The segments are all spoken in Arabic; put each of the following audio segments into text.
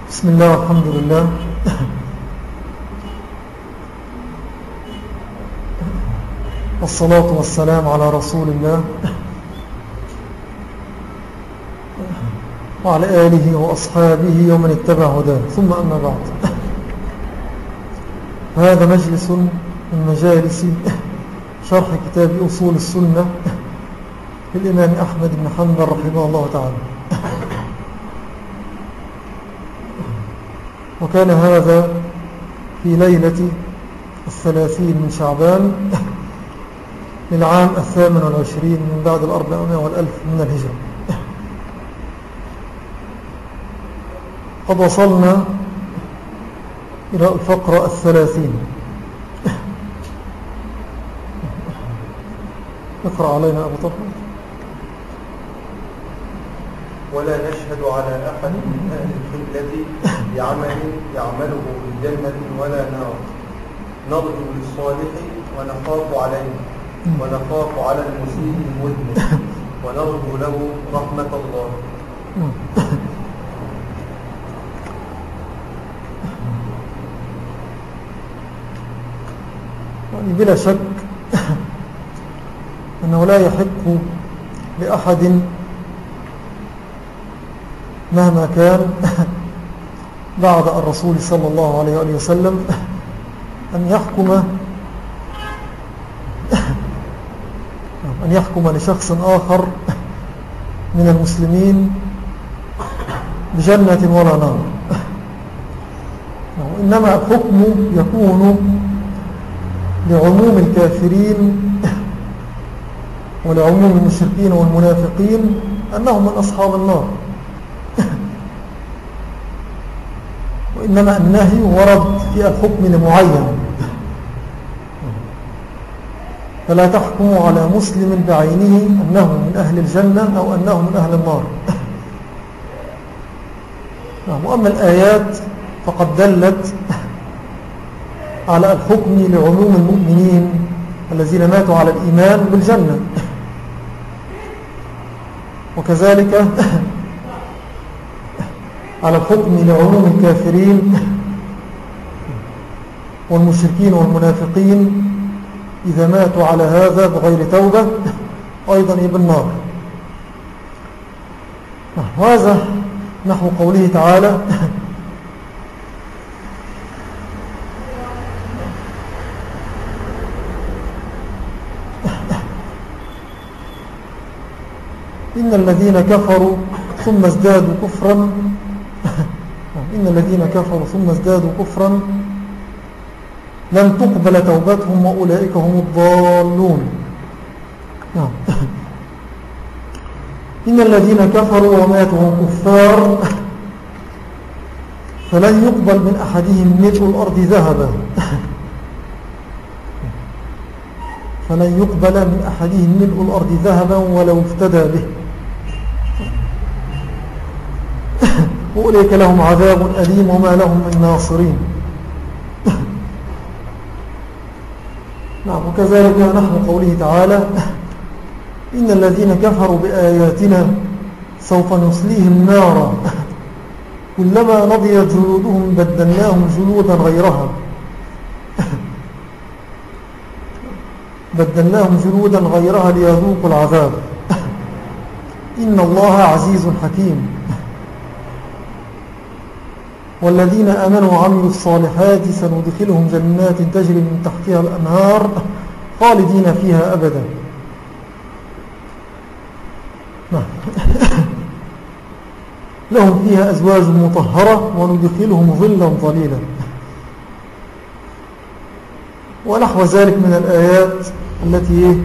بسم الله والحمد لله. والصلاة والسلام على رسول الله وعلى آله وأصحابه ومن اتبع هداه، ثم أما بعد. هذا مجلس من مجالس شرح كتاب أصول السنة للإمام أحمد بن حنبل رحمه الله تعالى. وكان هذا في ليلة 30 من شعبان للعام 28 من بعد 400 من الهجرة. قد وصلنا إلى الفقرة 30. اقرأ علينا أبو طه. ولا نشهد على أحد من أهل القبلة بعمل يعمله في جنة ولا نار، نرجو للصالح ونخاف عليه، ونخاف على المسيء المذنب، ونرجو له رحمة الله. يعني بلا شك أنه لا يحق لأحد مهما كان بعد الرسول صلى الله عليه وآله وسلم أن يحكم لشخص آخر من المسلمين بجنة ولا نار. إنما الحكم يكون لعموم الكافرين ولعموم المشركين والمنافقين أنهم من أصحاب النار، وإنما النهي ورد في الحكم لمعين، فلا تحكم على مسلم بعينه أنه من أهل الجنة أو أنه من أهل النار. وأما الآيات فقد دلت على الحكم لعموم المؤمنين الذين ماتوا على الإيمان بالجنة، وكذلك على الحكم لعموم الكافرين والمشركين والمنافقين إذا ماتوا على هذا بغير توبة أيضا بالنار. وهذا نحو قوله تعالى: إن الذين كفروا ثم ازدادوا كفرا لن تقبل توبتهم وأولئك هم الضالون. إن الذين كفروا وماتوا هم كفار فلن يقبل من أحدهم ملء الأرض ذهبا فلن يقبل من أحدهم ملء الأرض ذهبا ولو افتدى به، وأولئك لهم عذاب أليم وما لهم من ناصرين. وكذلك نحو قوله تعالى: إن الذين كفروا بآياتنا سوف نصليهم نارا كلما نضجت جلودهم بدلناهم جلودا غيرها ليذوقوا العذاب إن الله عزيز حكيم. والذين آمنوا وعملوا الصالحات سندخلهم جنات تجري من تحتها الأنهار خالدين فيها أبدا. لهم فيها أزواج مطهرة وندخلهم ظلا ظليلا، ونحو ذلك من الآيات التي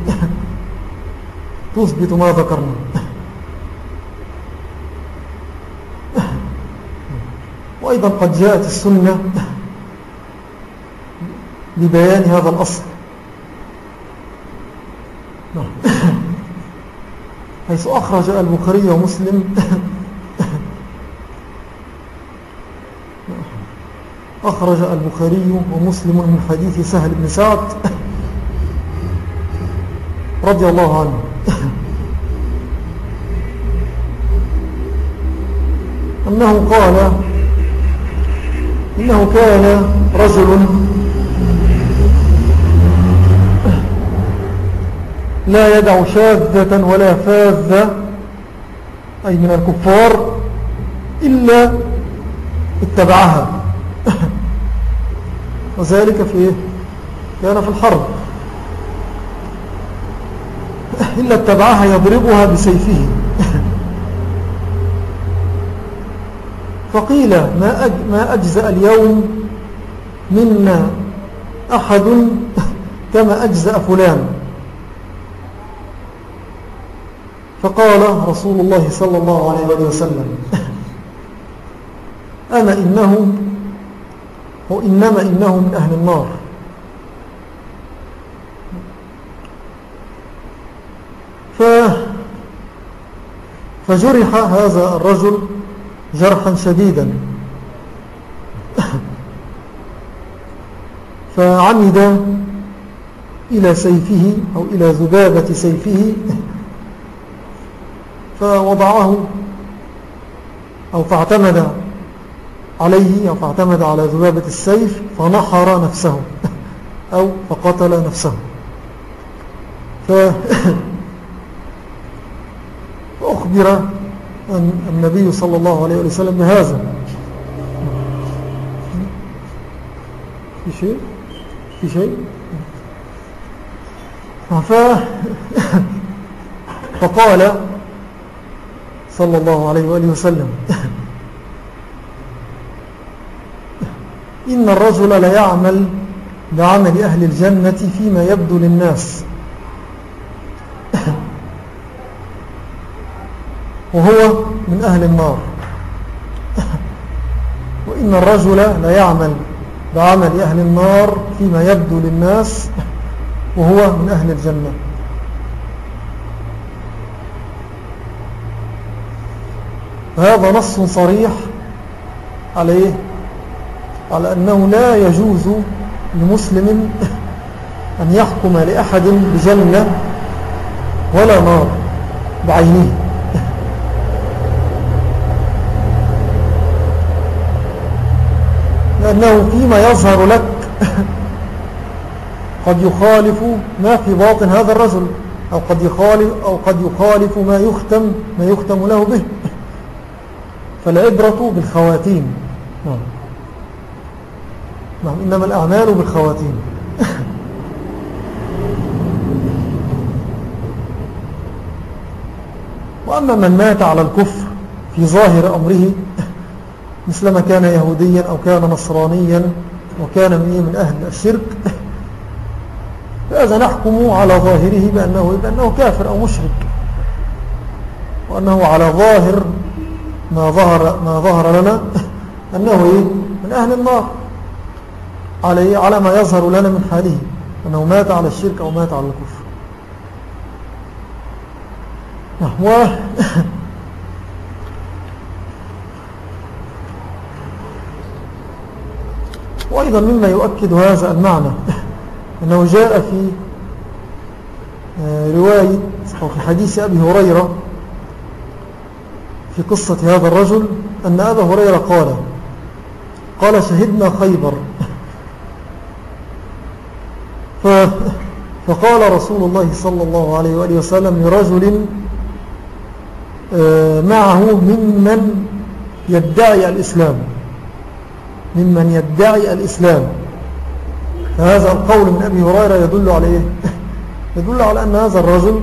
تثبت ما ذكرنا. وأيضا قد جاءت السنة لبيان هذا الأصل، حيث أخرج البخاري ومسلم من حديث سهل بن سعد رضي الله عنه أنه قال: إنه كان رجل لا يدع شاذة ولا فاذة أي من الكفار إلا اتبعها وذلك في كان في الحرب إلا اتبعها يضربها بسيفه فقيل ما أجزأ اليوم منا أحد كما أجزأ فلان فقال رسول الله صلى الله عليه وسلم أما إنه وإنما إنه من أهل النار فجرح هذا الرجل جرحا شديدا فعمد إلى سيفه أو إلى ذبابة سيفه فوضعه أو فاعتمد عليه أو فاعتمد على ذبابة السيف فنحر نفسه أو فقتل نفسه فأخبر النبي صلى الله عليه وسلم بهذا. في شيء فقال صلى الله عليه وآله وسلم إن الرجل لا يعمل بعمل أهل الجنة فيما يبدو للناس وهو من أهل النار وإن الرجل لا يعمل بعمل أهل النار فيما يبدو للناس وهو من أهل الجنة. هذا نص صريح عليه على أنه لا يجوز لمسلم أن يحكم لأحد بجنة ولا نار بعينه لأنه فيما يظهر لك قد يخالف ما في باطن هذا الرجل أو قد يخالف ما يختم له به فالعبرة بالخواتيم. نعم إنما الأعمال بالخواتيم. وأما من مات على الكفر في ظاهر أمره مثلما كان يهوديا أو كان نصرانيا وكان من أهل الشرك فهذا نحكم على ظاهره بأنه كافر أو مشرك وأنه على ظاهر ما ظهر لنا أنه من أهل النار على ما يظهر لنا من حاله أنه مات على الشرك أو مات على الكفر. وأيضا مما يؤكد هذا المعنى أنه جاء في رواية أو في حديث أبي هريرة في قصة هذا الرجل أن أبا هريرة قال شهدنا خيبر فقال رسول الله صلى الله عليه وآله وسلم لرجل معه ممن يدعي الإسلام فهذا القول من أبي هريرة يدل على إيه؟ يدل على أن هذا الرجل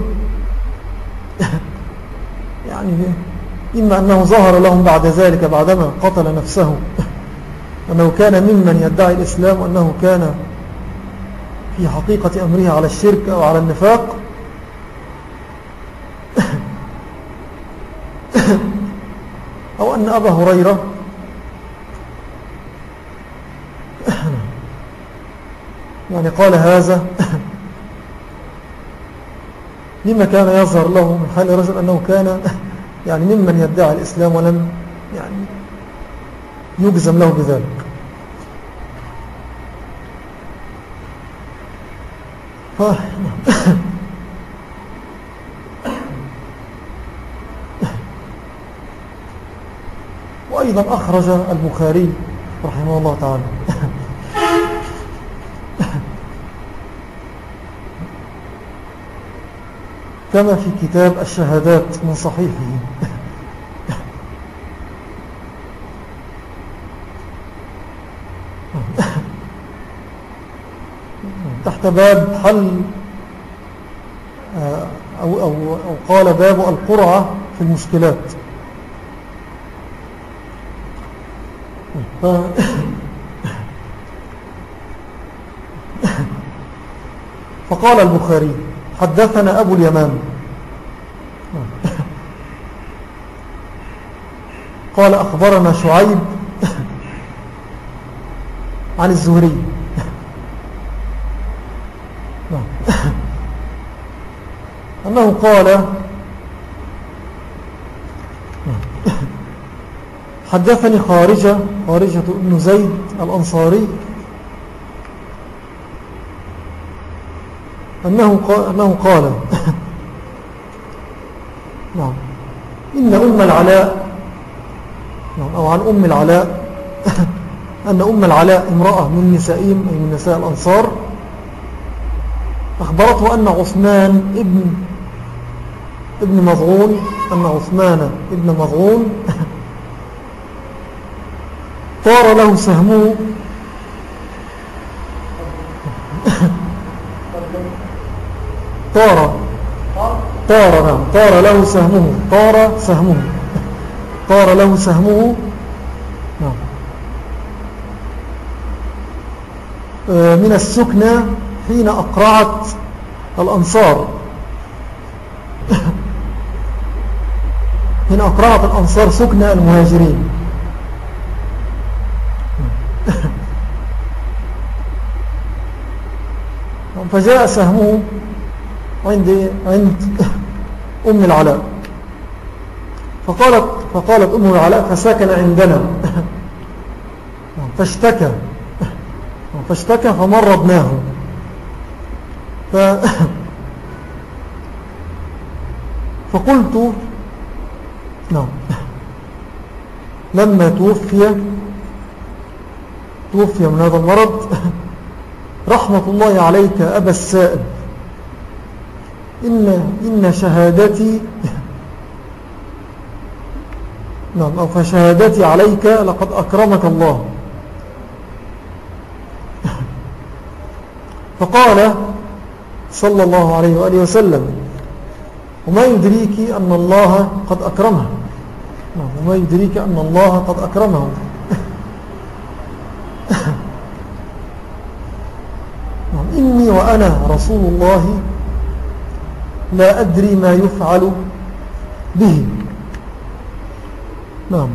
يعني إما أنه ظهر لهم بعد ذلك بعدما قتل نفسه أنه كان ممن يدعي الإسلام وأنه كان في حقيقة أمره على الشرك أو على النفاق أو أن أبا هريرة يعني قال هذا لما كان يظهر له من حال الرجل أنه كان يعني ممن يدعي الإسلام ولم يعني يجزم له بذلك. وأيضا أخرج البخاري رحمه الله تعالى. كما في كتاب الشهادات من صحيحه. تحت باب حل أو قال باب القرعة في المشكلات. فقال البخاري حدثنا أبو اليمان قال أخبرنا شعيب عن الزهري أنه قال حدثني خارجة ابن زيد الأنصاري أنه قال نعم إن أم العلاء أو عن أم العلاء أن أم العلاء امرأة من نسائهم أي من نساء الأنصار أخبرته أن عثمان ابن مضعون طار له سهمه طار له سهمه نعم من السكنى حين أقرعت الأنصار حين أقرعت الأنصار سكنى المهاجرين فجاء سهمه عند أم العلاء فقالت أم العلاء فسكن عندنا فاشتكى فمرضناه فقلت نعم لما توفي من هذا المرض رحمة الله عليك أبا السائب إن شهادتي نعم أو فشهادتي عليك لقد أكرمك الله. فقال صلى الله عليه وآله وسلم وما يدريك أن الله قد أكرمه وما يدريك أن الله قد أكرمه إني وأنا رسول الله لا أدري ما يفعل به. نعم.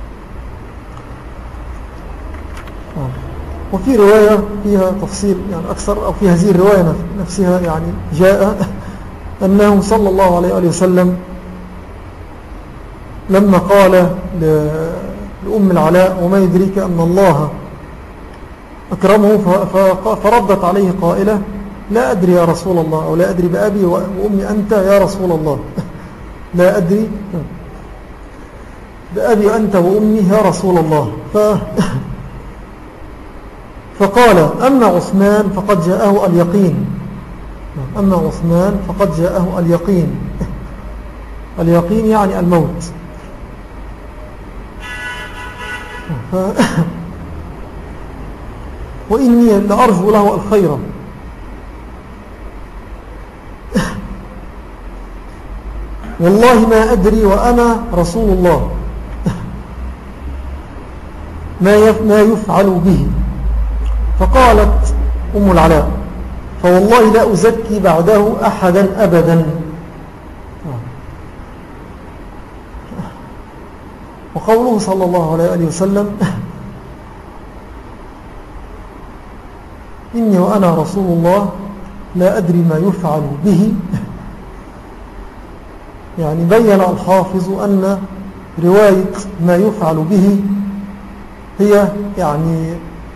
وفي رواية فيها تفصيل يعني أكثر أو في هذه الرواية نفسها يعني جاء أنه صلى الله عليه وسلم لما قال لأم العلاء وما يدريك أن الله أكرمه فردت عليه قائلة لا أدري يا رسول الله أو لا أدري بأبي وأمي أنت يا رسول الله لا أدري بأبي أنت وأمي يا رسول الله فقال أما عثمان فقد جاءه اليقين اليقين يعني الموت. وإني لأرجو له الخير والله ما أدري وأنا رسول الله ما يفعل به. فقالت أم العلاء فوالله لا أزكي بعده أحدا أبدا. وقوله صلى الله عليه وسلم إني وأنا رسول الله لا أدري ما يفعل به يعني بين الحافظ أن رواية ما يفعل به هي يعني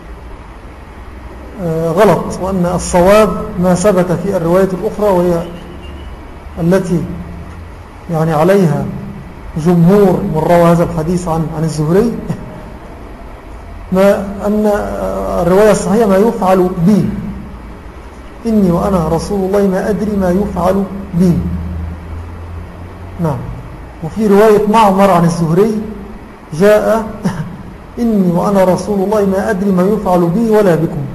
غلط وأن الصواب ما ثبت في الرواية الأخرى وهي التي يعني عليها جمهور من روى هذا الحديث عن الزهري أن الرواية الصحيحة ما يفعل بي، إني وأنا رسول الله ما أدري ما يفعل بي. نعم. وفي رواية معمر عن الزهري جاء إني وأنا رسول الله ما أدري ما يفعل بي ولا بكم.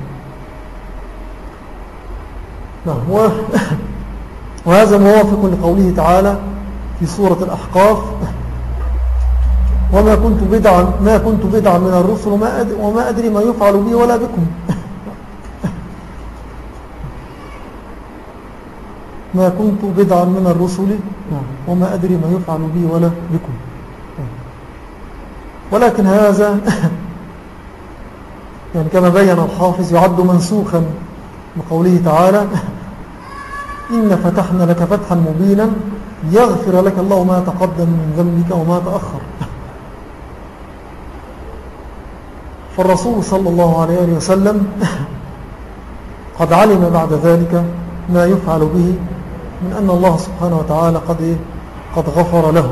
نعم. وهذا موافق لقوله تعالى في سورة الأحقاف ما كنت بدعا من الرسل وما أدري ما يفعل بي ولا بكم. ما كنت بدعا من الرسل وما أدري ما يفعل بي ولا بكم. ولكن هذا يعني كما بين الحافظ يعد منسوخا بقوله تعالى إن فتحنا لك فتحا مبينا يغفر لك الله ما تقدم من ذنبك وما تأخر. فالرسول صلى الله عليه وسلم قد علم بعد ذلك ما يفعل به من أن الله سبحانه وتعالى قد غفر له.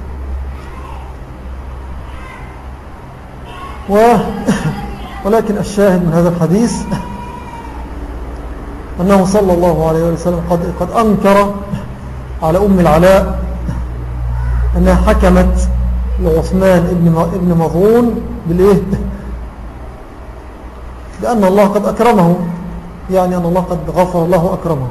ولكن الشاهد من هذا الحديث أنه صلى الله عليه وسلم قد أنكر على أم العلاء أنها حكمت لعثمان ابن مظعون بأن الله قد أكرمه، يعني أن الله قد غفر له أكرمه.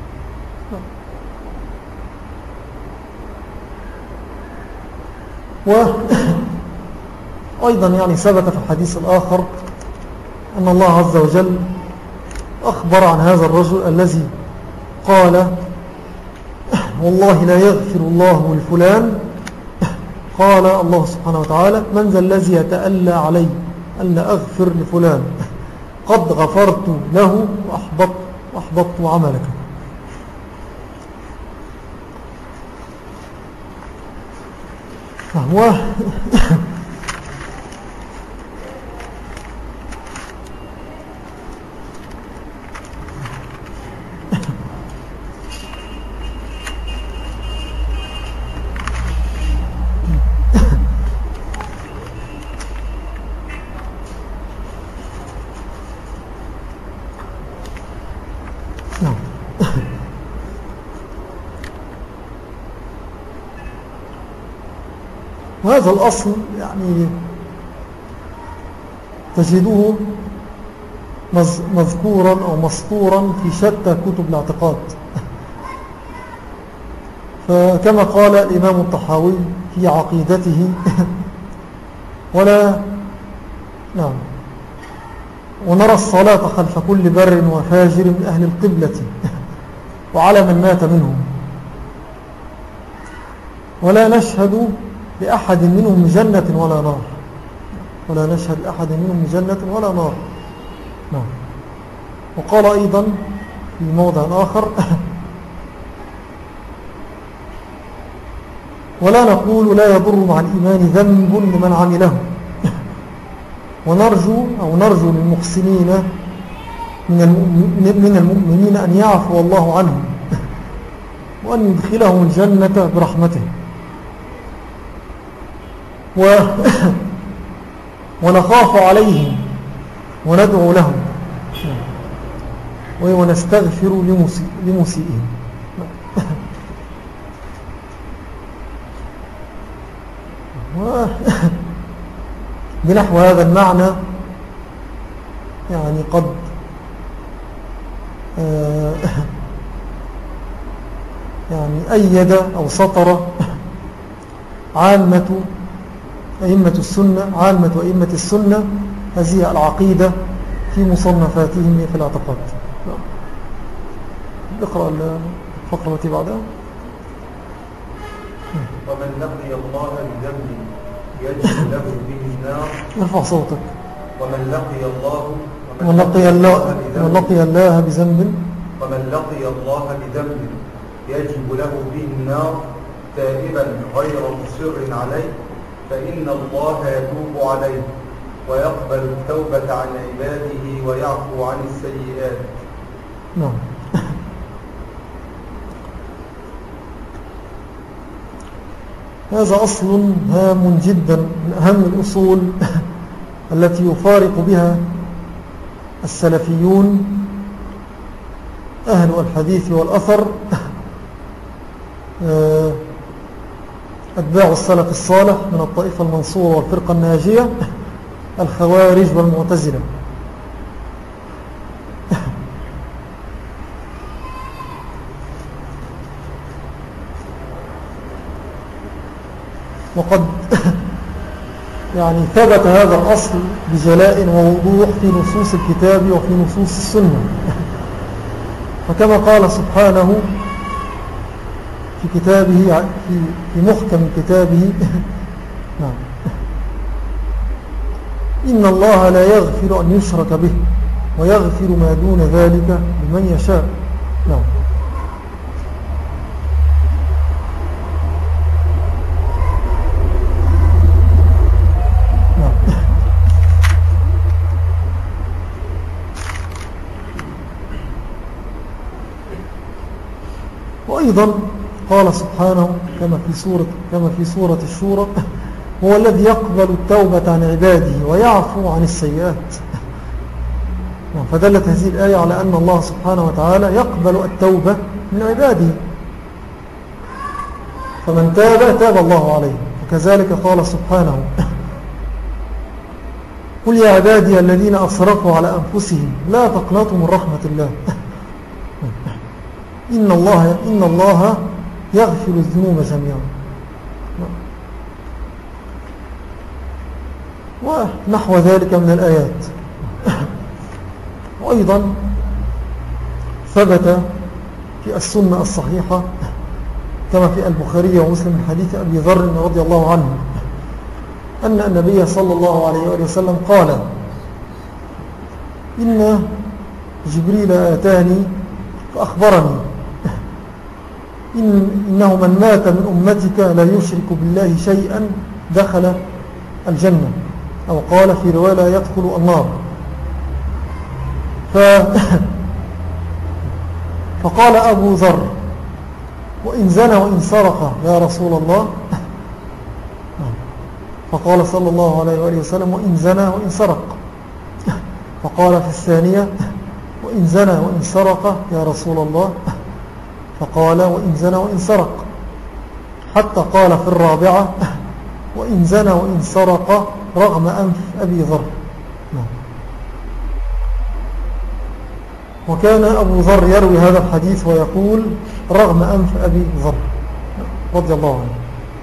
وأيضا يعني ثبت في الحديث الآخر أن الله عز وجل أخبر عن هذا الرجل الذي قال والله لا يغفر الله لفلان، قال الله سبحانه وتعالى من ذا الذي يتألى علي ألا أغفر لفلان قد غفرت له وأحبطت عملك. فهو وهذا الأصل يعني تجده مذكورا أو مسطورا في شتى كتب الاعتقاد. فكما قال الإمام الطحاوي في عقيدته نعم ونرى الصلاة خلف كل بر وفاجر من أهل القبلة وعلى من مات منهم ولا نشهد لأحد منهم جنة ولا نار، ولا نشهد لأحد منهم جنة ولا نار. نعم. وقال أيضا في موضع آخر ولا نقول لا يضر مع الإيمان ذنب لمن عمله ونرجو للمحسنين من المؤمنين أن يعفو الله عنهم وأن يدخلهم الجنة برحمته ونخاف عليهم وندعو لهم ونستغفر لمسيئهم. بنحو هذا المعنى يعني قد يعني أيد أو سطر عامة أئمة السنة هذه العقيدة في مصنفاتهم في الاعتقاد. اقرأ الفقرة التي بعدها. ومن لقي الله بذنب يجب له به النار. ارفع صوتك. ومن لقي الله بذنب يجب له به النار تائبا غير مصر عليه فإن الله يتوب عليه ويقبل التوبة عن عباده ويعفو عن السيئات. نعم. هذا أصل هام جدا من أهم الأصول التي يفارق بها السلفيون أهل الحديث والأثر أتباع السلف الصالح من الطائفة المنصورة والفرقة الناجية الخوارج والمعتزلة. وقد يعني ثبت هذا الأصل بجلاء ووضوح في نصوص الكتاب وفي نصوص السنة. فكما قال سبحانه في كتابه في محكم كتابه نعم إن الله لا يغفر أن يشرك به ويغفر ما دون ذلك لمن يشاء. نعم وأيضا قال سبحانه كما في سورة الشورى هو الذي يقبل التوبة عن عباده ويعفو عن السيئات. فدلت هذه الآية على أن الله سبحانه وتعالى يقبل التوبة من عباده، فمن تاب الله عليه. وكذلك قال سبحانه قل يا عبادي الذين أسرفوا على أنفسهم لا تقنطوا من رحمة الله إن الله يغفر الذنوب جميعا. ونحو ذلك من الآيات. وأيضا ثبت في السنة الصحيحة كما في البخاري ومسلم من حديث أبي ذر رضي الله عنه أن النبي صلى الله عليه وسلم قال إن جبريل آتاني فأخبرني إنه من مات من أمتك لا يشرك بالله شيئا دخل الجنة، أو قال في رواية لا يدخل النار. فقال أبو ذر وإن زنى وإن سرق يا رسول الله؟ فقال صلى الله عليه وآله وسلم وإن زنى وإن سرق. فقال في الثانية وإن زنى وإن سرق يا رسول الله؟ فقال وإن زنى وإن سرق، حتى قال في الرابعة وإن زنى وإن سرق رغم أنف أبي ذر. وكان أبو ذر يروي هذا الحديث ويقول رغم أنف أبي ذر رضي الله عنه.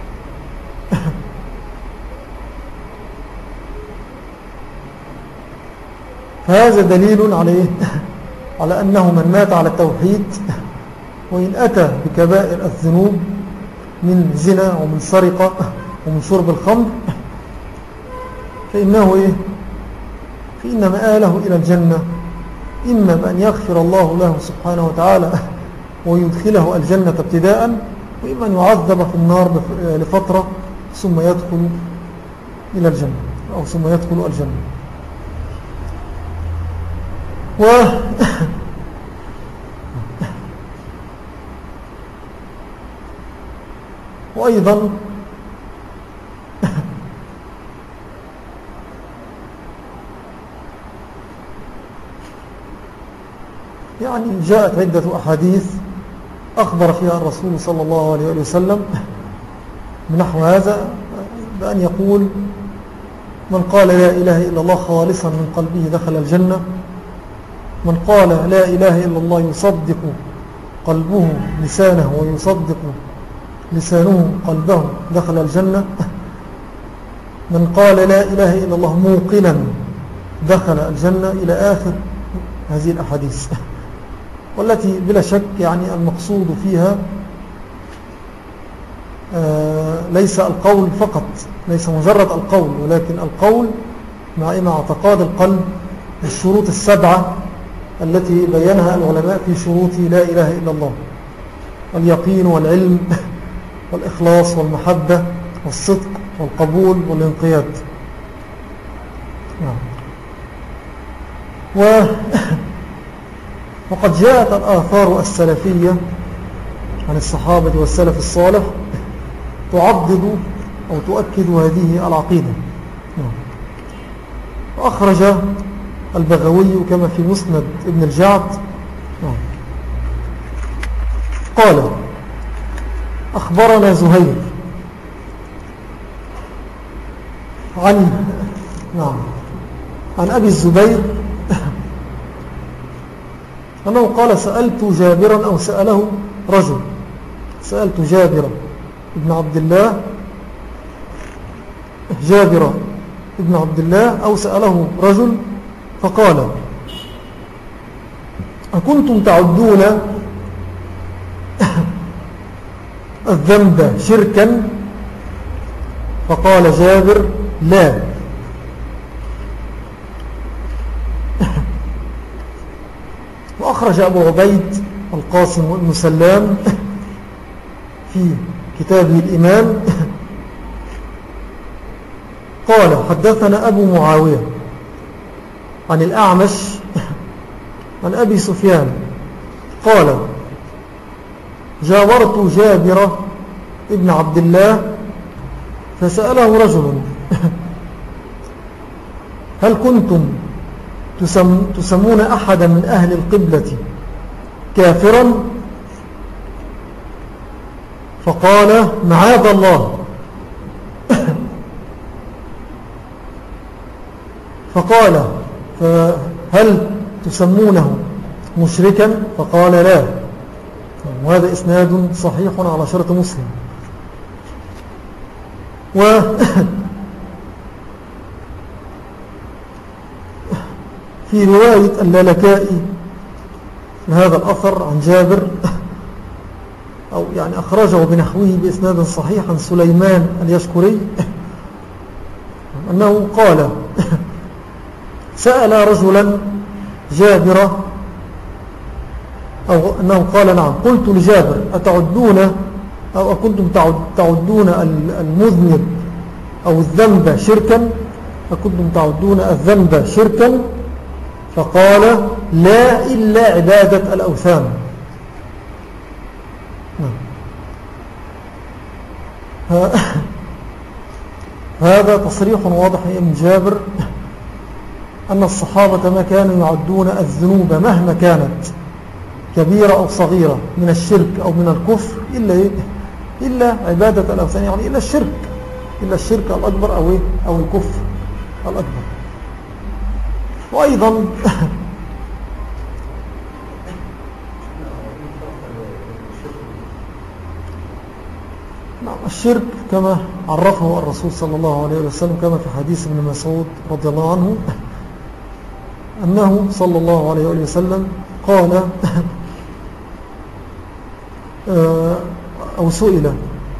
فهذا دليل على أنه من مات على التوحيد وإن أتى بكبائر الذنوب من زنا ومن سرقة ومن شرب الخمر فإن مآله إلى الجنة، إما بأن يغفر الله له سبحانه وتعالى ويدخله الجنة ابتداء، وإما أن يعذب في النار لفترة ثم يدخل إلى الجنة أو ثم يدخل الجنة. وأيضا يعني جاءت عدة أحاديث أخبر فيها الرسول صلى الله عليه وسلم بنحو هذا، بأن يقول من قال لا إله إلا الله خالصا من قلبه دخل الجنة، من قال لا إله إلا الله يصدق قلبه لسانه ويصدق لسانه قلبه دخل الجنة، من قال لا إله إلا الله موقنا دخل الجنة، إلى آخر هذه الأحاديث، والتي بلا شك يعني المقصود فيها ليس القول فقط، ليس مجرد القول، ولكن القول مع اعتقاد القلب بالشروط السبعة التي بينها العلماء في شروط لا إله إلا الله: اليقين والعلم والإخلاص والمحبة والصدق والقبول والانقياد. وقد جاءت الآثار السلفية عن الصحابة والسلف الصالح تعضد أو تؤكد هذه العقيدة. وأخرج البغوي كما في مسند ابن الجعد قال أخبرنا زهير عن أبي الزبير أنه قال سألت جابرا أو سأله رجل، سألت جابر ابن عبد الله، جابر ابن عبد الله أو سأله رجل فقال أكنتم تعدون الذنب شركا؟ فقال جابر لا. وأخرج أبو عبيد القاسم بن سلام في كتابه الإمام قال حدثنا أبو معاوية عن الأعمش عن أبي سفيان قال جاورت جابر ابن عبد الله فسأله رجل هل كنتم تسمون أحدا من أهل القبلة كافرا؟ فقال معاذ الله. فقال فهل تسمونه مشركا؟ فقال لا. وهذا إسناد صحيح على شرط مسلم. في رواية اللالكائي لهذا الأثر عن جابر أو يعني أخرجه بنحوه بإسناد صحيح عن سليمان اليشكري أنه قال سأل رجلا جابر أو أنه قال نعم قلت لجابر أتعدون أو أكنتم تعدون المذنب أو الذنب شركا؟ أكنتم تعدون الذنب شركا؟ فقال لا إلا عبادة الأوثان. هذا تصريح واضح من جابر أن الصحابة ما كانوا يعدون الذنوب مهما كانت كبيرة أو صغيرة من الشرك أو من الكفر إلا عبادة الأوثان، يعني إلا الشرك الأكبر أو الكفر الأكبر. وأيضا الشرك كما عرفه الرسول صلى الله عليه وسلم كما في حديث ابن مسعود رضي الله عنه أنه صلى الله عليه وسلم قال أو سئل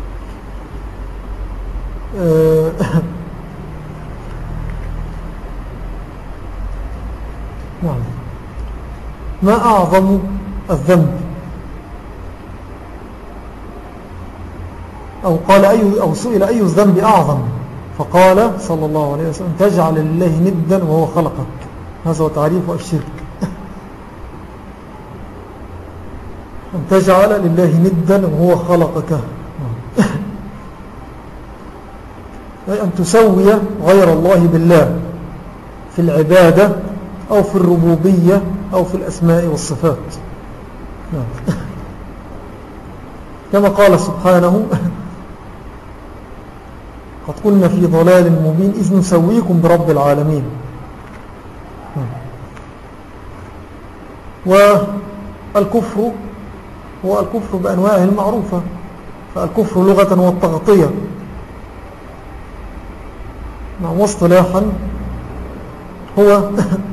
نعم ما أعظم الذنب أو قال أو سئل أي الذنب أعظم فقال صلى الله عليه وسلم تجعل لله ندا وهو خلقك. هذا هو تعريف الشرك، أن تجعل لله ندا وهو خلقك، أن تسوي غير الله بالله في العبادة أو في الربوبية أو في الأسماء والصفات. كما قال سبحانه قد كنا في ضلال مبين إذ نسويكم برب العالمين. والكفر هو الكفر بأنواعه المعروفة، فالكفر لغة والتغطية واصطلاحا هو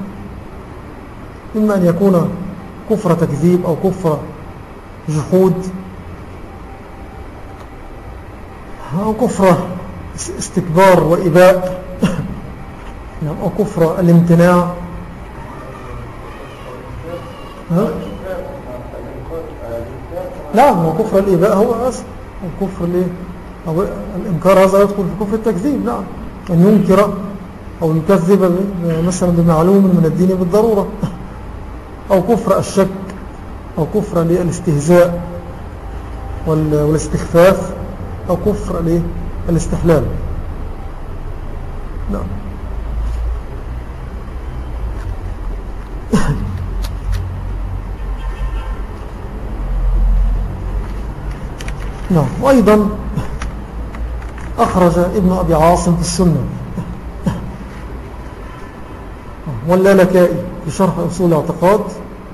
إما أن يكون كفر تكذيب أو كفر جحود أو كفر استكبار وإباء أو كفر الامتناع. نعم، هو كفر الإباء هو أصل الكفر أو الإنكار، هذا يدخل في كفر التكذيب. نعم، أن ينكر أو يكذب مثلا بمعلوم من الدين بالضرورة، أو كفر الشك، أو كفر الاستهزاء والاستخفاف، أو كفر الاستحلال. نعم. نعم. وأيضا أخرج ابن أبي عاصم في السنة واللالكائي في شرح أصول الاعتقاد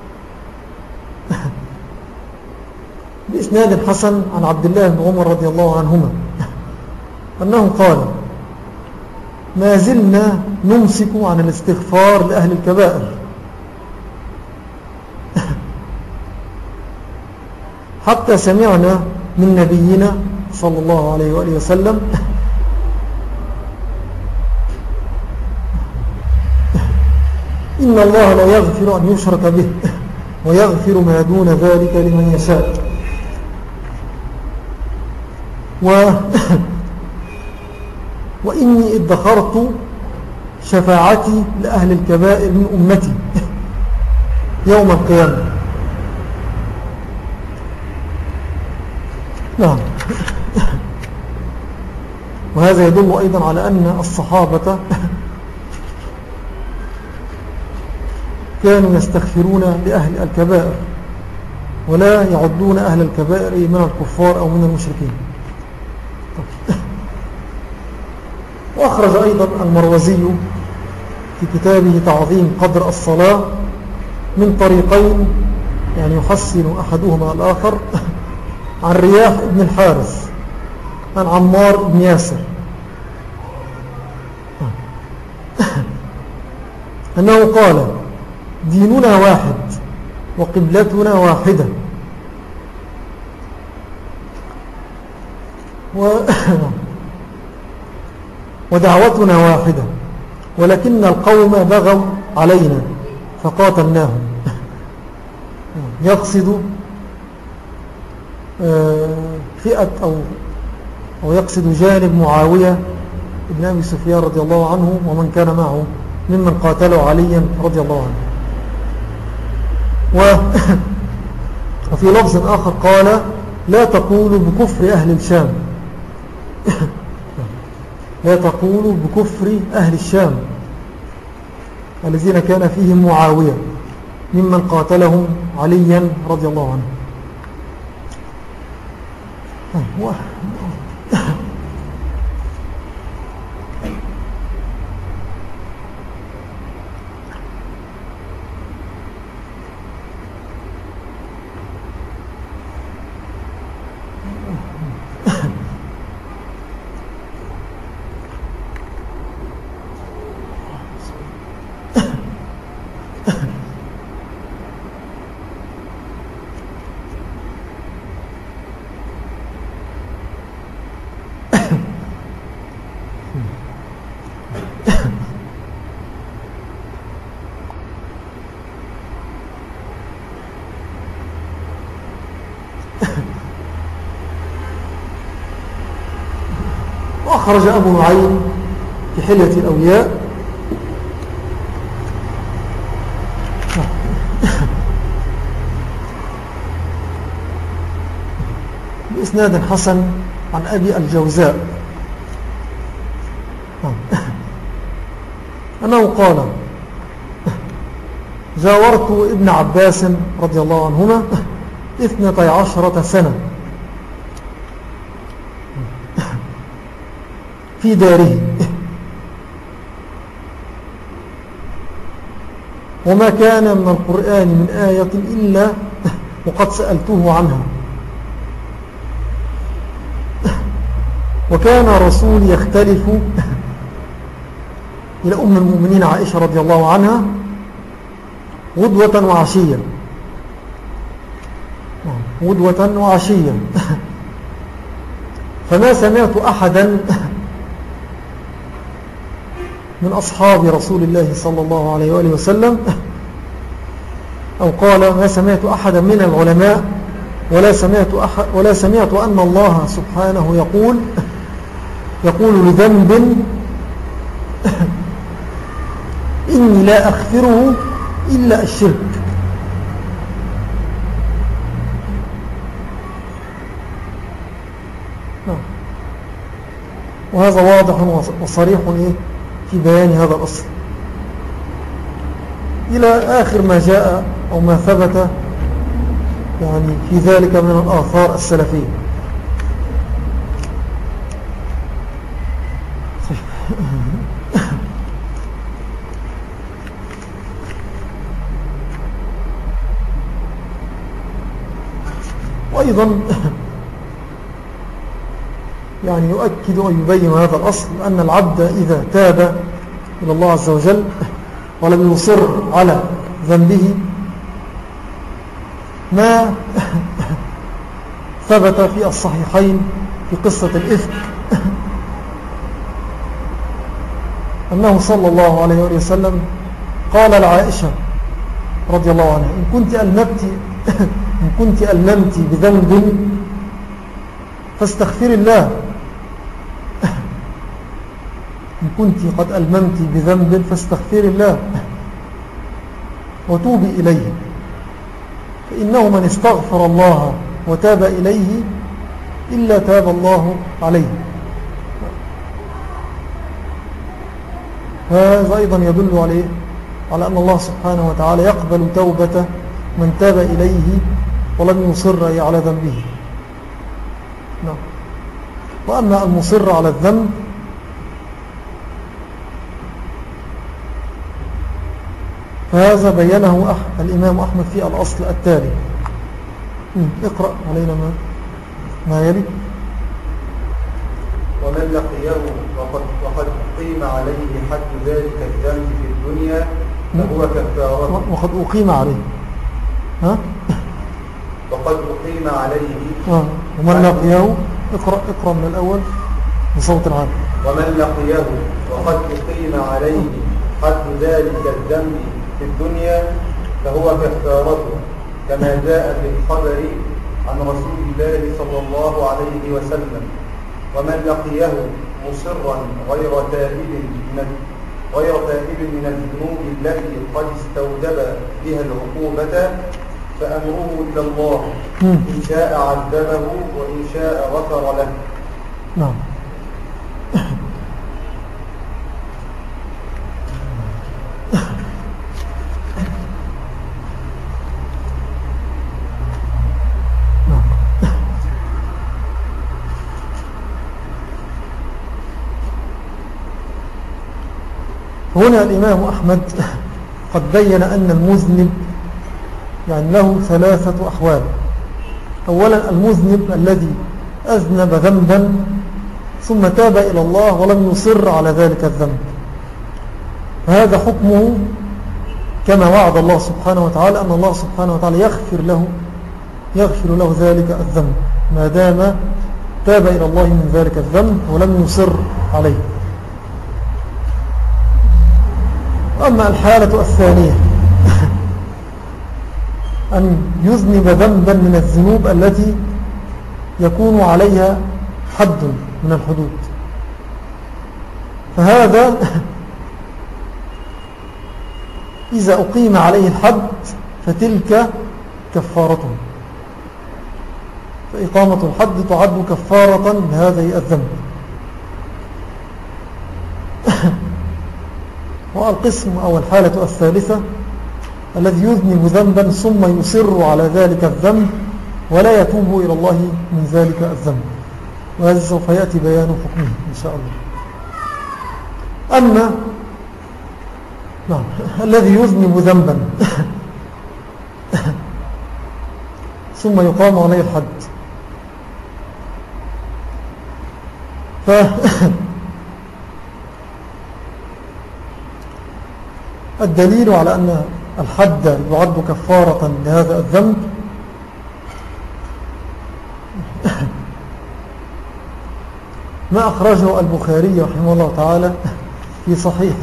بإسناد حسن عن عبد الله بن عمر رضي الله عنهما أنه قال: ما زلنا نمسك عن الاستغفار لأهل الكبائر حتى سمعنا من نبينا صلى الله عليه وآله وسلم إن الله لا يغفر أن يشرك به ويغفر ما دون ذلك لمن يشاء. وإني ادخرت شفاعتي لأهل الكبائر من أمتي يوم القيامة. نعم. وهذا يدل أيضا على أن الصحابة كانوا يستغفرون لأهل الكبائر ولا يعدون أهل الكبائر من الكفار أو من المشركين. وأخرج أيضا المروزي في كتابه تعظيم قدر الصلاة من طريقين يعني يحسن أحدهما الآخر عن رياح بن الحارث عن عمار بن ياسر أنه قال: ديننا واحد وقبلتنا واحدة ودعوتنا واحدة ولكن القوم بغوا علينا فقاتلناهم. يقصد فئة أو يقصد جانب معاوية ابن أبي سفيان رضي الله عنه ومن كان معه ممن قاتلوا عليا رضي الله عنه. وفي لفظ آخر قال: لا تقولوا بكفر أهل الشام لا تقولوا بكفر أهل الشام الذين كان فيهم معاوية ممن قاتلهم عليا رضي الله عنه. وأخرج أبو نعيم في حلية الأولياء بإسناد حسن عن أبي الجوزاء أنه قال: جاورت ابن عباس رضي الله عنهما 12 سنة في داره وما كان من القرآن من آية إلا وقد سألته عنها. وكان رسول يختلف إلى أم المؤمنين عائشة رضي الله عنها غدوة وعشية غدوة وعشية فما سمعت أحدا من أصحاب رسول الله صلى الله عليه وآله وسلم أو قال ما سمعت أحدا من العلماء ولا سمعت أن الله سبحانه يقول لذنب إني لا أغفره إلا الشرك. وهذا واضح وصريح في بيان هذا الأصل. إلى آخر ما جاء أو ما ثبت يعني في ذلك من الآثار السلفية. وأيضا يعني يؤكد ويبين هذا الأصل أن العبد إذا تاب إلى الله عز وجل ولم يصر على ذنبه ما ثبت في الصحيحين في قصة الإفك أنه صلى الله عليه وسلم قال لعائشة رضي الله عنها إن كنت ألممت بذنب فاستغفر الله. إن كنت قد ألممت بذنب فاستغفر الله وتوبي إليه، فإنه من استغفر الله وتاب إليه إلا تاب الله عليه. هذا أيضا يدل على أن الله سبحانه وتعالى يقبل توبة من تاب إليه ولم يصر على ذنبه. نعم. وأما المصر على الذنب فهذا بينه الإمام أحمد في الأصل التالي. اقرأ علينا ما يلي. ومن لقيه وقد أقيم عليه حد ذلك الذنب في الدنيا فهو كفارته. وقد أقيم عليه وقد أقيم عليه ومن لقيه اقرأ من الأول بصوت العالي. ومن لقيه وقد أقيم عليه حد ذلك الذنب في الدنيا فهو كفارته، كما جاء في الخبر عن رسول الله صلى الله عليه وسلم. ومن لقيه مصرا غير تائب من الذنوب التي قد استوجب بها العقوبة فأمره إلى الله، إن شاء عذبه وإن شاء غفر له. نعم. هنا الإمام أحمد قد بين أن المذنب يعني له ثلاثة أحوال. أولا المذنب الذي أذنب ذنبا ثم تاب إلى الله ولم يصر على ذلك الذنب، فهذا حكمه كما وعد الله سبحانه وتعالى أن الله سبحانه وتعالى يغفر له ذلك الذنب ما دام تاب إلى الله من ذلك الذنب ولم يصر عليه. أما الحالة الثانية أن يذنب ذنبا من الذنوب التي يكون عليها حد من الحدود، فهذا إذا أقيم عليه الحد فتلك كفارته، فإقامة الحد تعد كفارة لهذه الذنب. والقسم أو الحالة الثالثة الذي يذنب ذنبا ثم يصر على ذلك الذنب ولا يتوب إلى الله من ذلك الذنب، وهذا سوف يأتي بيان حكمه إن شاء الله. أما الذي يذنب ذنبا ثم يقام عليه الحد الدليل على أن الحد يعد كفارة لهذا الذنب ما أخرجه البخاري رحمه الله تعالى في صحيحه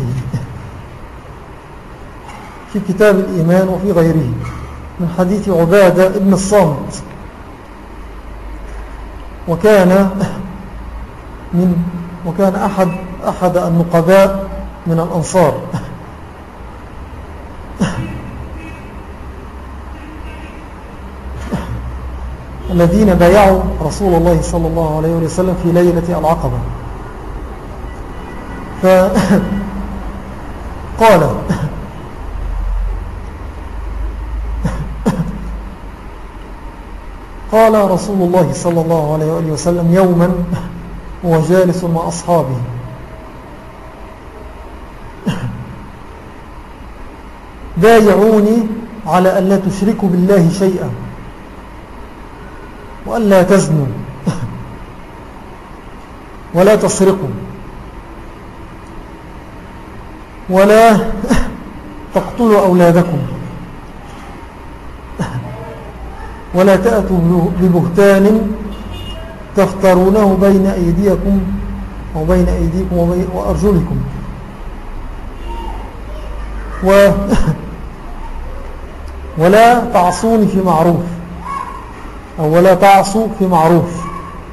في كتاب الإيمان وفي غيره من حديث عبادة ابن الصامت، وكان أحد النقباء من الأنصار الذين بايعوا رسول الله صلى الله عليه وسلم في ليلة العقبة. فقال قال رسول الله صلى الله عليه وآله وسلم يوما هو جالس مع أصحابه بايعوني على أن لا تشركوا بالله شيئا وأن لا تزنوا ولا تسرقوا ولا تقتلوا أولادكم ولا تأتوا ببهتان تفترونه بين أيديكم وأرجلكم ولا تعصوني في معروف أو ولا تعصوا في معروف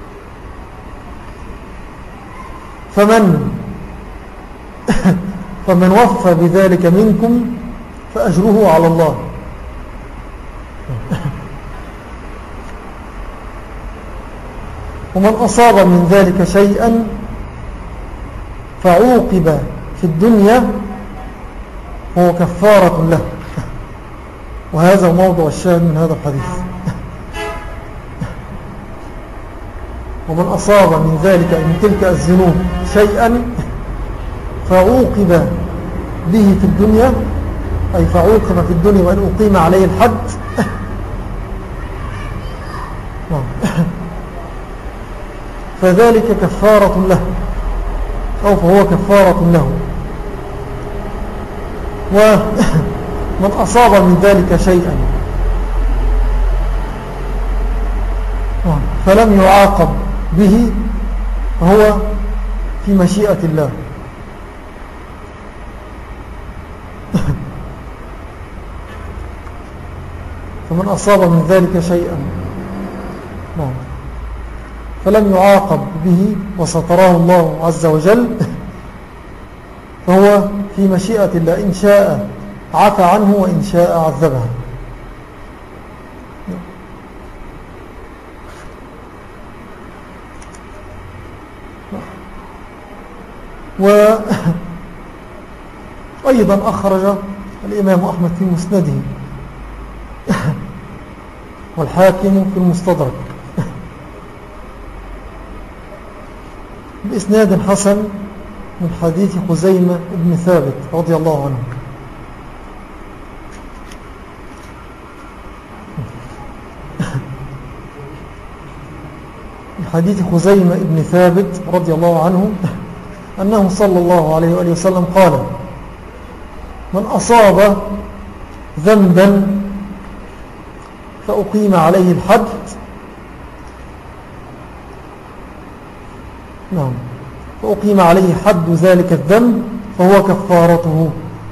فمن وفى بذلك منكم فأجره على الله ومن أصاب من ذلك شيئا فعوقب في الدنيا هو كفارة له. وهذا موضوع الشاهد من هذا الحديث. ومن أصاب من ذلك من تلك الذنوب شيئا فعوقب به في الدنيا، أي فعوقب في الدنيا وأن أقيم عليه الحد فذلك كفارة له أو فهو كفارة له. ومن أصاب من ذلك شيئا فلم يعاقب به فهو في مشيئة الله. فمن أصاب من ذلك شيئا فلم يعاقب به وستراه الله عز وجل فهو في مشيئة الله، إن شاء عفى عنه وإن شاء عذبه. وأيضا أخرج الإمام أحمد في مسنده والحاكم في المستدرك بإسناد حسن من حديث خزيمة بن ثابت رضي الله عنه. من حديث خزيمة بن ثابت رضي الله عنه أنه صلى الله عليه وآله وسلم قال: من أصاب ذنبا فأقيم عليه الحد فأقيم عليه حد ذلك الذنب فهو كفارته.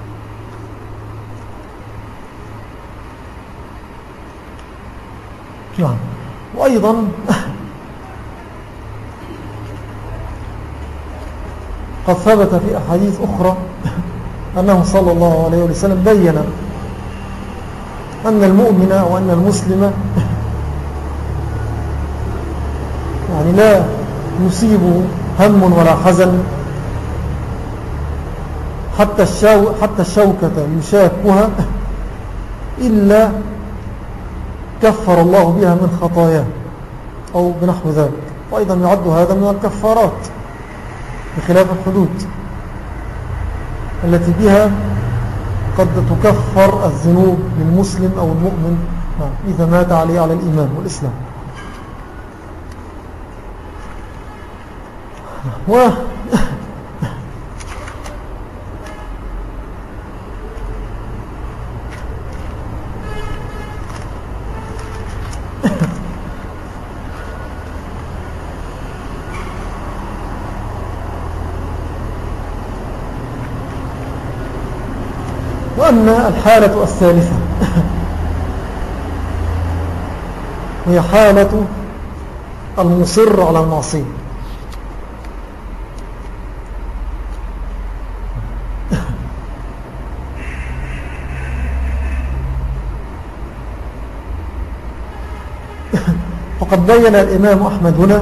وأيضا قد ثبت في أحاديث أخرى أنه صلى الله عليه وسلم بيّن أن المؤمن وأن المسلم يعني لا يصيبه هم ولا حزن حتى الشوكة يشاكها إلا كفر الله بها من خطاياه أو بنحو ذلك. وأيضا يعد هذا من الكفارات بخلاف الحدود التي بها قد تكفر الذنوب للمسلم أو المؤمن إذا مات عليه على الإيمان والإسلام. وأما الحالة الثالثة هي حالة المصر على المعصية. وقد بين الإمام أحمد هنا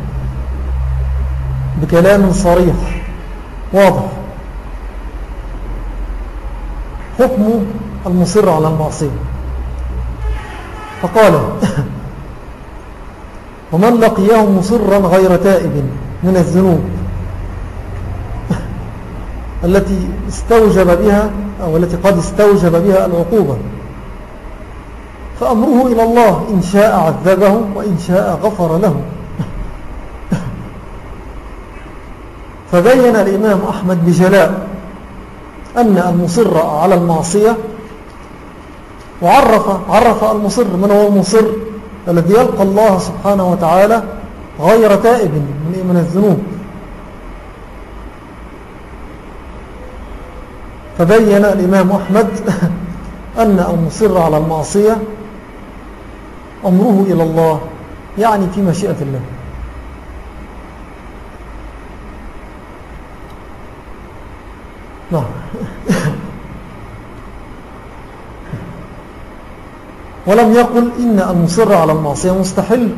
بكلام صريح واضح حكم المصر على المعصية، فقال: ومن لقيه مصرا غير تائب من الذنوب التي استوجب بها أو التي قد استوجب بها العقوبة، فأمره إلى الله، إن شاء عذبه وإن شاء غفر له. فبين الإمام أحمد بجلاء أن المصر على المعصية، وعرف المصر من هو المصر الذي يلقى الله سبحانه وتعالى غير تائب من الذنوب. فبين الإمام أحمد أن المصر على المعصية أمره إلى الله، يعني في مشيئة الله. نعم. ولم يقل إن المصر على المعصية مستحل،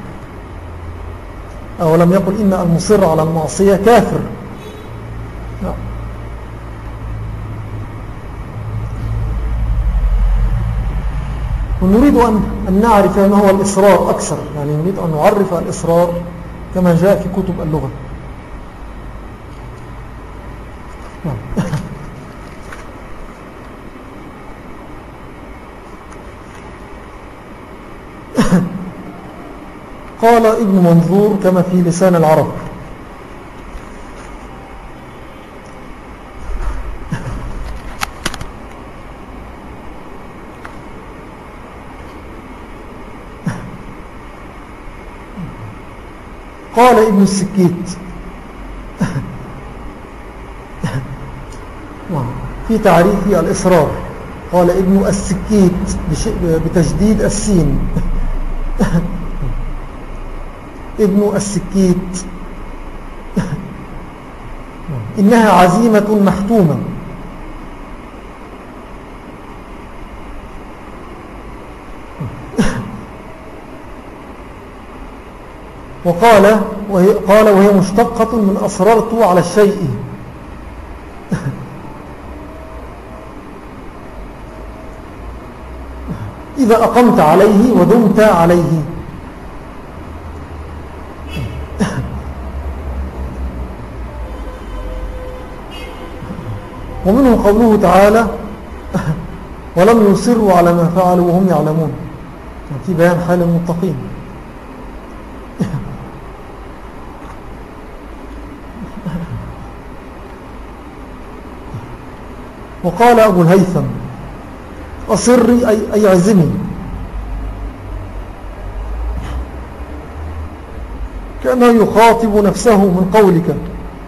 أو لم يقل إن المصر على المعصية كافر. نعم. ونريد أن نعرف ما هو الإصرار أكثر، يعني نريد أن نعرف الإصرار كما جاء في كتب اللغة. نعم. قال ابن منظور كما في لسان العرب: قال ابن السكيت في تعريف الإصرار، قال ابن السكيت بتجديد السين ابن السكيت: إنها عزيمة محتومة وقال وهي مشتقة من أصررت على الشيء. إذا أقمت عليه ودمت عليه. ومنه قوله تعالى: ولم يصروا على ما فعلوا وهم يعلمون، في بيان حال المتقين. وقال أبو الهيثم: أصري أي عزمي، كأنه يخاطب نفسه من قولك.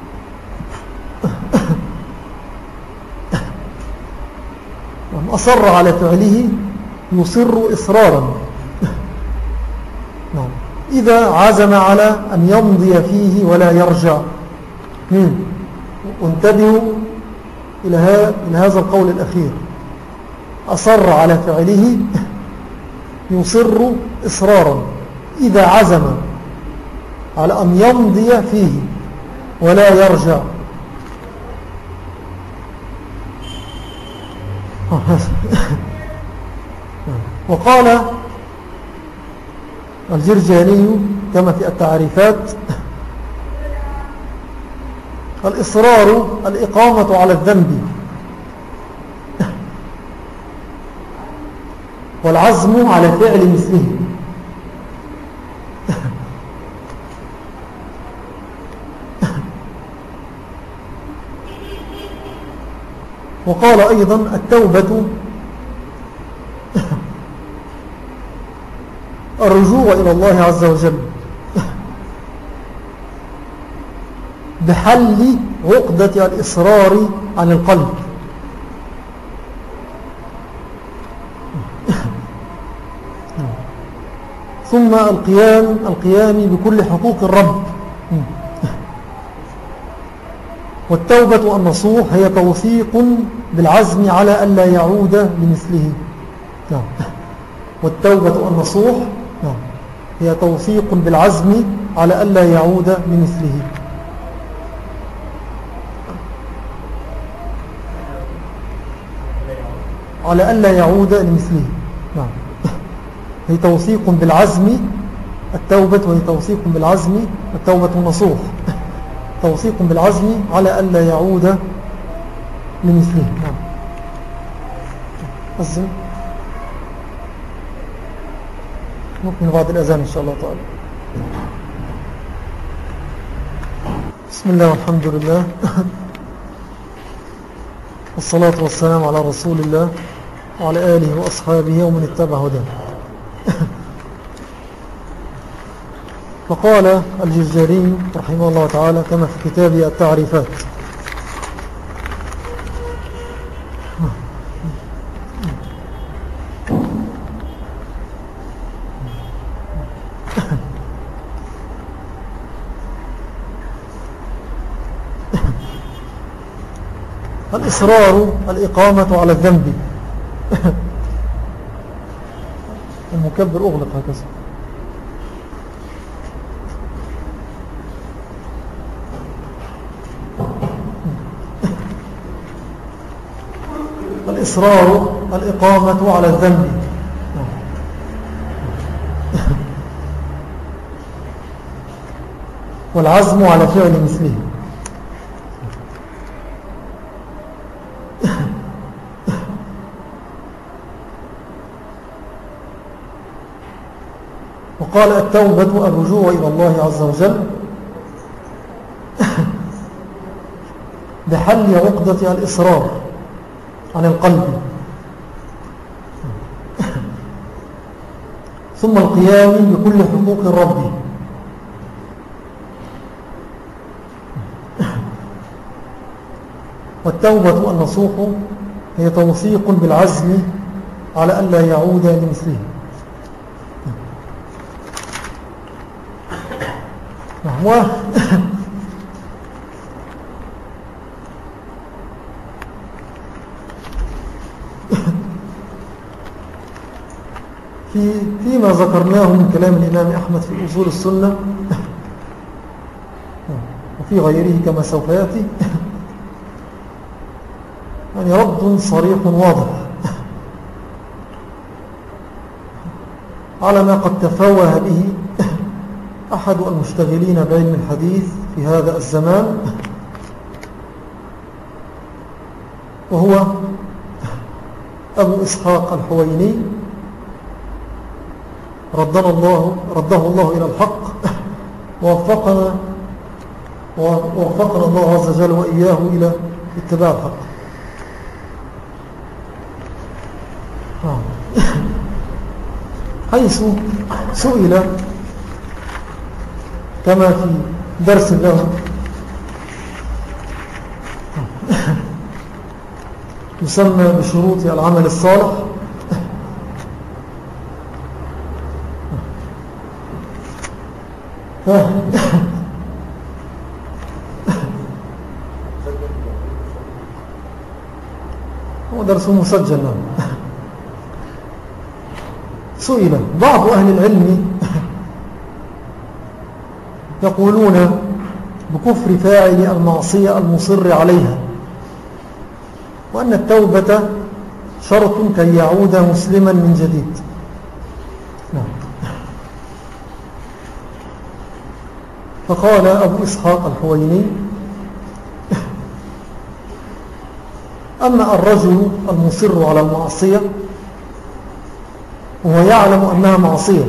أصر على فعله يصر إصرارا، إذا عزم على أن يمضي فيه ولا يرجع. وانتبهوا إلى هذا القول الأخير: أصر على فعله يصر إصرارا، إذا عزم على أن يمضي فيه ولا يرجع. وقال الجرجاني كما في التعريفات: الإصرار الإقامة على الذنب، والعزم على فعل مثله. وقال أيضا: التوبة الرجوع إلى الله عز وجل بحل عقدة الإصرار عن القلب. ثم القيام بكل حقوق الرب. والتوبة النصوح هي توثيق بالعزم على ألا يعود لمثله. والتوبة النصوح هي توثيق بالعزم على ألا يعود لمثله. على ألا يعود لمثله. هي توثيق بالعزم التوبة وهي توثيق بالعزم، التوبة النصوح توثيق بالعزم على ألا يعود لمثله. نعم. أذن نكمل بعد الأذان إن شاء الله تعالى. بسم الله والحمد لله والصلاة والسلام على رسول الله وعلى آله وأصحابه ومن اتبع هداه. فقال الجزاري رحمه الله تعالى كما في كتابه التعريفات: الإصرار الإقامة على الذنب. المكبر أغلق هكذا. الإصرار الإقامة على الذنب والعزم على فعل مثله. وقال: التوبة الرجوع إلى الله عز وجل بحل عقدة الإصرار عن القلب، ثم القيام بكل حقوق الرب، والتوبة النصوح هي توثيق بالعزم على ألا يعود لمثله. فيما ذكرناه من كلام الإمام أحمد في أصول السنة وفي غيره كما سوف يأتي يعني رد صريح واضح على ما قد تفوه به أحد المشتغلين بعلم الحديث في هذا الزمان، وهو أبو إسحاق الحويني رده الله إلى الحق، ووفقنا الله عز وجل وإياه إلى اتباع الحق. حيث سئل كما في درس له يسمى بشروط العمل الصالح، هو درس مسجل. سئل بعض أهل العلم يقولون بكفر فاعل المعصية المصر عليها، وأن التوبة شرط كي يعود مسلما من جديد. فقال أبو إسحاق الحويني: أما الرجل المصر على المعصية وهو يعلم أنها معصية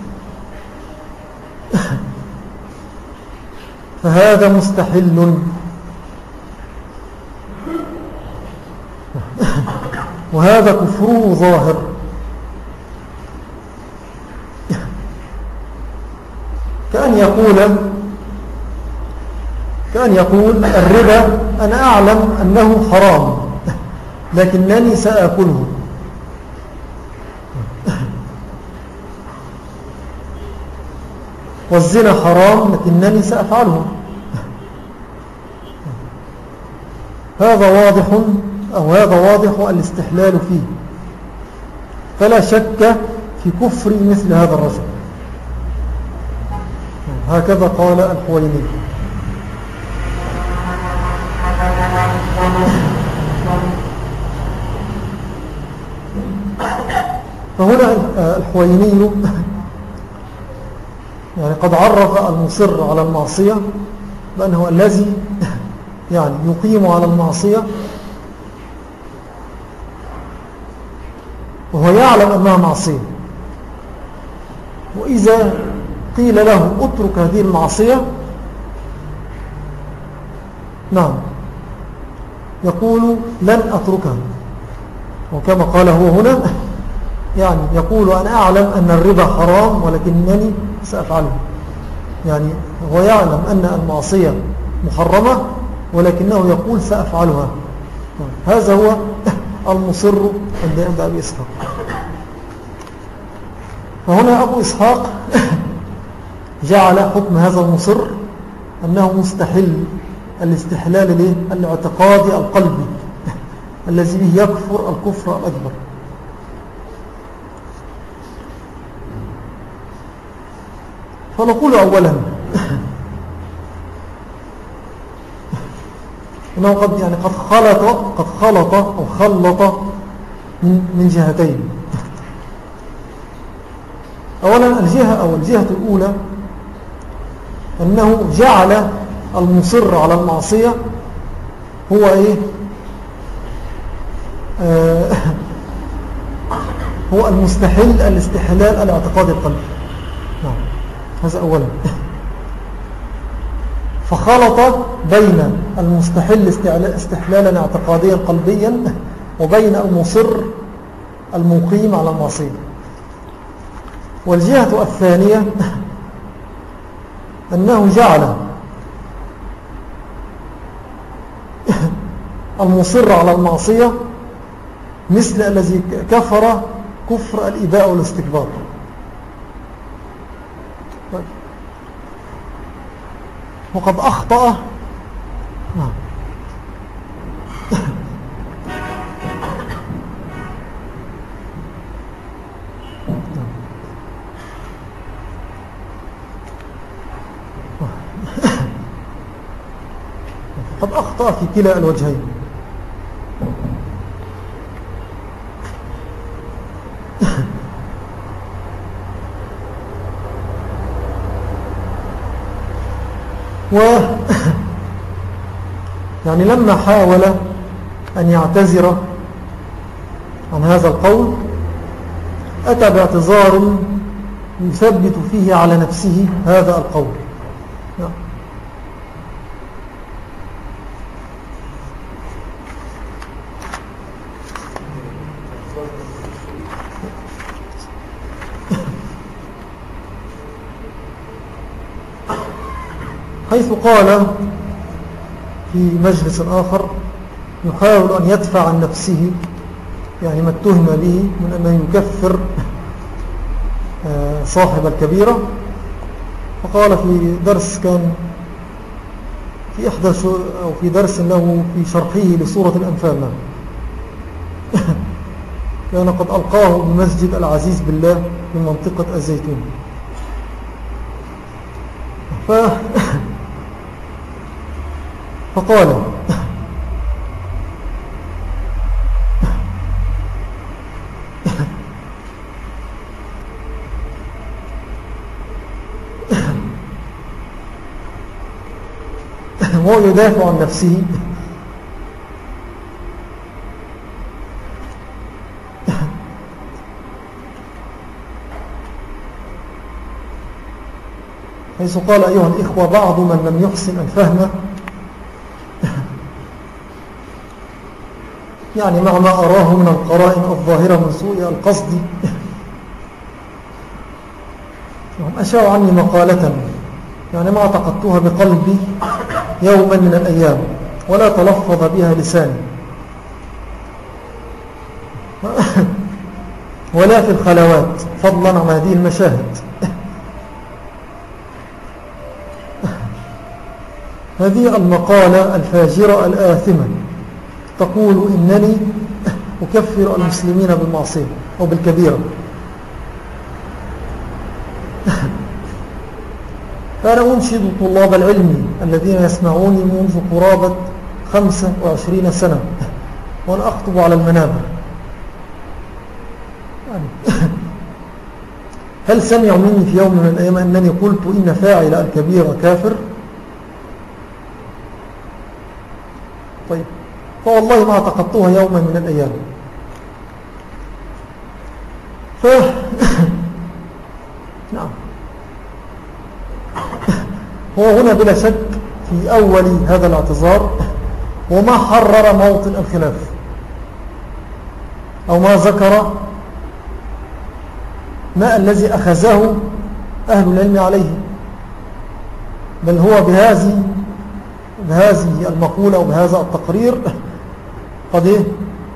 فهذا مستحل، وهذا كفره ظاهر، كأن يقول الربا أنا أعلم أنه حرام لكنني سأكله، والزنا حرام لكنني سأفعله. هذا واضح الاستحلال فيه، فلا شك في كفر مثل هذا الرجل. هكذا قال الحويني. فهنا الحويني يعني قد عرف المصر على المعصية بأنه الذي يعني يقيم على المعصية وهو يعلم أنها معصية، وإذا قيل له اترك هذه المعصية نعم يقول لن أتركها، وكما قال هو هنا يعني يقول أنا أعلم أن الربا حرام ولكنني سأفعله، يعني هو يعلم أن المعصية محرمة ولكنه يقول سأفعلها. هذا هو المصر عند أبي إسحاق. فهنا أبو إسحاق جعل حكم هذا المصر أنه مستحل الاستحلال الاعتقادي القلبي الذي به يكفر الكفر الأكبر. فنقول أولا إنه قد خلط أو خلط من جهتين. أولا الجهة الأولى أنه جعل المصر على المعصية هو هو المستحل الاستحلال الاعتقادي القلبي. نعم هذا أولا. فخلط بين المستحل استحلالا اعتقاديا قلبيا وبين المصر المقيم على المعصية. والجهة الثانية أنه جعل المصر على المعصية مثل الذي كفر كفر الإباء والاستكبار. وقد أخطأ قد أخطأ في كلا الوجهين. يعني لما حاول أن يعتذر عن هذا القول أتى باعتذار يثبت فيه على نفسه هذا القول. حيث قال في مجلس آخر يحاول أن يدفع عن نفسه يعني ما اتهم به من أنه يكفر صاحب الكبيرة. فقال في درس كان في أو في درس له في شرحه لسورة الأنفال كان قد ألقاه بمسجد العزيز بالله من منطقة الزيتون. فقال وهو يدافع عن نفسه حيث قال أيها الإخوة بعض من لم يحسن الفهم يعني مع ما أراه من القرائن الظاهرة من سوء القصد أشاء عني مقالة يعني ما اعتقدتها بقلبي يوما من الأيام ولا تلفظ بها لساني ولا في الخلوات فضلا عن هذه المشاهد. هذه المقالة الفاجرة الآثمة تقول إنني أكفر المسلمين بالمعصية أو بالكبيرة. فأنا أنشد طلاب العلم الذين يسمعوني منذ قرابة 25 سنة وأنا أخطب على المنابر هل سمعوا مني في يوم من الأيام أنني قلت إن فاعل الكبيرة كافر؟ طيب، فوالله ما اعتقدتها يوما من الأيام. نعم، هو هنا بلا شك في أول هذا الاعتذار وما حرر موطن الخلاف أو ما ذكر ما الذي أخذه أهل العلم عليه، بل هو بهذه المقولة وبهذا التقرير قد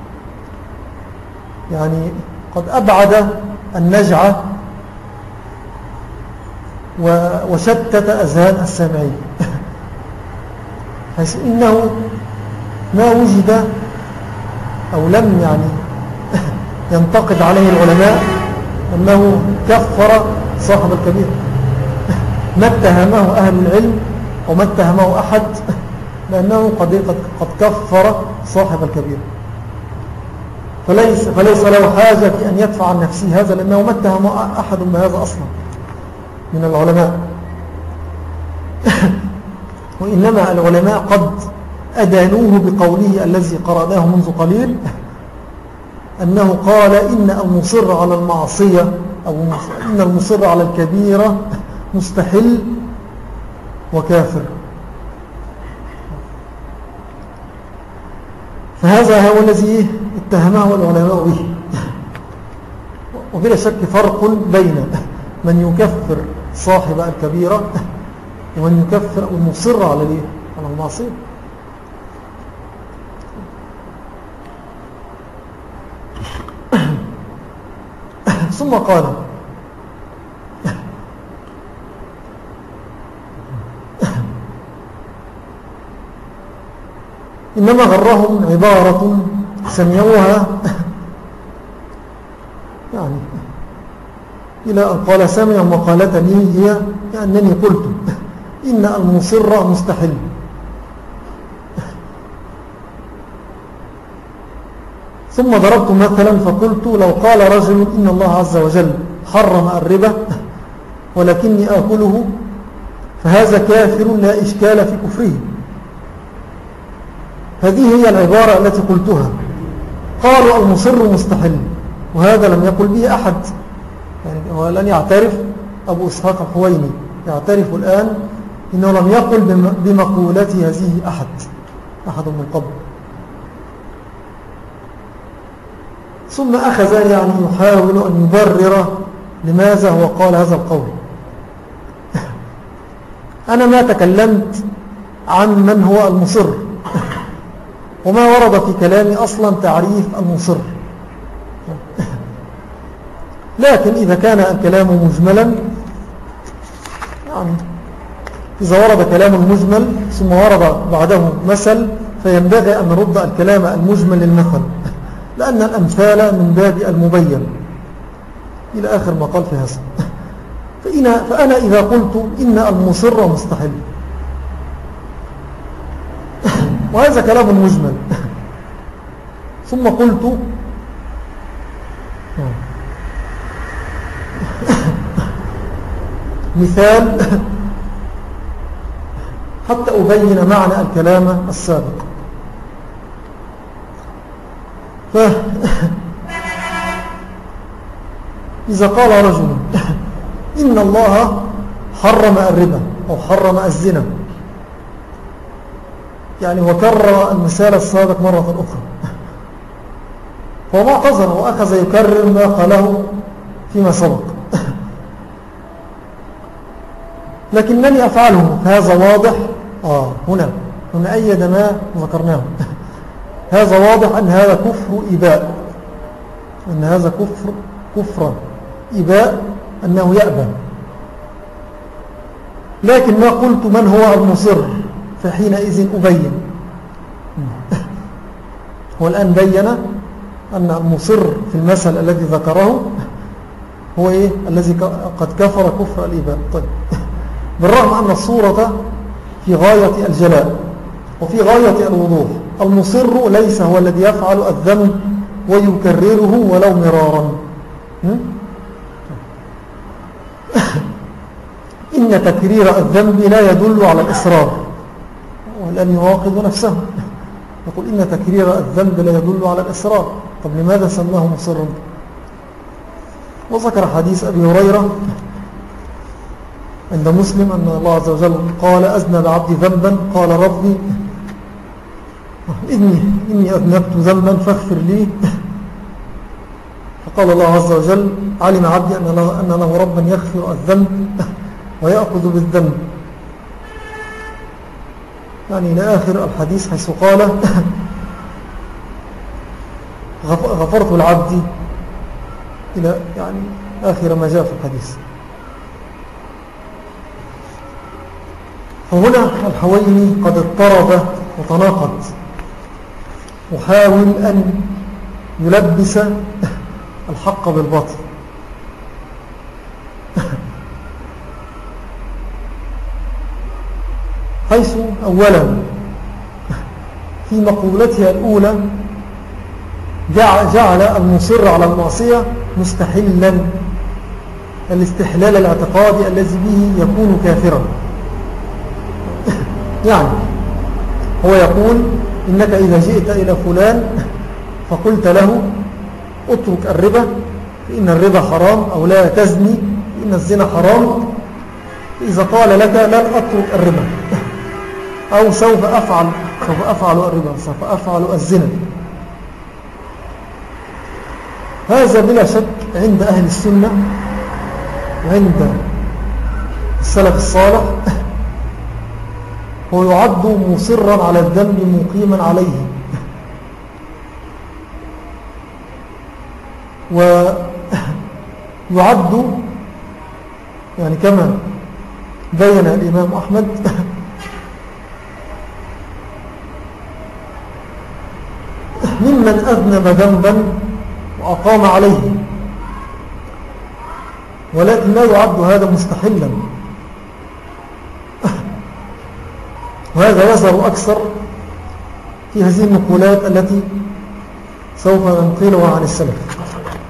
يعني قد أبعد النجعة وشتت أذهان السامعين، حيث إنه ما وجد أو لم يعني ينتقد عليه العلماء أنه كفر صاحب الكبير، ما اتهمه أهل العلم وما اتهمه أحد لأنه قد كفر صاحب الكبير، فليس له حاجة في أن يدفع عن نفسه هذا، لأنه ما اتهم أحد بهذا أصلا من العلماء. وإنما العلماء قد أدانوه بقوله الذي قرأناه منذ قليل، أنه قال إن المصر على المعصية أو إن المصر على الكبيرة مستحل وكافر. فهذا هو الذي اتهمه العلماء به. وبلا شك فرق بين من يكفر صاحب الكبيرة ومن يكفر المصر على المعصية. ثم قال إنما غرهم عبارة سمعوها يعني إلى أن قال سمع مقالة لي هي أنني قلت إن المصر مستحل. ثم ضربت مثلا فقلت لو قال رجل إن الله عز وجل حرم الربا ولكني آكله فهذا كافر لا إشكال في كفره. هذه هي العبارة التي قلتها. قالوا المصر مستحل، وهذا لم يقل به أحد، يعني هو الآن يعترف أبو إسحاق الحويني يعترف الآن إنه لم يقل بمقولة هذه أحد من قبل. ثم أخذ يعني يحاول أن يبرر لماذا هو قال هذا القول. أنا ما تكلمت عن من هو المصر، وما ورد في كلامي أصلا تعريف المصر، لكن إذا كان الكلام مجملا يعني إذا ورد كلام مجمل ثم ورد بعده مثل فينبغي أن نرد الكلام المجمل للمثل، لأن الأمثال من باب المبين إلى آخر ما قال في هذا. فأنا إذا قلت إن المصر مستحل وهذا كلام مجمل، ثم قلت مثال حتى أبين معنى الكلام السابق. إذا قال رجل إن الله حرم الربا أو حرم الزنا، يعني وكرر المثال السابق مرة أخرى، فما اعتذر وأخذ يكرر ما قاله فيما سبق، لكنني أفعله، فهذا واضح. هنا أيد ما ذكرناه. هذا واضح أن هذا كفر إباء، أن هذا كفر إباء، أنه يأبى. لكن ما قلت من هو المصر، فحينئذ أبين. هو الآن بين أن المصر في المثل الذي ذكره هو الذي قد كفر كفر الإباء. طيب، بالرغم أن الصورة في غاية الجلاء وفي غاية الوضوح، المصر ليس هو الذي يفعل الذنب ويكرره ولو مرارا. إن تكرير الذنب لا يدل على الإصرار، ولأن يواقض نفسه يقول إن تكرير الذنب لا يدل على الإصرار. طب لماذا سماه مصرا؟ وذكر حديث أبي هريرة عند مسلم أن الله عز وجل قال أذنب عبدي ذنبا قال ربي إني أذنبت ذنبا فاغفر لي، فقال الله عز وجل علم عبدي أن له ربا يغفر الذنب ويأخذ بالذنب، يعني إلى آخر الحديث حيث قال غفرت العبد إلى يعني آخر ما جاء في الحديث. فهنا الحويني قد اضطرب وتناقض وحاول أن يلبس الحق بالباطل. حيث أولا في مقولتها الأولى جعل المصر على المعصية مستحلا، الاستحلال الاعتقادي الذي به يكون كافرا. يعني هو يقول إنك إذا جئت إلى فلان فقلت له اترك الربا فإن الربا حرام، أو لا تزني فإن الزنا حرام، إذا قال لك لن أترك الربا أو سوف أفعل الربا، سوف أفعل الزنا، هذا بلا شك عند أهل السنة وعند السلف الصالح هو يعد مصرا على الذنب مقيما عليه، ويعد يعني كما بين الإمام أحمد ممن أذنب ذنبا وأقام عليه، ولكن لا يعد هذا مستحلا، وهذا يظهر أكثر في هذه المقولات التي سوف ننقلها عن السلف.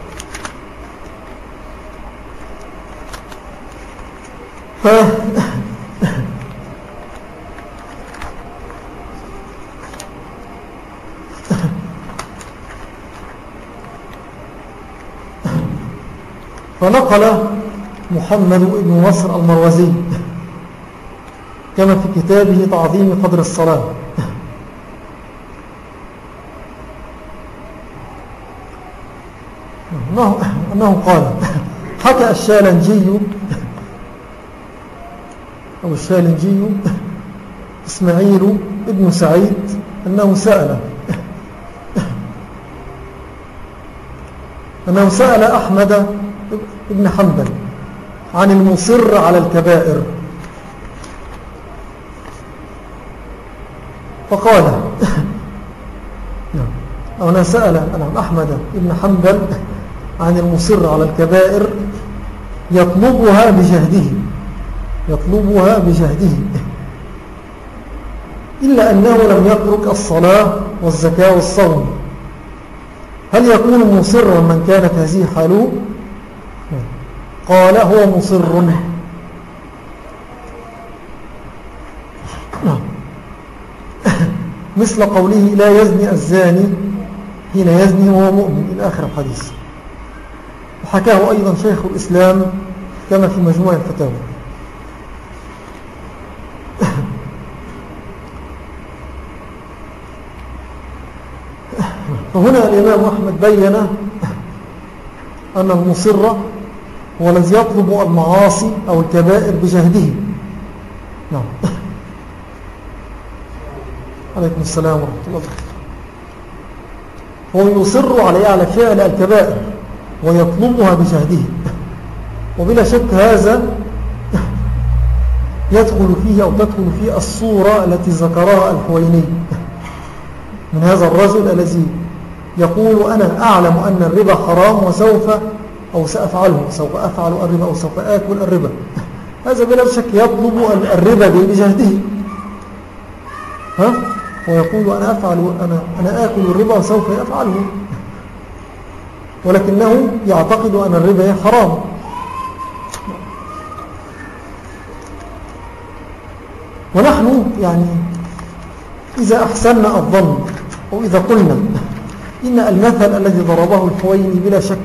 فنقل محمد بن نصر المروزي كما في كتابه تعظيم قدر الصلاة أنه قال حكى الشالنجي إسماعيل ابن سعيد أنه سأل أحمد ابن حنبل عن المصر على الكبائر، فقال أنا سأل أحمد ابن حنبل عن المصر على الكبائر يطلبها بجهده إلا أنه لم يترك الصلاة والزكاة والصوم، هل يكون مصرا من كانت هذه حاله؟ قال هو مصر. مثل قوله لا يزني الزاني حين يزني وهو مؤمن إلى آخر الحديث، وحكاه أيضا شيخ الإسلام كما في مجموع الفتاوى. فهنا الإمام أحمد بين أن المصر هو الذي يطلب المعاصي أو الكبائر بجهده. نعم. عليكم السلام ورحمة الله وبركاته. هو يصر على فعل الكبائر ويطلبها بجهده، وبلا شك هذا يدخل فيه الصورة التي ذكرها الحويني من هذا الرجل الذي يقول أنا أعلم أن الربا حرام أو سأفعله، سوف أفعل الربا أو سوف آكل الربا. هذا بلا شك يطلب الربا بجهده، ويقول أنا آكل الربا وسوف أفعله، ولكنه يعتقد أن الربا حرام. نحن يعني إذا أحسننا الظن أو إذا قلنا إن المثل الذي ضربه الحويني بلا شك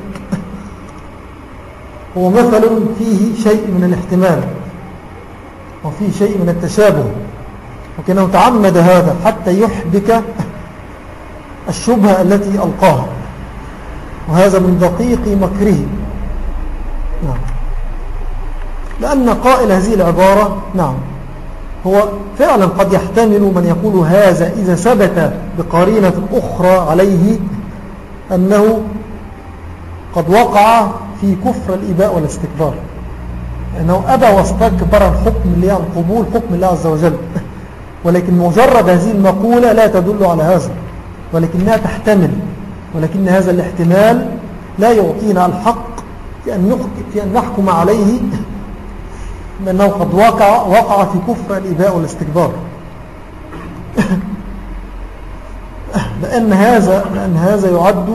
هو مثل فيه شيء من الاحتمال وفيه شيء من التشابه، وكأنه تعمد هذا حتى يحبك الشبهة التي ألقاها، وهذا من دقيق مكره. نعم. لأن قائل هذه العبارة نعم هو فعلا قد يحتمل من يقول هذا إذا ثبت بقرينة أخرى عليه أنه قد وقع في كفر الإباء والاستكبار، أنه أبى واستكبر الحكم اللي عن قبول حكم الله عز وجل، ولكن مجرد هذه المقولة لا تدل على هذا، ولكنها تحتمل، ولكن هذا الاحتمال لا يعطينا الحق في أن نحكم عليه بأنه قد وقع في كفر الإباء والاستكبار. لأن هذا يعد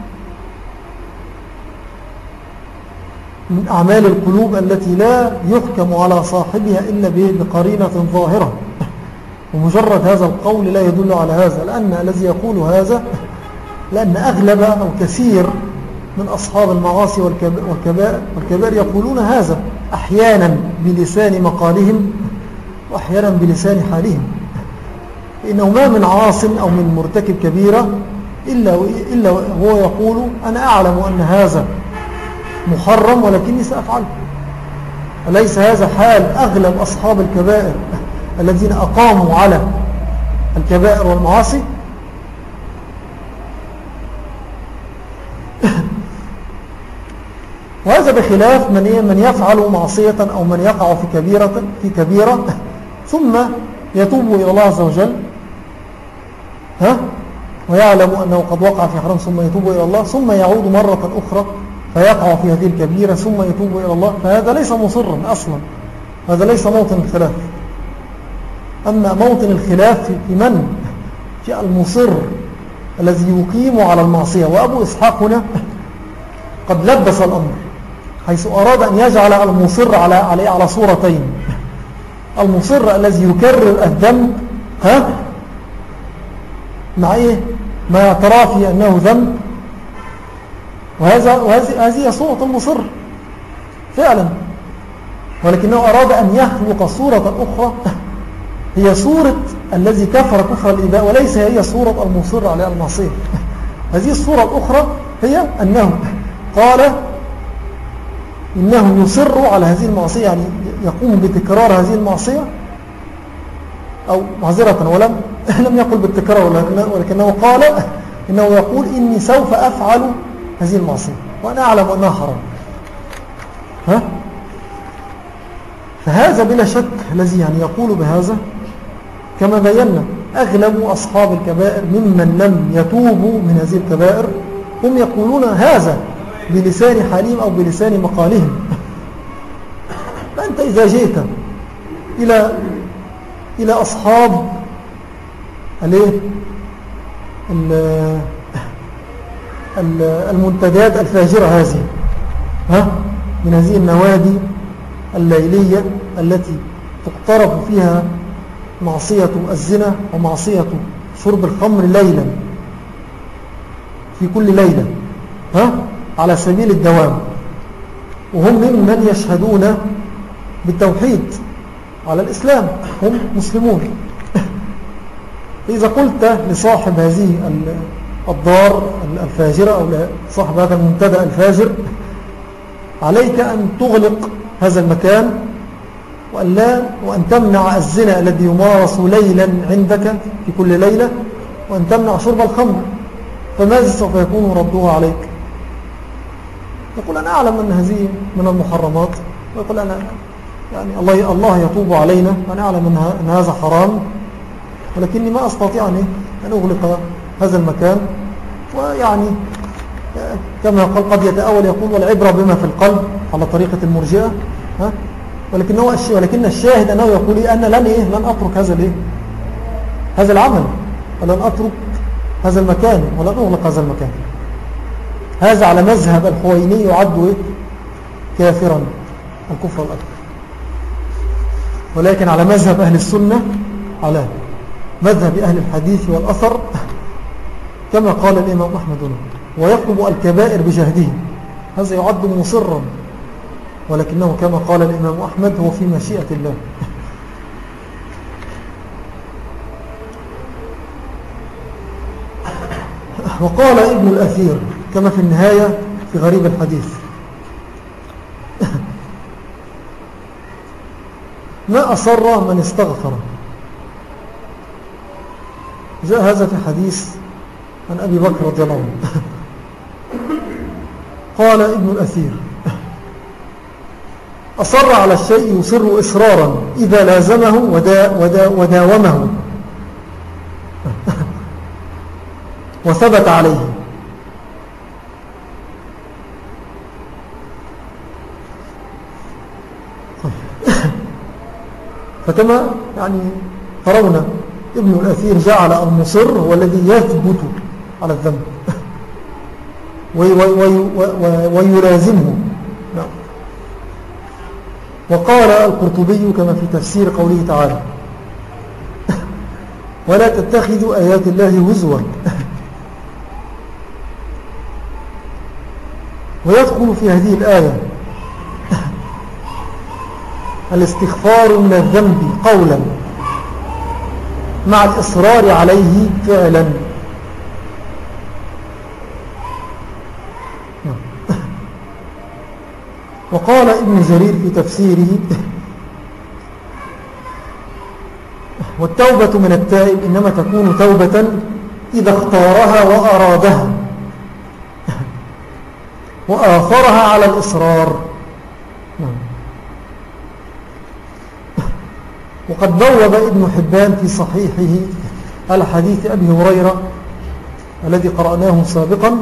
من أعمال القلوب التي لا يحكم على صاحبها إلا بقرينة ظاهرة، ومجرد هذا القول لا يدل على هذا، لأن الذي يقول هذا لأن أغلب أو كثير من أصحاب المعاصي والكبائر يقولون هذا أحيانا بلسان مقالهم وأحيانا بلسان حالهم، إنه ما من عاص أو من مرتكب كبيرة إلا هو يقول أنا أعلم أن هذا محرم ولكني سأفعله. أليس هذا حال أغلب أصحاب الكبائر الذين أقاموا على الكبائر والمعاصي؟ وهذا بخلاف من يفعل معصية أو من يقع في كبيرة ثم يتوب إلى الله عز وجل ويعلم أنه قد وقع في حرام ثم يتوب إلى الله ثم يعود مرة أخرى فيقع في هذه الكبيرة ثم يتوب إلى الله، فهذا ليس مصرا أصلا، هذا ليس موطن الخلاف. أما موطن الخلاف في من؟ في المصر الذي يقيم على المعصية. وأبو إسحاق هنا قد لبس الأمر حيث أراد أن يجعل المصر على صورتين: المصر الذي يكرر الذنب مع إيه؟ ما اعترافه أنه ذنب، وهذه صورة المصر فعلا، ولكنه أراد أن يخلق صورة أخرى هي صورة الذي كفر كفر الإباء، وليس هي صورة المصر على المعصية. هذه الصورة الأخرى هي أنه قال إنه يصر على هذه المعصية، يعني يقوم بتكرار هذه المعصية، أو معذرة لم يقل بالتكرار، ولكنه قال إنه يقول إني سوف أفعل هذه المعصية وأنا أعلم أنها حرام. فهذا بلا شك الذي يعني يقول بهذا كما بينا أغلب أصحاب الكبائر ممن لم يتوبوا من هذه الكبائر هم يقولون هذا بلسان حالهم أو بلسان مقالهم. فأنت إذا جئت إلى أصحاب المنتديات الفاجرة هذه من هذه النوادي الليلية التي تقترف فيها معصية الزنا ومعصية شرب الخمر ليلا في كل ليلة على سبيل الدوام، وهم ممن يشهدون بالتوحيد على الإسلام، هم مسلمون. إذا قلت لصاحب هذه الدار الفاجرة أو صاحب هذا المنتدى الفاجر عليك أن تغلق هذا المكان وأن تمنع الزنا الذي يمارس ليلا عندك في كل ليلة، وأن تمنع شرب الخمر، فماذا سوف يكون ردوها عليك؟ يقول أنا أعلم أن هذه من المحرمات، ويقول أنا يعني الله يتوب علينا، وأنا أعلم أن هذا حرام، ولكني ما أستطيع أن أغلق هذا المكان. ويعني كما قال قد يتأول يقول والعبرة بما في القلب على طريقة المرجئة، ولكن الشاهد أنه يقول أنا لن أترك هذا العمل، ولن أترك هذا المكان، ولن أغلق هذا المكان. هذا على مذهب الحويني يعد كافرا الكفر الأكبر، ولكن على مذهب أهل السنة على مذهب أهل الحديث والأثر كما قال الإمام أحمد له، ويطلب الكبائر بجهده، هذا يعد مصرا، ولكنه كما قال الإمام أحمد هو في مشيئة الله. وقال ابن الأثير كما في النهاية في غريب الحديث: ما أصر من استغفر. جاء هذا في حديث عن أبي بكر رضي الله عنه. قال ابن الأثير: أصر على الشيء يصر إصرارا إذا لازمه وداومه وثبت عليه. فكما يعني ترون ابن الأثير جعل المصر هو الذي يثبت على الذنب ويلازمه. وقال القرطبي كما في تفسير قوله تعالى: ولا تتخذوا آيات الله هزوا. ويدخل في هذه الآية الاستغفار من الذنب قولا مع الإصرار عليه فعلا. وقال ابن جرير في تفسيره: والتوبة من التائب إنما تكون توبة إذا اختارها وأرادها وآثرها على الإصرار. وقد بوب ابن حبان في صحيحه على حديث أبي هريرة الذي قرأناه سابقا: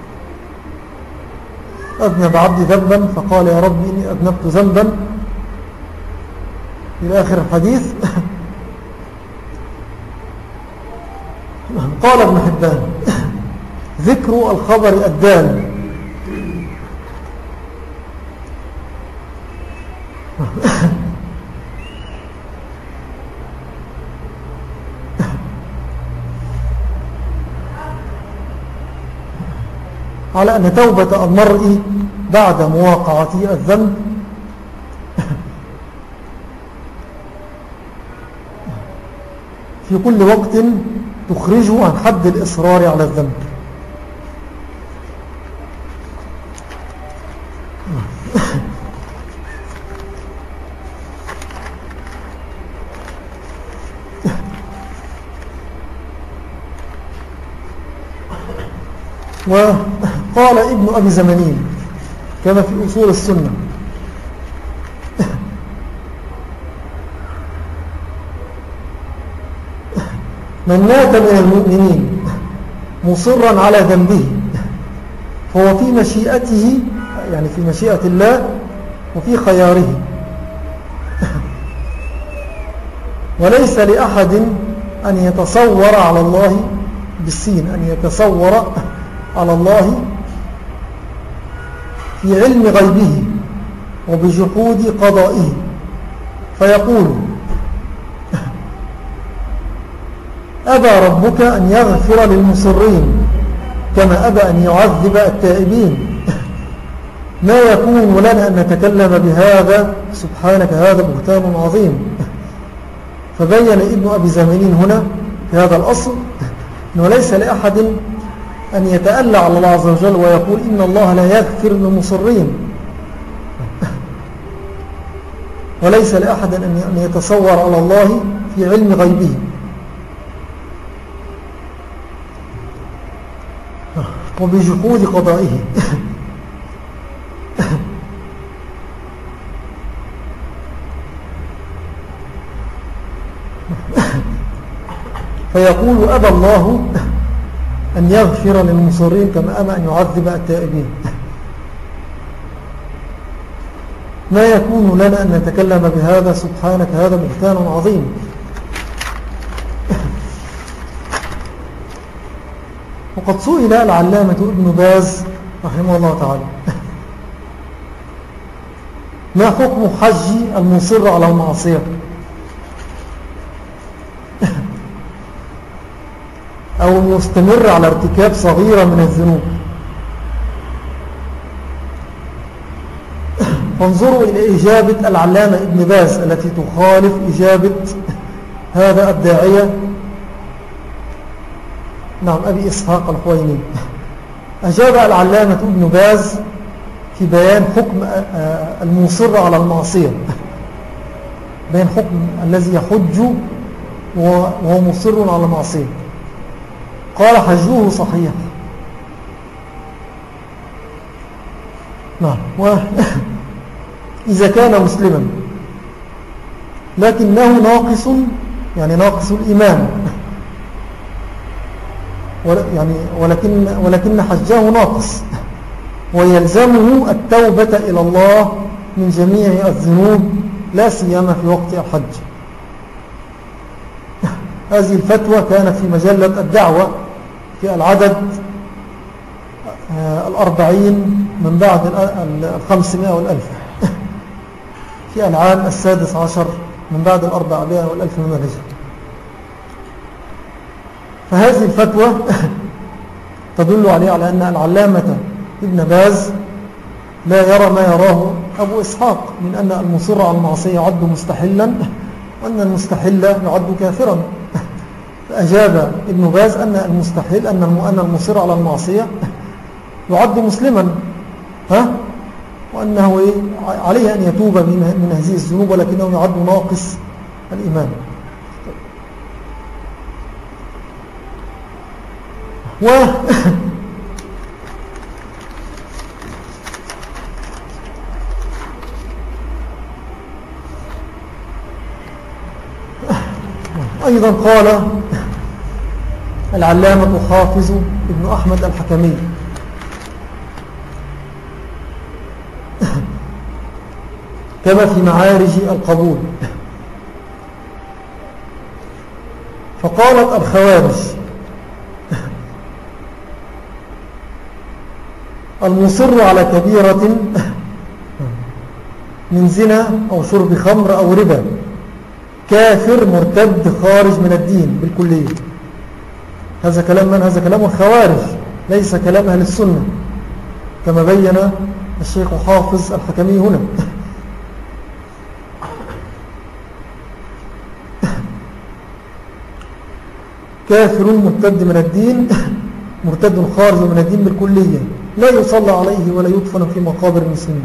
أذنب عبدي ذنبا فقال يا رب إني أذنبت ذنبا، إلى آخر الحديث. قال ابن حبان: ذكر الخبر الدال على أن توبة المرء بعد مواقعته الذنب في كل وقت تخرجه عن حد الإصرار على الذنب. وقال ابن أبي زمانين كما في أصول السنة: من مات من المؤمنين مصرا على ذنبه فهو في مشيئته، يعني في مشيئة الله وفي خياره، وليس لأحد أن يتصور على الله بالسين، أن يتصور على الله في علم غيبه وبجحود قضائه فيقول: أبى ربك أن يغفر للمصرين كما أبى أن يعذب التائبين، ما يكون لنا أن نتكلم بهذا، سبحانك هذا بهتان عظيم. فبين ابن أبي زمانين هنا في هذا الأصل أنه ليس لأحد أن يتألى على الله عز وجل ويقول إن الله لا يغفر للمصرين، وليس لأحد أن يتصور على الله في علم غيبه وبجحود قضائه. فيقول: أبى الله أن يغفر للمصرين كما أبى أن يعذب التائبين، ما يكون لنا أن نتكلم بهذا، سبحانك هذا بهتان عظيم. وقد سئل العلامة ابن باز رحمه الله تعالى: ما حكم حج المصر على المعصية؟ أو مستمر على ارتكاب صغيرة من الذنوب. فانظروا إلى إجابة العلامة ابن باز التي تخالف إجابة هذا الداعية، نعم، أبي إسحاق الحويني. أجاب العلامة ابن باز في بيان حكم المصر على المعصية، بيان حكم الذي يحج وهو مصر على المعصية. قال: حجه صحيح. نعم. إذا كان مسلما لكنه ناقص، يعني ناقص الإيمان، يعني ولكن حجه ناقص، ويلزمه التوبة إلى الله من جميع الذنوب لا سيما في وقت الحج. هذه الفتوى كانت في مجلة الدعوة في العدد 40 من بعد 500 والألف، في العام 16 من بعد 400 والألف من الهجرة. فهذه الفتوى تدل على أن العلامة ابن باز لا يرى ما يراه أبو إسحاق من أن المصر على المعصية يعد مستحلا، وأن المستحل يعد كافرا. فأجاب ابن باز أن المستحل أن المصر على المعصية يعد مسلما، وأنه عليه أن يتوب من هذه الذنوب، ولكنه يعد ناقص الإيمان. أيضا قال العلامة حافظ ابن أحمد الحكمي: كما في معارج القبول، فقالت الخوارج: المصر على كبيرة من زنا أو شرب خمر أو ربا كافر مرتد خارج من الدين بالكلية. هذا كلام من؟ هذا كلام الخوارج، ليس كلام أهل السنة، كما بين الشيخ حافظ الحكمي هنا. كافر مرتد من الدين، مرتد خارج من الدين بالكلية، لا يصلى عليه ولا يدفن في مقابر المسلمين،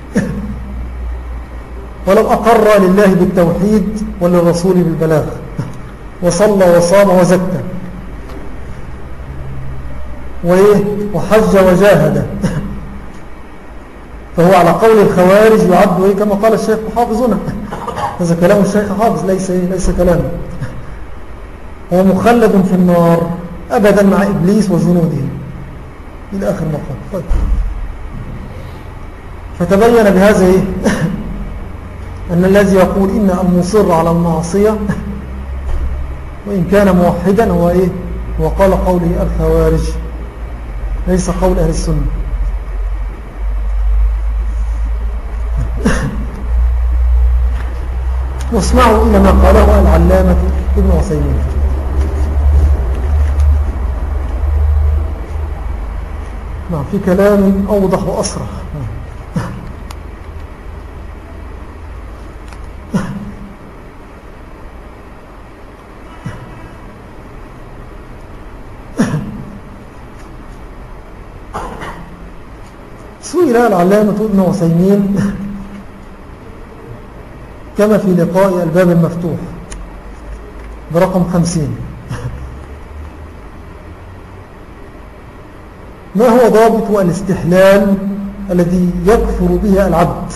ولو أقر لله بالتوحيد وللرسول بالبلاغ، وصلى وصام وزكى وحج وجاهد، فهو على قول الخوارج يعد كما قال الشيخ حافظ هنا. هذا كلام الشيخ حافظ، ليس كلامه. هو مخلد في النار أبدا مع إبليس وجنوده إلى آخر مقام. طيب. فتبين بهذا أن الذي يقول إن المصر على المعصية وإن كان موحدا هو قال قوله الخوارج، ليس قول أهل السنة. واسمعوا إلى ما قاله العلامة ابن عثيمين: نعم، في كلام أوضح وأصرح. سئل العلامة ابن عثيمين كما في لقاء الباب المفتوح برقم 50، ما هو ضابط الاستحلال الذي يكفر به العبد؟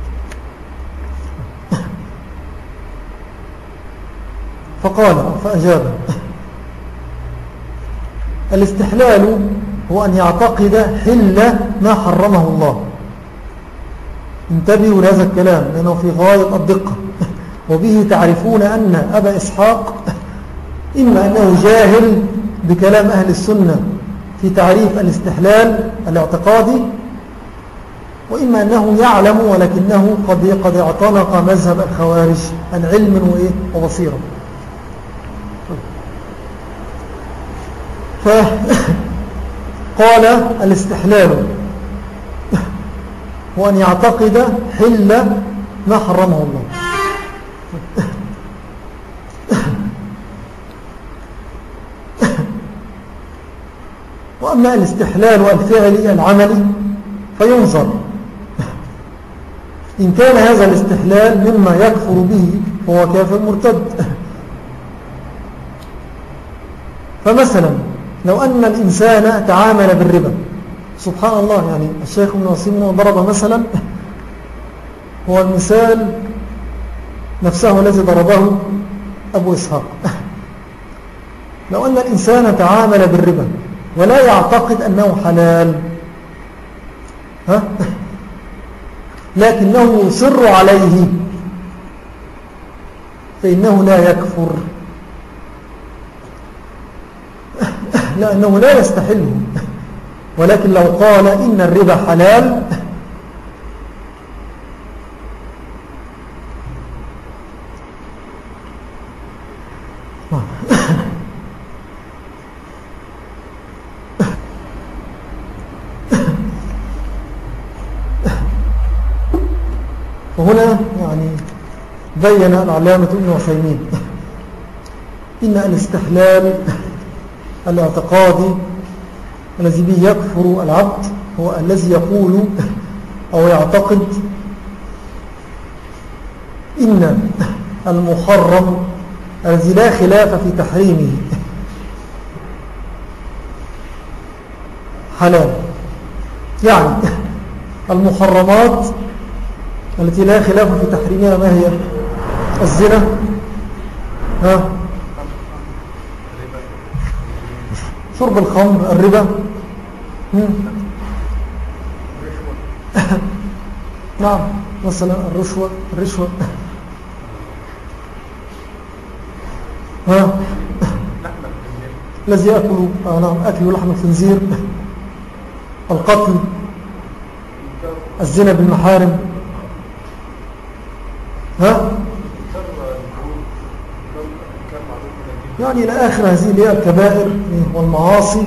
فأجاب: الاستحلال هو أن يعتقد حل ما حرمه الله. انتبهوا لهذا الكلام لأنه في غاية الدقة، وبه تعرفون أن أبا إسحاق إما أنه جاهل بكلام أهل السنة في تعريف الاستحلال الاعتقادي، وإما أنه يعلم ولكنه قد اعتنق مذهب الخوارج عن علم وبصيرة. فقال الاستحلال هو أن يعتقد حل ما حرمه الله. وأما الاستحلال والفعل العملي فينظر إن كان هذا الاستحلال مما يكفر به فهو كافر مرتد. فمثلا لو أن الإنسان تعامل بالربا، سبحان الله، يعني الشيخ ابن وسيم ضرب مثلا هو المثال نفسه الذي ضربه أبو إسحاق. لو أن الإنسان تعامل بالربا ولا يعتقد أنه حلال، لكنه يصر عليه، فإنه لا يكفر، لأنه لا يستحله. ولكن لو قال إن الربا حلال فهنا يعني بين العلامة ابن عثيمين إن الاستحلال الاعتقادي الذي به يكفر العبد هو الذي يقول أو يعتقد إن المحرم الذي لا خلاف في تحريمه حلال. يعني المحرمات التي لا خلاف في تحريمها ما هي؟ الزنا، شرب الخمر، الربا، نعم، مثلا الرشوة الذي يأكل أكل لحم الخنزير، القتل، الزنا بالمحارم، يعني إلى آخر هذه هي الكبائر والمعاصي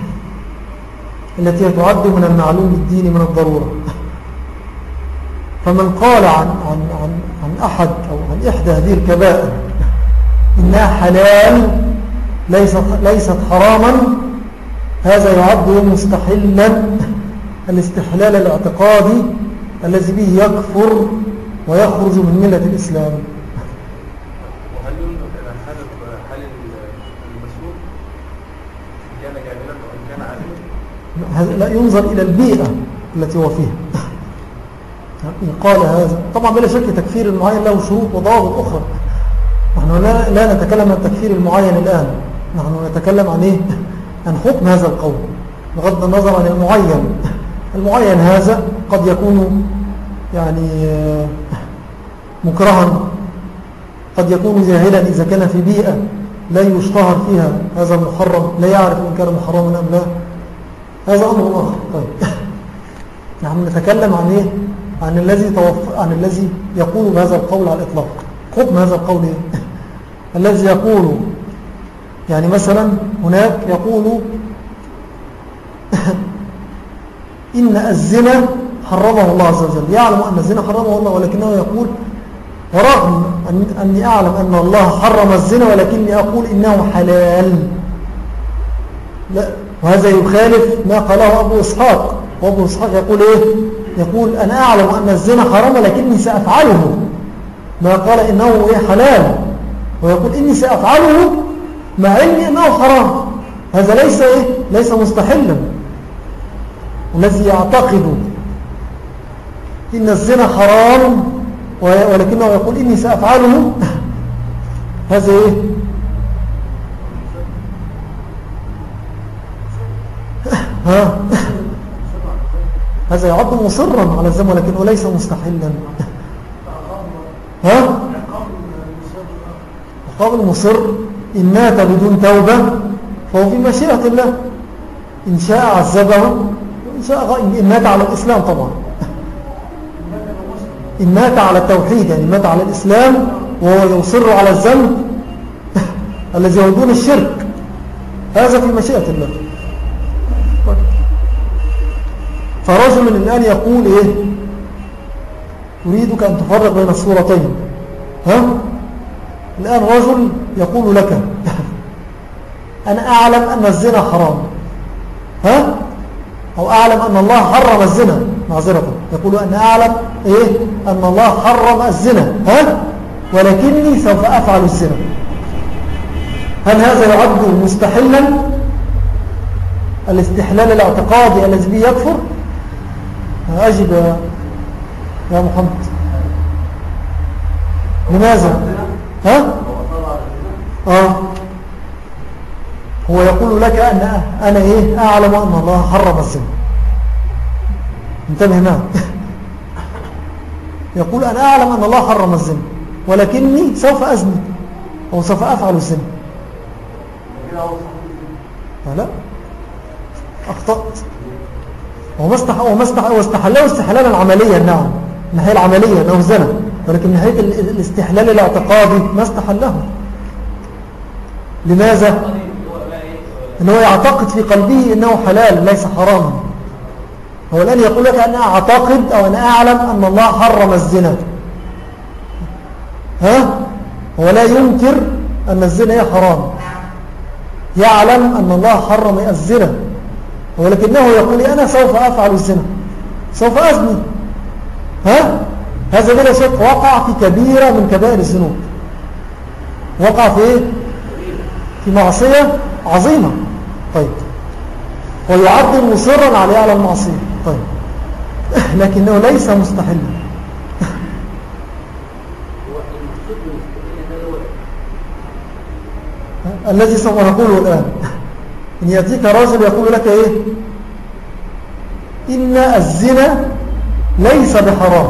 التي تعد من المعلوم الديني من الضرورة. فمن قال عن أحد أو عن إحدى هذه الكبائر إنها حلال ليست حراما، هذا يعد مستحلا الاستحلال الاعتقادي الذي به يكفر ويخرج من ملة الإسلام. وهل ينظر إلى حال المسؤول إن كان جاهلا وإن كان عالما؟ لا، ينظر إلى البيئة التي هو فيها. إن قال هذا طبعا بلا شك تكفير المعين له شروط وضوابط أخرى. نحن لا نتكلم عن التكفير المعين الآن، نحن نتكلم عن إيه؟ عن حكم هذا القول بغض النظر عن المعين هذا قد يكون يعني مكرها، قد يكون جاهلا إذا كان في بيئة لا يشتهر فيها هذا المحرم، لا يعرف إن كان محرما أم لا، هذا أمر آخر. طيب نحن نتكلم عن إيه؟ عن الذي يقول بهذا القول على الإطلاق. حكم هذا القول إيه؟ الذي يقول يعني مثلا هناك يقول إن الزنا حرمه الله عز وجل، يعلم أن الزنا حرمه الله، ولكنه يقول ورغم أني أعلم أن الله حرم الزنا ولكني أقول إنه حلال. لا، وهذا يخالف ما قاله أبو إسحاق. وأبو إسحاق يقول إيه؟ يقول أنا أعلم أن الزنا حرام لكني سأفعله، ما قال إنه إيه حلال، ويقول إني سأفعله مع إني إنه حرام. هذا ليس إيه؟ ليس مستحلا. الذي يعتقد إن الزنا حرام ولكنه يقول إني سأفعله، هذا إيه؟ هذا يعد مصرا على الذنب ولكنه ليس مستحلا. عقاب المصر إن مات بدون توبة فهو في مشيئة الله، إن شاء عذبه وإن شاء إن مات على الإسلام. طبعا إن مات على التوحيد يعني مات على الإسلام وهو يصر على الذنب الذي هو دون الشرك، هذا في مشيئة الله. فرجل الآن يقول إيه؟ أريدك أن تفرق بين الصورتين. ها؟ الآن رجل يقول لك أنا أعلم أن الزنا حرام، ها؟ أو أعلم أن الله حرم الزنا، معذرة، يقول أنا أعلم إيه؟ أن الله حرم الزنا، ها؟ ولكني سوف أفعل الزنا. هل هذا يعد مستحلا؟ الاستحلال الاعتقادي الذي به يكفر؟ أجب يا محمد. لماذا؟ ها؟ هو يقول لك أنا إيه؟ أعلم أن الله حرم الزنا. انتبه معي. يقول أنا أعلم أن الله حرم الزنا ولكني سوف أزني أو سوف أفعل الزنا. لا، أخطأت. هو استحلله استحلالا عمليا، نعم، من ناحية العملية أنه زنا، ولكن من ناحية الاستحلال الاعتقادي ما استحله. لماذا؟ أنه يعتقد في قلبه أنه حلال ليس حراما. هو الآن يقول لك أنا أعتقد أو أنا أعلم أن الله حرم الزنا، ها؟ هو لا ينكر أن الزنا هي حرام، يعلم أن الله حرم الزنا، ولكنه يقول أنا سوف أفعل الزنا، سوف أزني، ها؟ هذا بلا شك وقع في كبيرة من كبائر الذنوب، وقع في إيه؟ في معصية عظيمة. طيب، ويعد مصرا على المعصية. طيب، لكنه ليس مستحلا. الذي سوف نقوله الآن، إن يأتيك رجل يقول لك إيه؟ إن الزنا ليس بحرام،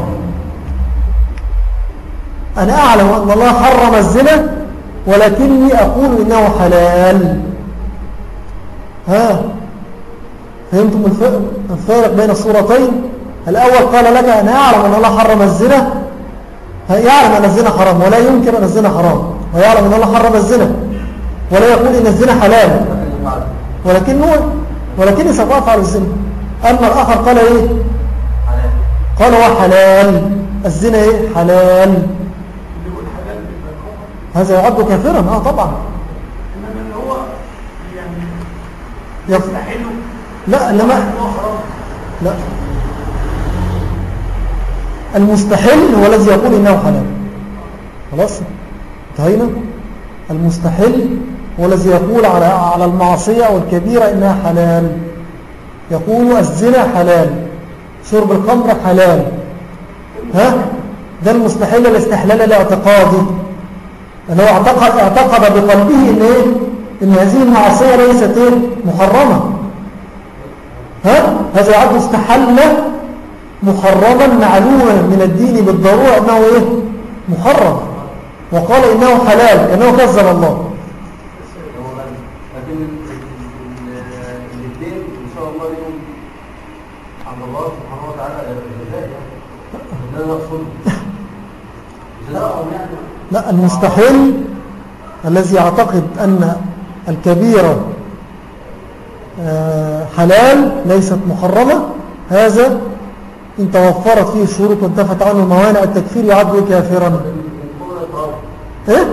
أنا أعلم أن الله حرم الزنا ولكني أقول إنه حلال. ها؟ فهمتم الفارق بين الصورتين؟ الأول قال لك أنا أعلم أن الله حرم الزنا، يعلم أن الزنا حرام ولا ينكر أن الزنا حرام، ويعلم أن الله حرم الزنا ولا يقول إن الزنا حلال، ولكني سوف أفعل الزنا. أما الآخر قال إيه؟ قال هو حلال، الزنا إيه؟ حلال. هذا يعد كافرا. طبعا. إنما هو يعني يستحله. لا، لا، المستحل هو الذي يقول إنه حلال. خلاص انتهينا. المستحل هو الذي يقول على المعصية والكبيرة إنها حلال، يقول الزنا حلال، شرب الخمر حلال، ها؟ ده المستحل الاستحلال الاعتقادي، أنه اعتقد بقلبه إن هذه المعصية ليست محرمة، ها؟ هذا يعد استحل محرما معلوما من الدين بالضرورة أنه إيه؟ محرم، وقال إنه حلال كأنه كذب الله. لكن الاثنين إن شاء الله لهم عند الله سبحانه وتعالى الجزاء، ده نقصد لا، المستحيل الذي يعتقد أن الكبيرة حلال ليست محرمة، هذا إن توفرت فيه الشروط وانتفت عنه موانع التكفير يعد كافرا. إيه؟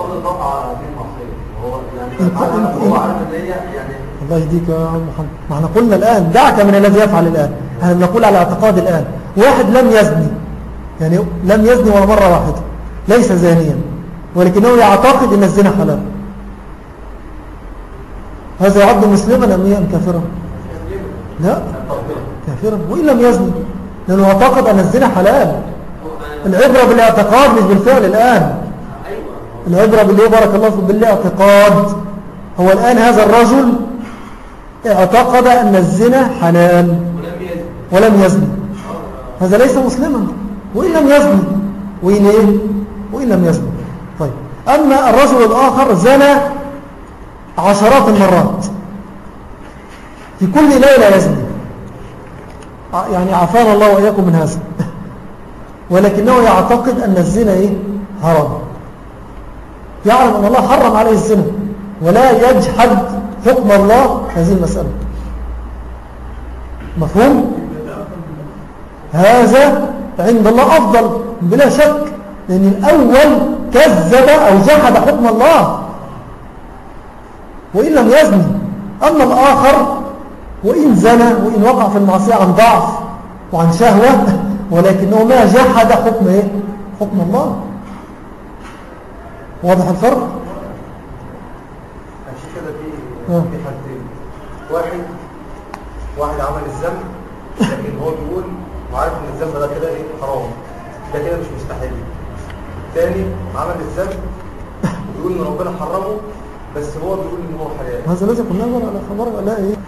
الله يهديك يا محمد. ما احنا قلنا الآن دعك من الذي يفعل الآن، احنا بنقول على اعتقاد الآن. واحد لم يزني، يعني لم يزني ولا مرة واحدة، ليس زانيا، ولكنه يعتقد ان الزنا حلال، هذا يعد مسلما ام كافرا؟ لا، كافرا وان لم يزني، لانه اعتقد ان الزنا حلال. العبرة بالاعتقاد مش بالفعل الآن، العبرة بالله بارك الله فيك بالاعتقاد. هو الآن هذا الرجل اعتقد أن الزنا حلال ولم يزني، هذا ليس مسلما وإن لم يزني، وإن لم يزني. طيب، أما الرجل الآخر زنى عشرات المرات في كل ليلة يزني، يعني عافانا الله وإياكم من هذا، ولكنه يعتقد أن الزنا حرام، يعلم أن الله حرم عليه الزنا ولا يجحد حكم الله هذه المسألة. مفهوم؟ هذا عند الله أفضل بلا شك، لأن الأول كذب أو جحد حكم الله وإن لم يزني. أما الآخر وإن زنى وإن وقع في المعصية عن ضعف وعن شهوة ولكنه ما جحد حكم الله. واضح الفرق؟ عشان كده في حاجتين، واحد عمل الذنب لكن هو بيقول وعارف ان الذنب ده كده حرام، ده كده مش مستحيل. الثاني عمل الذنب وبيقول ان ربنا حرمه بس هو بيقول ان هو حلال. هذا لازم كنا نمر على خبر لا ايه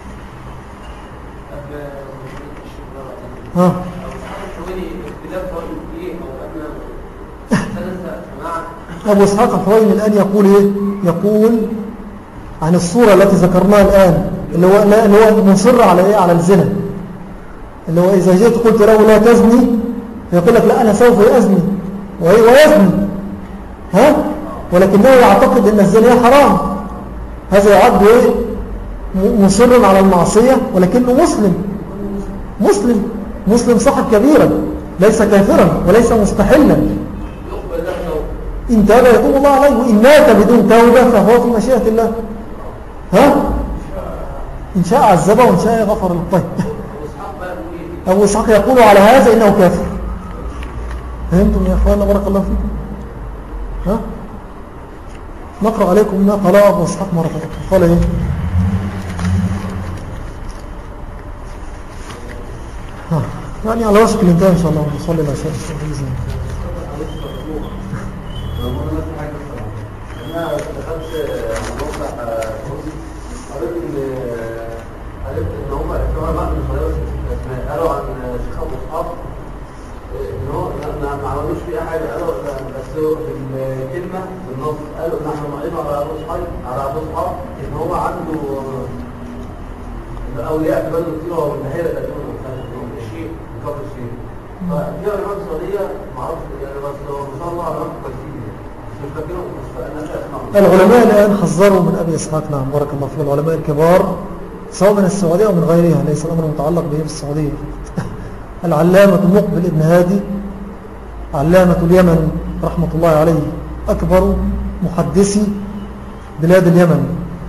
أبو إسحاق الحويني الآن يقول إيه؟ يقول عن الصورة التي ذكرناها الآن اللي هو مصر على إيه؟ على الزنا، اللي هو إذا جئت قلت له لا تزني فيقول لك لا أنا سوف أزني ويزني ولكنه يعتقد أن الزنا حرام. هذا يعد إيه؟ مصر على المعصية ولكنه مسلم صاحب كبيرا، ليس كافرا وليس مستحلا. إن تاب يتوب الله عليه، وإن مات بدون توبة فهو في مشيئة الله. إن شاء عذبه وإن شاء غفر له. أبو إسحاق يقول على هذا إنه كافر. فهمتم يا أخوانا؟ بارك الله فيكم. نقرأ عليكم ما قال أبو إسحاق مرة قال إيه؟ يعني على وشك الانتهاء إن شاء الله. ونصلي الله شاء بإذن أنا دخلت موقع عرفت إن هم بعض المخالفات قالوا عن شيخ أبو إسحاق إن هو ما عملوش فيها حاجة، قالوا بس في الكلمة بالنص قالوا إن إحنا نعيب على أبو إسحاق إن هو عنده أولياء في بلد كتير والنهاية شيء مكبر شيء. ففي علماء السعودية معرفش يعني بس ما شاء الله علماء كويسين. العلماء الآن حذروا من أبي إسحاق. نعم بارك الله فيك. العلماء الكبار سواء من السعودية أو من غيرها، ليس الأمر متعلق به في السعودية. العلامة المقبل ابن هادي علامة اليمن رحمة الله عليه أكبر محدثي بلاد اليمن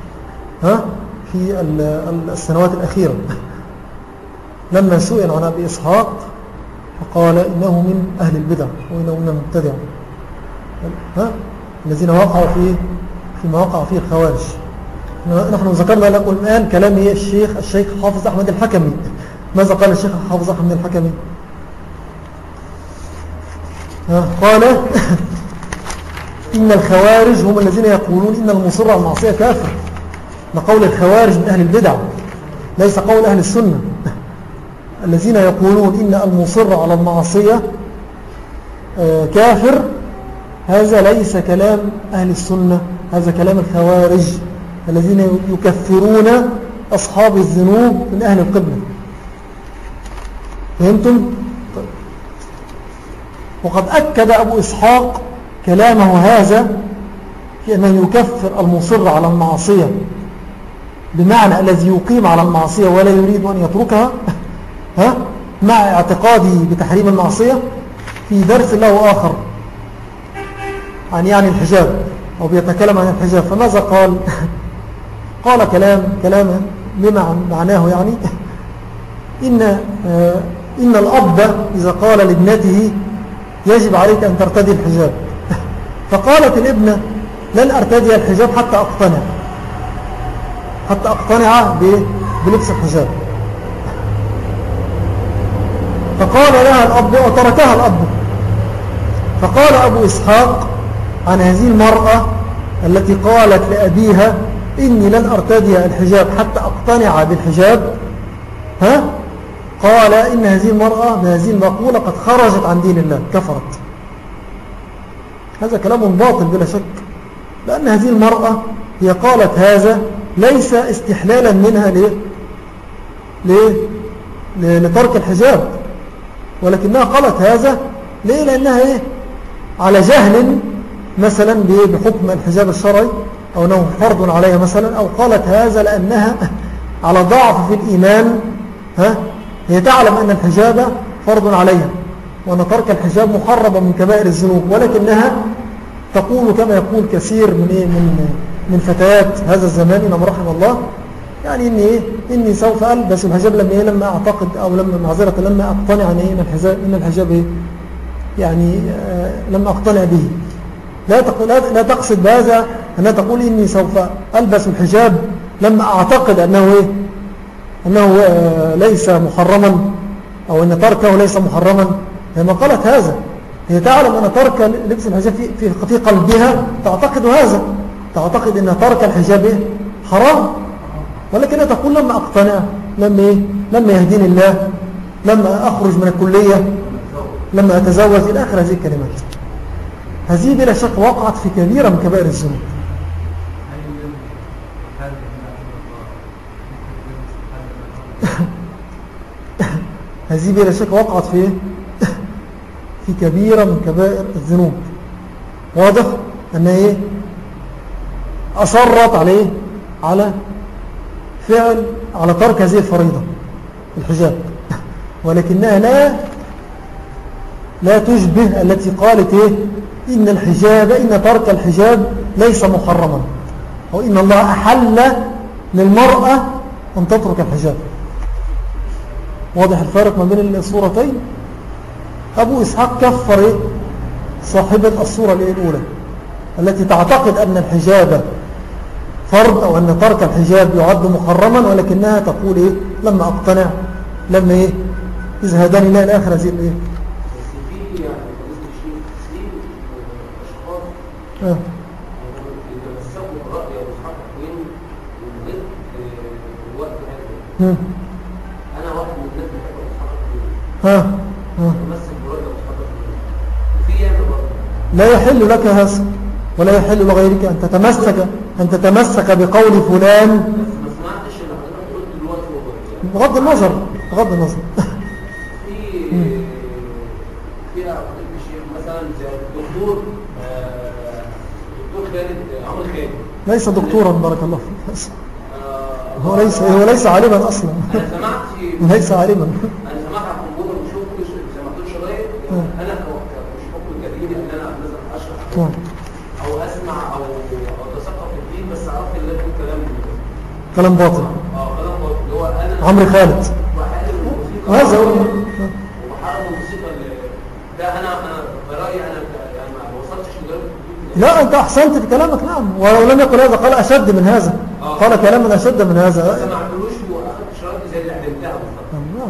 في السنوات الأخيرة، لما سئل عن أبي إسحاق فقال إنه من أهل البدع وإنه من المبتدع الذين وقعوا فيما وقع فيه الخوارج. نحن ذكرنا لكم الآن كلام الشيخ حافظ أحمد الحكمي. ماذا قال الشيخ حافظ أحمد الحكمي؟ قال إن الخوارج هم الذين يقولون إن المصر على المعصية كافر. ده قول الخوارج من أهل البدع، ليس قول أهل السنة. الذين يقولون إن المصر على المعصية كافر، هذا ليس كلام أهل السنة، هذا كلام الخوارج الذين يكفرون أصحاب الذنوب من أهل القبلة. فهمتم؟ وقد أكد أبو إسحاق كلامه هذا في أنه يكفر المصر على المعصية بمعنى الذي يقيم على المعصية ولا يريد أن يتركها مع اعتقاده بتحريم المعصية في درس له آخر يعني الحجاب، أو بيتكلم عن الحجاب. فماذا قال؟ قال كلاما بما معناه يعني إن الأب إذا قال لابنته يجب عليك أن ترتدي الحجاب، فقالت الابنة لن أرتدي الحجاب حتى أقتنع بلبس الحجاب. فقال لها الأب وتركها الأب. فقال أبو إسحاق عن هذه المرأة التي قالت لأبيها إني لن أرتدي الحجاب حتى أقتنع بالحجاب، قال إن هذه المرأة بهذه المقولة قد خرجت عن دين الله، كفرت. هذا كلام باطل بلا شك، لأن هذه المرأة هي قالت هذا ليس استحلالا منها لترك الحجاب، ولكنها قالت هذا ليه؟ لأنها على جهل مثلا بحكم الحجاب الشرعي، أو أنه فرض عليها مثلا، أو قالت هذا لأنها على ضعف في الإيمان، هي تعلم أن الحجاب فرض عليها وأن ترك الحجاب محرم من كبائر الذنوب، ولكنها تقول كما يقول كثير من فتيات هذا الزمان إنهم رحم الله، يعني إني سوف ألبس الحجاب لما أعتقد، أو لما أقتنع إن الحجاب يعني لما أقتنع به. لا تقصد بهذا أنها تقول إني سوف ألبس الحجاب لما أعتقد أنه ليس محرما، أو أن تركه ليس محرما. لما قالت هذا هي تعلم أن ترك لبس الحجاب في قلبها تعتقد هذا، تعتقد أن ترك الحجاب حرام، ولكنها تقول لما أقتنع، لما يهديني الله، لما أخرج من الكلية، لما أتزوج إلى آخر هذه الكلمات. هذه بلا شك وقعت في كبيرة من كبائر الذنوب. هذه بلا شك وقعت في كبيرة من كبائر الذنوب. واضح أنها أصرت على ترك هذه الفريضة الحجاب، ولكنها لا تشبه التي قالت إن ترك الحجاب ليس محرما، أو إن الله أحل للمرأة أن تترك الحجاب. واضح الفارق ما بين الصورتين. أبو إسحاق كفر صاحبة الصورة الأولى التي تعتقد أن الحجاب فرض، أو أن ترك الحجاب يعد محرما، ولكنها تقول لما أقتنع، لما إذا هداني الله الآخر هذه أنا واحد من الناس بحب أمسك برأي وصحابك، لا يحل لك هذا ولا يحل لغيرك أن تتمسك بقول فلان. ما سمعتش اللي حضرتك قلت دلوقتي، بغض النظر في الشيخ مثلا زي الدكتور خالد عمرو خالد، ليس دكتورا بارك الله فيك، هو ليس عالما اصلا. انا سمعت ليس عالما. انا سمعت على الكمبيوتر وشفت سمعت شرايط، انا مش حكم كبير ان انا مثلا اشرح او اسمع او اتثقف في الدين، بس عرفت اللي هو كلام باطل. كلام باطل اللي هو انا عمرو خالد هذا هو وحرم الموسيقى ده. انا برايي انا يعني ما وصلتش لدرجه. لا أنت أحسنت في كلامك، نعم، ولو لم يقل هذا قال أشد من هذا، قال كلاما أشد من هذا. ما عملوش وأخذت شرط زي اللي عملتها بالظبط.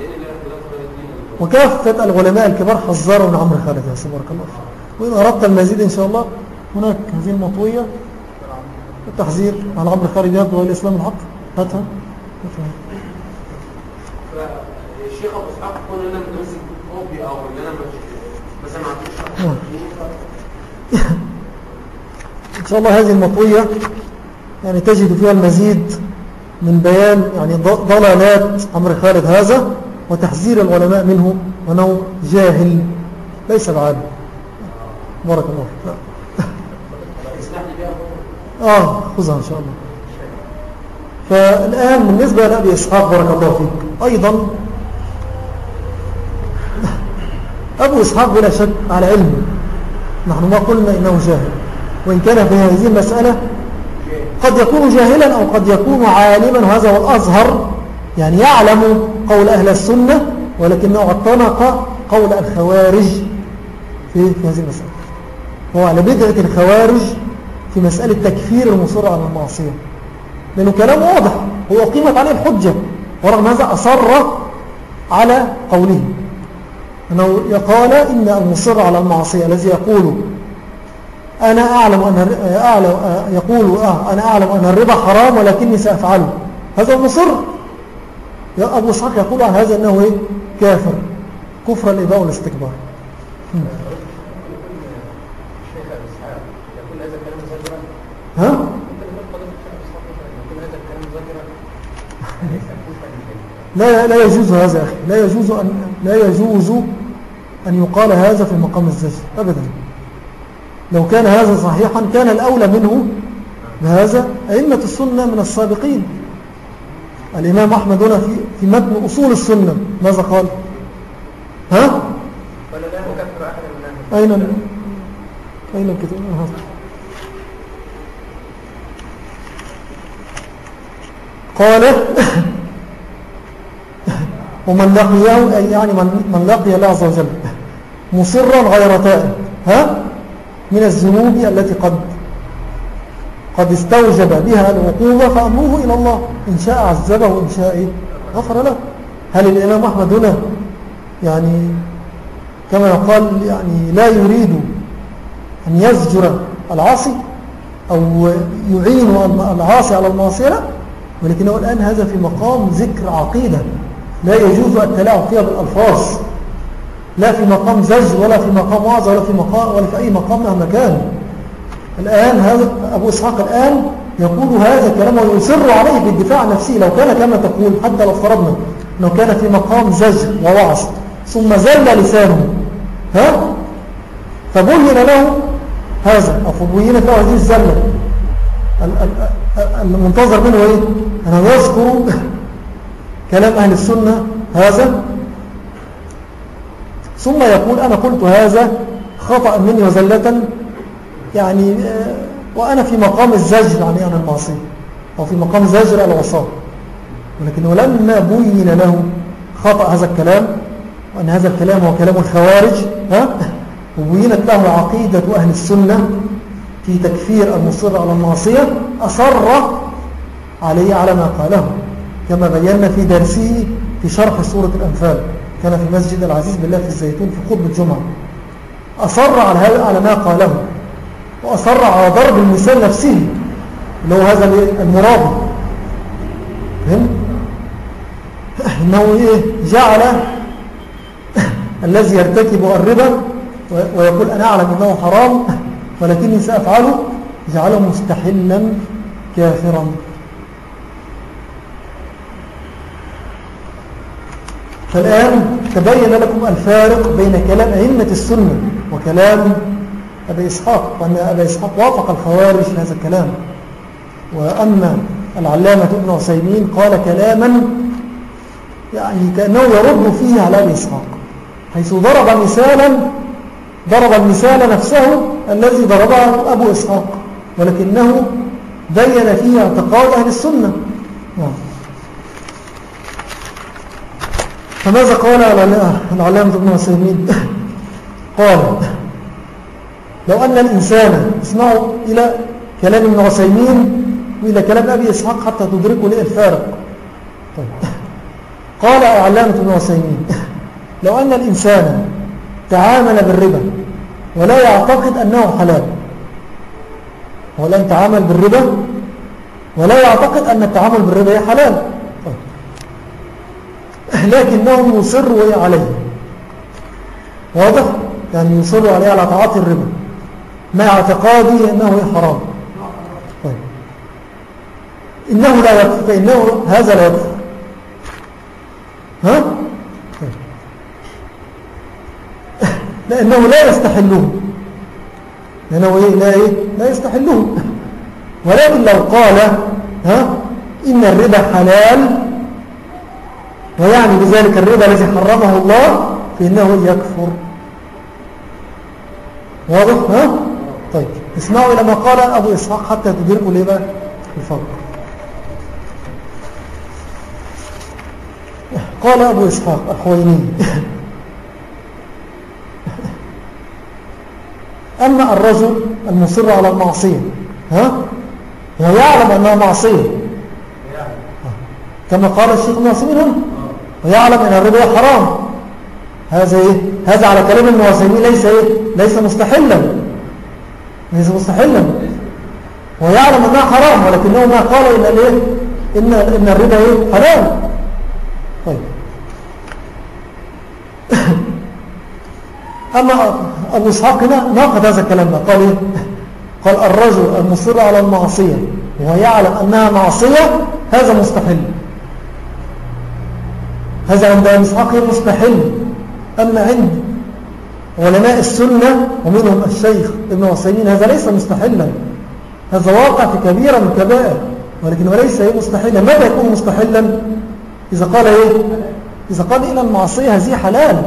وكافة العلماء الكبار حذروا من عمرو خالد يا بارك الله فيك. وإن أردت المزيد إن شاء الله هناك هذه المطوية التحذير على عمرو خالد يبدو الإسلام الحق، هاتها. فالشيخ أبو إسحاق يقول أنا متمسك بحبي أو إن أنا ما سمعتوش. إن شاء الله هذه المطوية يعني تجد فيها المزيد من بيان يعني ضلالات عمرو خالد هذا، وتحذير العلماء منه وأنه جاهل ليس بعالم. بارك الله فيك. خذها إن شاء الله. فالآن بالنسبة لأبي إسحاق بارك الله فيك، أيضا أبو إسحاق بلا شك على علم، نحن ما قلنا إنه جاهل، وإن كان في هذه المسألة قد يكون جاهلا أو قد يكون عالما، وهذا هو الأظهر، يعني يعلم قول أهل السنة ولكنه اعتنق قول الخوارج في هذه المسألة. هو على بدعة الخوارج في مسألة تكفير المصر على المعصية، لأنه كلام واضح هو قيمت عليه الحجة، ورغم هذا أصر على قوله أنه يقال إن المصر على المعصية الذي يقول أنا أعلم أن الربا حرام ولكني سأفعله، هذا المصر. يا أبو إسحاق يقول عن هذا أنه كافر، كفر الإباء والاستكبار. لا يجوز هذا يا أخي، لا يجوز أن يقال هذا في مقام الزجر أبدا. لو كان هذا صحيحا كان الأولى منه بهذا أئمة السنة من السابقين. الإمام أحمد هنا في متن أصول السنة ماذا قال؟ ها؟ ولا لا نكفر أحد من أين الكتاب؟ قال ومن لقيه أي يعني من لقي الله عز وجل مصرا غير تائب من الذنوب التي قد استوجب بها العقوبة فأمره إلى الله إن شاء عذبه وإن شاء غفر له. هل الإمام أحمد هنا يعني كما يقال يعني لا يريد أن يزجر العاصي أو يعين العاصي على المعصية، ولكنه الآن هذا في مقام ذكر عقيدة لا يجوز التلاعب فيها بالألفاظ، لا في مقام زجر ولا في مقام وعظ ولا في أي مقام مهما كان. الآن هذا أبو إسحاق الآن يقول هذا الكلام ويصر عليه بالدفاع عن نفسه. لو كان كما تقول حتى لو فرضنا لو كان في مقام زجر ووعظ ثم زل لسانه فبين له هذا أو فبينت له هذه الزلة، المنتظر منه إيه؟ أنا يذكر كلام أهل السنة هذا ثم يقول أنا قلت هذا خطأ مني وزلة يعني وأنا في مقام الزجر عن المعصية أو في مقام زجر الوصاة، ولكنه لما بين له خطأ هذا الكلام وأن هذا الكلام هو كلام الخوارج وبينت له عقيدة أهل السنة في تكفير المصر على المعصية أصر عليه على ما قاله كما بينا في درسه في شرح سورة الأنفال، كان في مسجد العزيز بالله في الزيتون في خطبة الجمعة. أصر على ما قاله وأصر على ضرب المثال نفسه اللي هو هذا المرابط إنه جعل الذي يرتكب الربا ويقول أنا أعلم أنه حرام ولكني سأفعله جعله مستحلا كافرا. فالآن تبين لكم الفارق بين كلام أئمة السنة وكلام أبي إسحاق، وأن أبي إسحاق وافق الخوارج في هذا الكلام، وأن العلامة ابن عثيمين قال كلاما يعني كأنه يرد فيه على أبي إسحاق، حيث ضرب المثال نفسه الذي ضربه أبو إسحاق، ولكنه بين فيه اعتقاد أهل السنة. فماذا قال العلامة ابن عثيمين؟ قال لو أن الإنسان اسمعوا إلى كلام ابن عثيمين وإلى كلام أبي إسحاق حتى تدركوا ليه الفارق. طيب. قال العلامة ابن عثيمين لو أن الإنسان تعامل بالربا ولا يعتقد أنه حلال، هو الآن تعامل بالربا ولا يعتقد أن التعامل بالربا حلال، لكنه يصر عليه، واضح؟ يعني يصر عليه على تعاطي الربا مع اعتقاده أنه حرام. طيب. إنه لا يكفر، فإنه هذا لا يكفر. طيب. لأنه لا يستحله، لأنه لا يستحله، ولكن لو قال إن الربا حلال ويعني بذلك الربا الذي حرمه الله فإنه يكفر. واضح؟ طيب اسمعوا إلى ما قال أبو إسحاق حتى تدركوا ليه بقى الفرق. قال أبو إسحاق الحويني أما الرجل المصر على المعصية ويعلم أنها معصية كما قال الشيخ المعصمين ويعلم أن الربا حرام، هذا على كلام المعصمين ليس مستحلا، ويعلم أنها حرام ولكنه ما قال إن الربا حرام. طيب. أما أبو إسحاق هنا ناقض هذا الكلام، قال الرجل المصر على المعصية ويعلم أنها معصية هذا مستحل، هذا عند أبو إسحاق مستحل. أما عند علماء السنة ومنهم الشيخ ابن عثيمين هذا ليس مستحلا، هذا واقع في كبيرة من كبائر، ولكن وليس مستحيلا. ماذا يكون مستحلا؟ إذا قال إذا قال إن المعصية هذه حلال.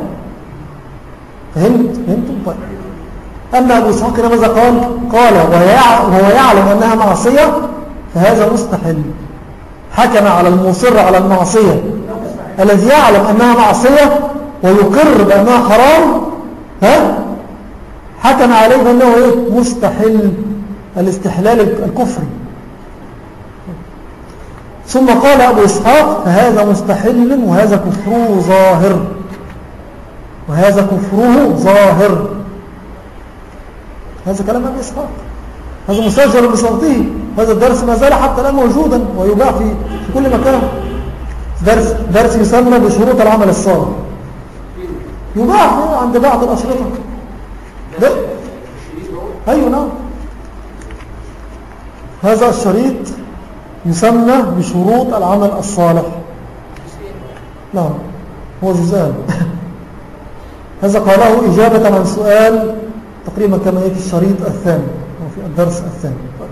فهمتم؟ طيب. أما أبو إسحاق ماذا قال وهو يعلم أنها معصية فهذا مستحل. حكم على المصر على المعصية الذي يعلم أنها معصية ويقر بأنها حرام، حكم عليه بأنه مستحل، الاستحلال الكفري. ثم قال أبو إسحاق فهذا مستحل وهذا كفره ظاهر، وهذا كفره ظاهر. هذا كلام أبي إسحاق، هذا مسجل بصوته. هذا الدرس ما زال حتى الآن موجودا ويباع في كل مكان. درس يسمى بشروط العمل الصالح، يباع عند بعض الأشرطة. أيوة نعم، هذا الشريط يسمى بشروط العمل الصالح. نعم هو جزءان. هذا قاله إجابة عن سؤال تقريبا كما في الشريط الثاني أو في الدرس الثاني.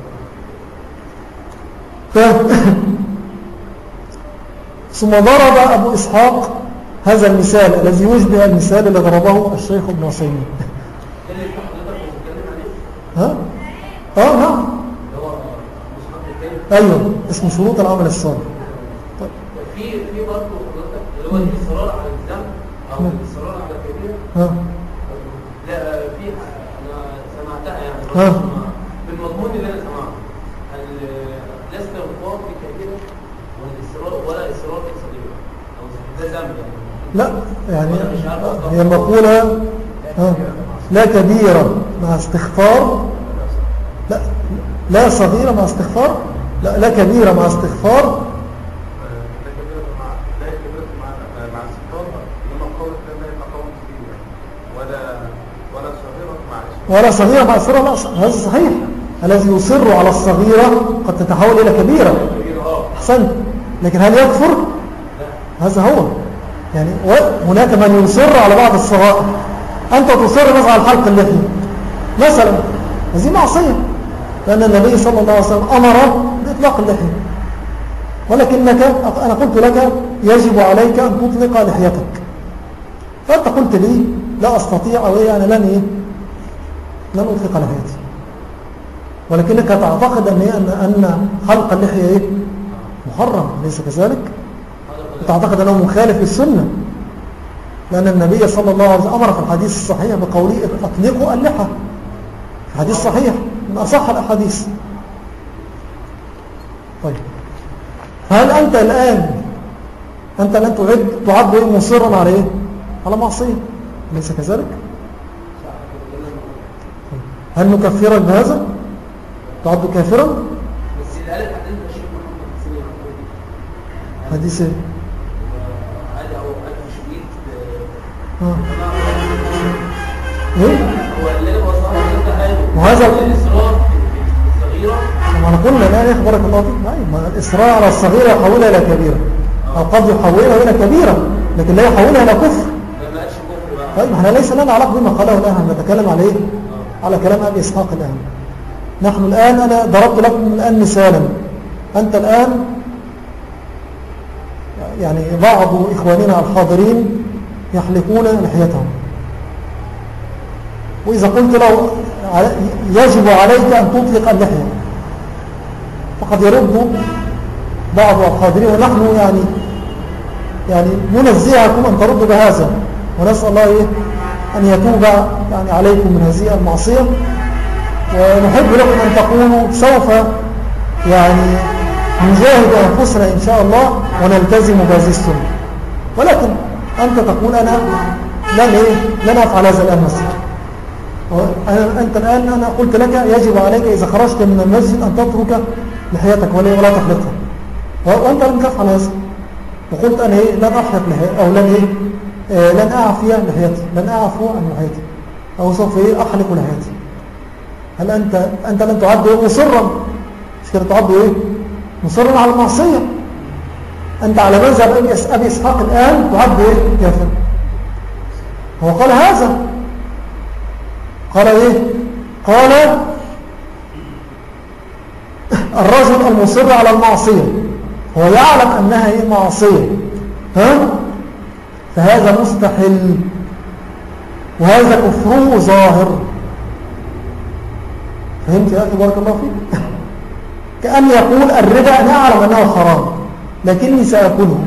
ثم ضرب أبو إسحاق هذا المثال الذي يشبه المثال الذي ضربه الشيخ ابن عثيمين. نعم ايوه، اسمه شروط العمل الصالح. طيب في برضه اللي هو الاصرار على الذنب او الاصرار على الكبيره. لا في انا سمعتها يعني بالمضمون اللي انا سمعته، الاستغفار في كبيره والاصرار ولا اصرار في صغيره او ده ذنب يعني. لا يعني هي مقوله لا كبيره مع استغفار، لا صغيره مع استغفار، لا كبيرة مع استغفار. لا كبيرة مع استغفار، إنما قول لا يبقى قول كبير ولا صغيرة مع إصرار. لا هذا صحيح، الذي يصر على الصغيرة قد تتحول إلى كبيرة. أحسنت، لكن هل يكفر؟ هذا هو يعني. هناك من يصر على بعض الصغائر. أنت تصر مثلا على حلق اللحية مثلا، هذه معصية، لأن النبي صلى الله عليه وسلم أمر بإطلاق اللحية، ولكنك أنا قلت لك يجب عليك أن تطلق لحيتك، فأنت قلت لي لا أستطيع أو يعني لن أطلق لحيتي، ولكنك تعتقد أن حلق اللحية محرم، ليس كذلك؟ تعتقد أنه مخالف للسنة، لأن النبي صلى الله عليه وسلم أمر في الحديث الصحيح بقوله أطلقوا اللحى، في حديث صحيح من أصح الأحاديث. طيب هل أنت الآن تعد مصرا على على معصية، ليس كذلك؟ هل نكفرك بهذا؟ تعد كافرا؟ بس اللي قالت حديث الشيخ محمد حديث ايه؟ هذا هو التشويق. ايه؟ هو اللي وصلنا لده وهذا الإصرار الصغيرة. ما قلنا لا يخبرك الله فيك، ما الإصرار على الصغيرة يحولها إلى كبيرة، أو قد يحولها إلى كبيرة لكن لا يحولها إلى كفر. ما قالش كفر بقى. طيب احنا ليس لنا علاقة بما قاله الآن، نتكلم على على كلام أبي إسحاق الآن. نحن الآن أنا ضربت لكم الآن مثالا، أنت الآن يعني بعض إخواننا الحاضرين يحلقون لحيتهم، وإذا قلت له يجب عليك أن تطلق اللحية فقد يرد بعض الحاضرين، ونحن يعني ننزهكم أن تردوا بهذا، ونسأل الله أن يتوب يعني عليكم من هذه المعصية، ونحب لكم أن تقولوا سوف يعني نجاهد أنفسنا إن شاء الله ونلتزم بهذه السنة، ولكن أنت تقول أنا لن أفعل هذا الآن مثلا. أنت الآن أنا قلت لك يجب عليك إذا خرجت من المسجد أن تترك لحيتك ولا تحلقها، وأنت لم تفعل هذا، وقلت أنا لن أحلق لحيتي أو لن أعفي لحيتي، لن أعفو عن لحيتي، أو سوف أحلق لحيتي. هل أنت لن تعد مصرا؟ مش كده تعد مصرا على المعصية؟ أنت على مذهب أبي إسحاق الآن تعد كافر. هو قال هذا، قال قال الرجل المصر على المعصية هو يعلم أنها هي معصية، فهذا مستحل، وهذا كفره ظاهر. فهمت يا أخي بارك الله فيك؟ كأن يقول الربا أنا أعلم أنه حرام لكني سأكله.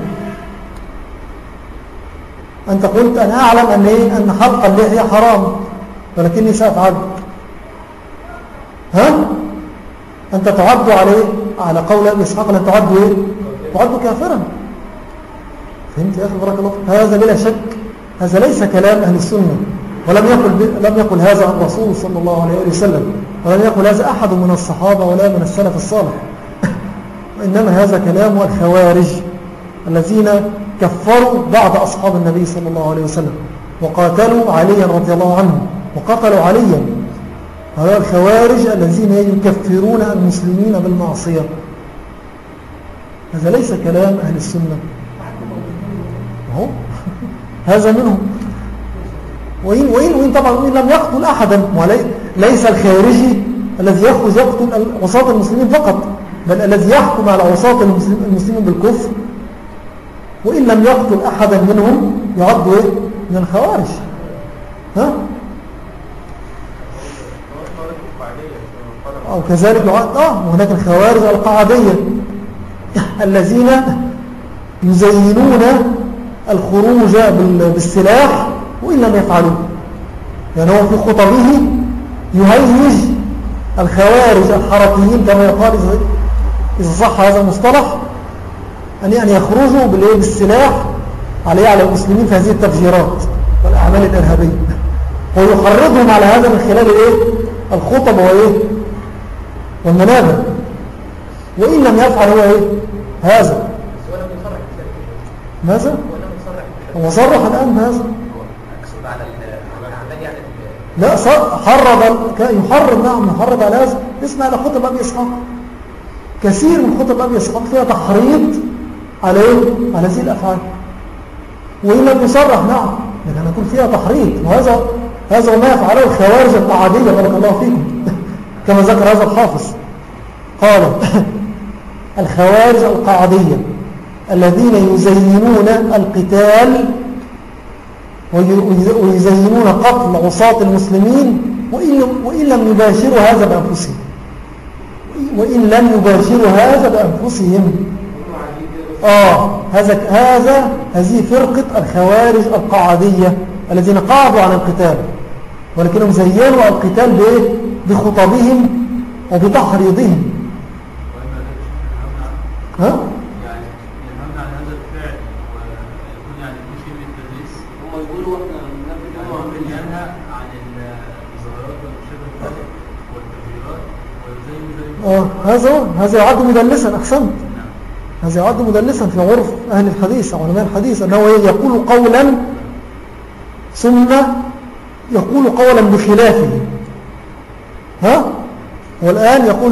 أنت قلت أنا أعلم أن حلق اللحية حرام ولكني سأفعل. أنت تعد عليه على قول أبي إسحاق أن تعد إيه؟ تعد كافرا. فهمت يا أخي بارك الله فيك؟ هذا بلا شك هذا ليس كلام أهل السنة، ولم يقل هذا الرسول صلى الله عليه وسلم، ولم يقل هذا أحد من الصحابة ولا من السلف الصالح. وإنما هذا كلام الخوارج الذين كفروا بعض أصحاب النبي صلى الله عليه وسلم وقاتلوا عليا رضي الله عنه وقتلوا عليا. هؤلاء الخوارج الذين يكفرون المسلمين بالمعصية. هذا ليس كلام أهل السنة، هذا منهم. وإن طبعا وإن لم يقتل أحدا، ليس الخارجي الذي يخرج يقتل عصاة المسلمين فقط، بل الذي يحكم على عصاة المسلمين بالكفر وإن لم يقتل أحدا منهم يعد من الخوارج. أو كذلك يعد وهناك الخوارج القعدية الذين يزينون الخروج بالسلاح وإن لم يفعلوا. يعني هو في خطبه يهيج الخوارج الحركيين كما يقال إذا صح هذا المصطلح أن يخرجوا بالسلاح على المسلمين في هذه التفجيرات والأعمال الإرهابية، ويحرضهم على هذا من خلال الخطب والمنابر، وإن لم يفعل هو هذا. ماذا؟ هو صرح الآن بهذا. لا يحرض، نعم يحرض على هذا. اسمع على خطب أبي إسحاق، كثير من خطب أبي إسحاق فيها تحريض على هذه الأفعال، وإن لم يصرح نعم لكن نقول فيها تحريض. وهذا ما يفعله الخوارج القعدية بارك الله فيكم كما ذكر هذا الحافظ قال الخوارج القعدية الذين يزينون القتال ويزينون قتل عصاة المسلمين وإن لم يباشروا هذا بأنفسهم، هذه فرقة الخوارج القعدية الذين قعدوا عن القتال ولكنهم زينوا القتال بخطبهم وبتحريضهم. هذا يعد مدلسا. أحسنت، هذا يعد مدلسا في عرف أهل الحديث أو علماء الحديث، أنه يقول قولا ثم يقول قولا بخلافه. والآن يقول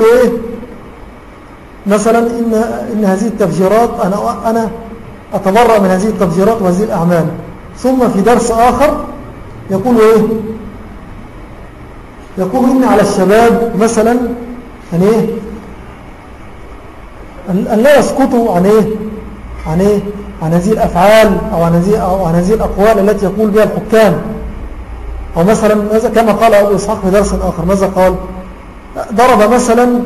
مثلا إن هذه التفجيرات أنا أتبرأ من هذه التفجيرات وهذه الأعمال، ثم في درس آخر يقول يقول إن على الشباب مثلا أن لا يسقطوا عن هذه الأفعال أو عن هذه الأقوال التي يقول بها الحكام. أو مثلا كما قال أبو إسحاق في درس آخر، ماذا قال؟ ضرب مثلا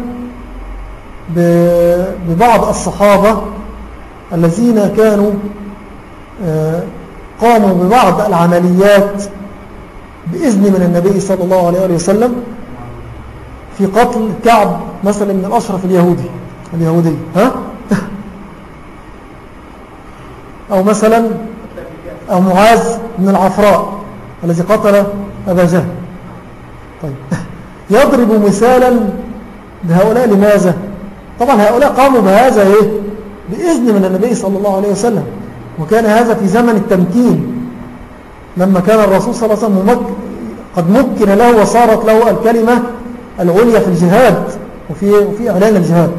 ببعض الصحابة الذين كانوا قاموا ببعض العمليات بإذن من النبي صلى الله عليه وسلم في قتل كعب مثلا من الأشرف اليهودي أو مثلا أو معاذ من العفراء الذي قتل أبا جهل. طيب يضرب مثالا بهؤلاء. لماذا؟ طبعا هؤلاء قاموا بهذا بإذن من النبي صلى الله عليه وسلم، وكان هذا في زمن التمكين لما كان الرسول صلى الله عليه وسلم قد مكن له وصارت له الكلمة العليا في الجهاد وفي إعلان الجهاد.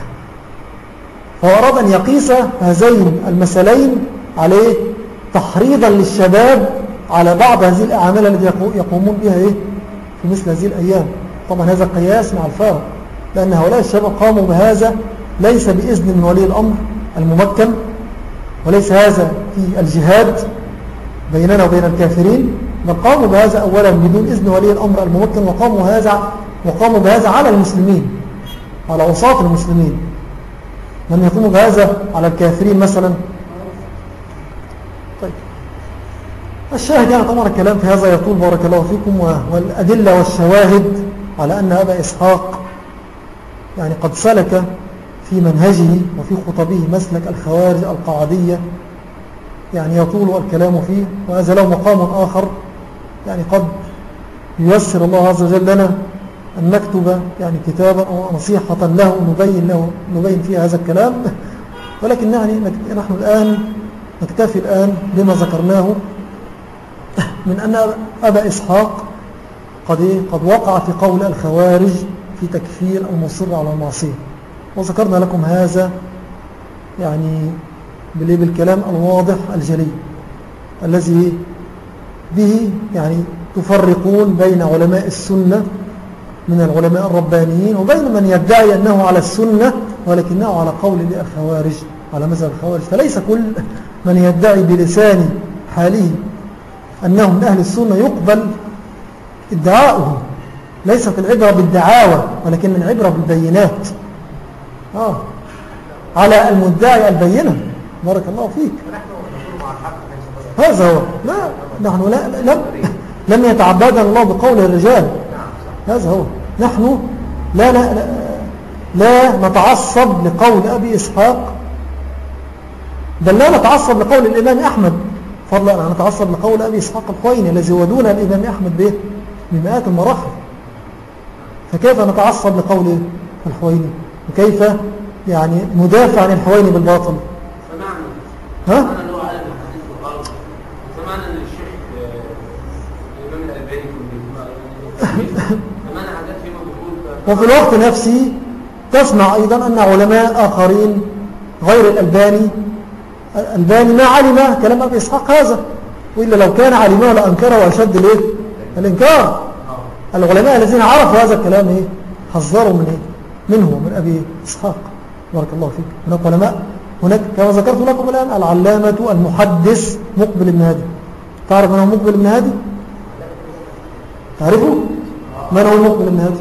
فأراد أن يقيس هذين المثلين عليه تحريضا للشباب على بعض هذه الأعمال التي يقومون بها في مثل هذه الأيام. طبعا هذا قياس مع الفارق، لأن هؤلاء الشباب قاموا بهذا ليس بإذن من ولي الأمر الممكن، وليس هذا في الجهاد بيننا وبين الكافرين، بل قاموا بهذا أولا بدون إذن ولي الأمر الممكن، وقاموا بهذا على المسلمين، على وساط المسلمين. لم يقوموا بهذا على الكافرين مثلا. طيب الشاهد يعني طبعا الكلام في هذا يطول بارك الله فيكم، والأدلة والشواهد على أن أبا إسحاق يعني قد سلك في منهجه وفي خطبه مسلك الخوارج القعدية يعني يطول الكلام فيه، وهذا له مقام آخر يعني قد ييسر الله عز وجل لنا أن نكتب يعني كتابا أو نصيحة له نبين فيها هذا الكلام، ولكن يعني نحن الآن نكتفي الآن بما ذكرناه من أن أبا إسحاق قد وقع في قول الخوارج في تكفير المصر على المعصية، وذكرنا لكم هذا يعني بالكلام الواضح الجلي الذي به يعني تفرقون بين علماء السنة من العلماء الربانيين وبين من يدعي أنه على السنة ولكنه على قول الخوارج، على مذهب الخوارج. فليس كل من يدعي بلسان حاله أنه من أهل السنة يقبل ادعاؤه. ليست العبرة بالدعاوى ولكن العبرة بالبينات. على المدعي البينة. بارك الله فيك. هذا هو. لا نحن لم يتعبدنا الله بقول الرجال. هذا هو. نحن لا نتعصب لقول أبي إسحاق، بل لا نتعصب لقول الإمام أحمد، فضلا أن نتعصب لقول أبي إسحاق الحويني الذي هو دون الإمام أحمد بمئات المراحل. فكيف نتعصب لقول الحويني وكيف يعني ندافع عن الحويني بالباطل؟ سمعنا اللي هو عالم الحديث والغرب، سمعنا ان الشيخ الإمام الألباني سمعنا حاجات فيما بيقول. وفي الوقت نفسه تسمع أيضا أن علماء آخرين غير الألباني ما علم كلام أبي إسحاق هذا، وإلا لو كان علمه لأنكره وأشد الإنكار. العلماء الذين عرفوا هذا الكلام حذروا منه من أبي إسحاق. بارك الله فيك. هناك علماء، هناك كما ذكرت لكم الآن العلامة المحدث مقبل بن هادي. تعرف من هو مقبل بن هادي؟ تعرفه؟ من هو مقبل بن هادي؟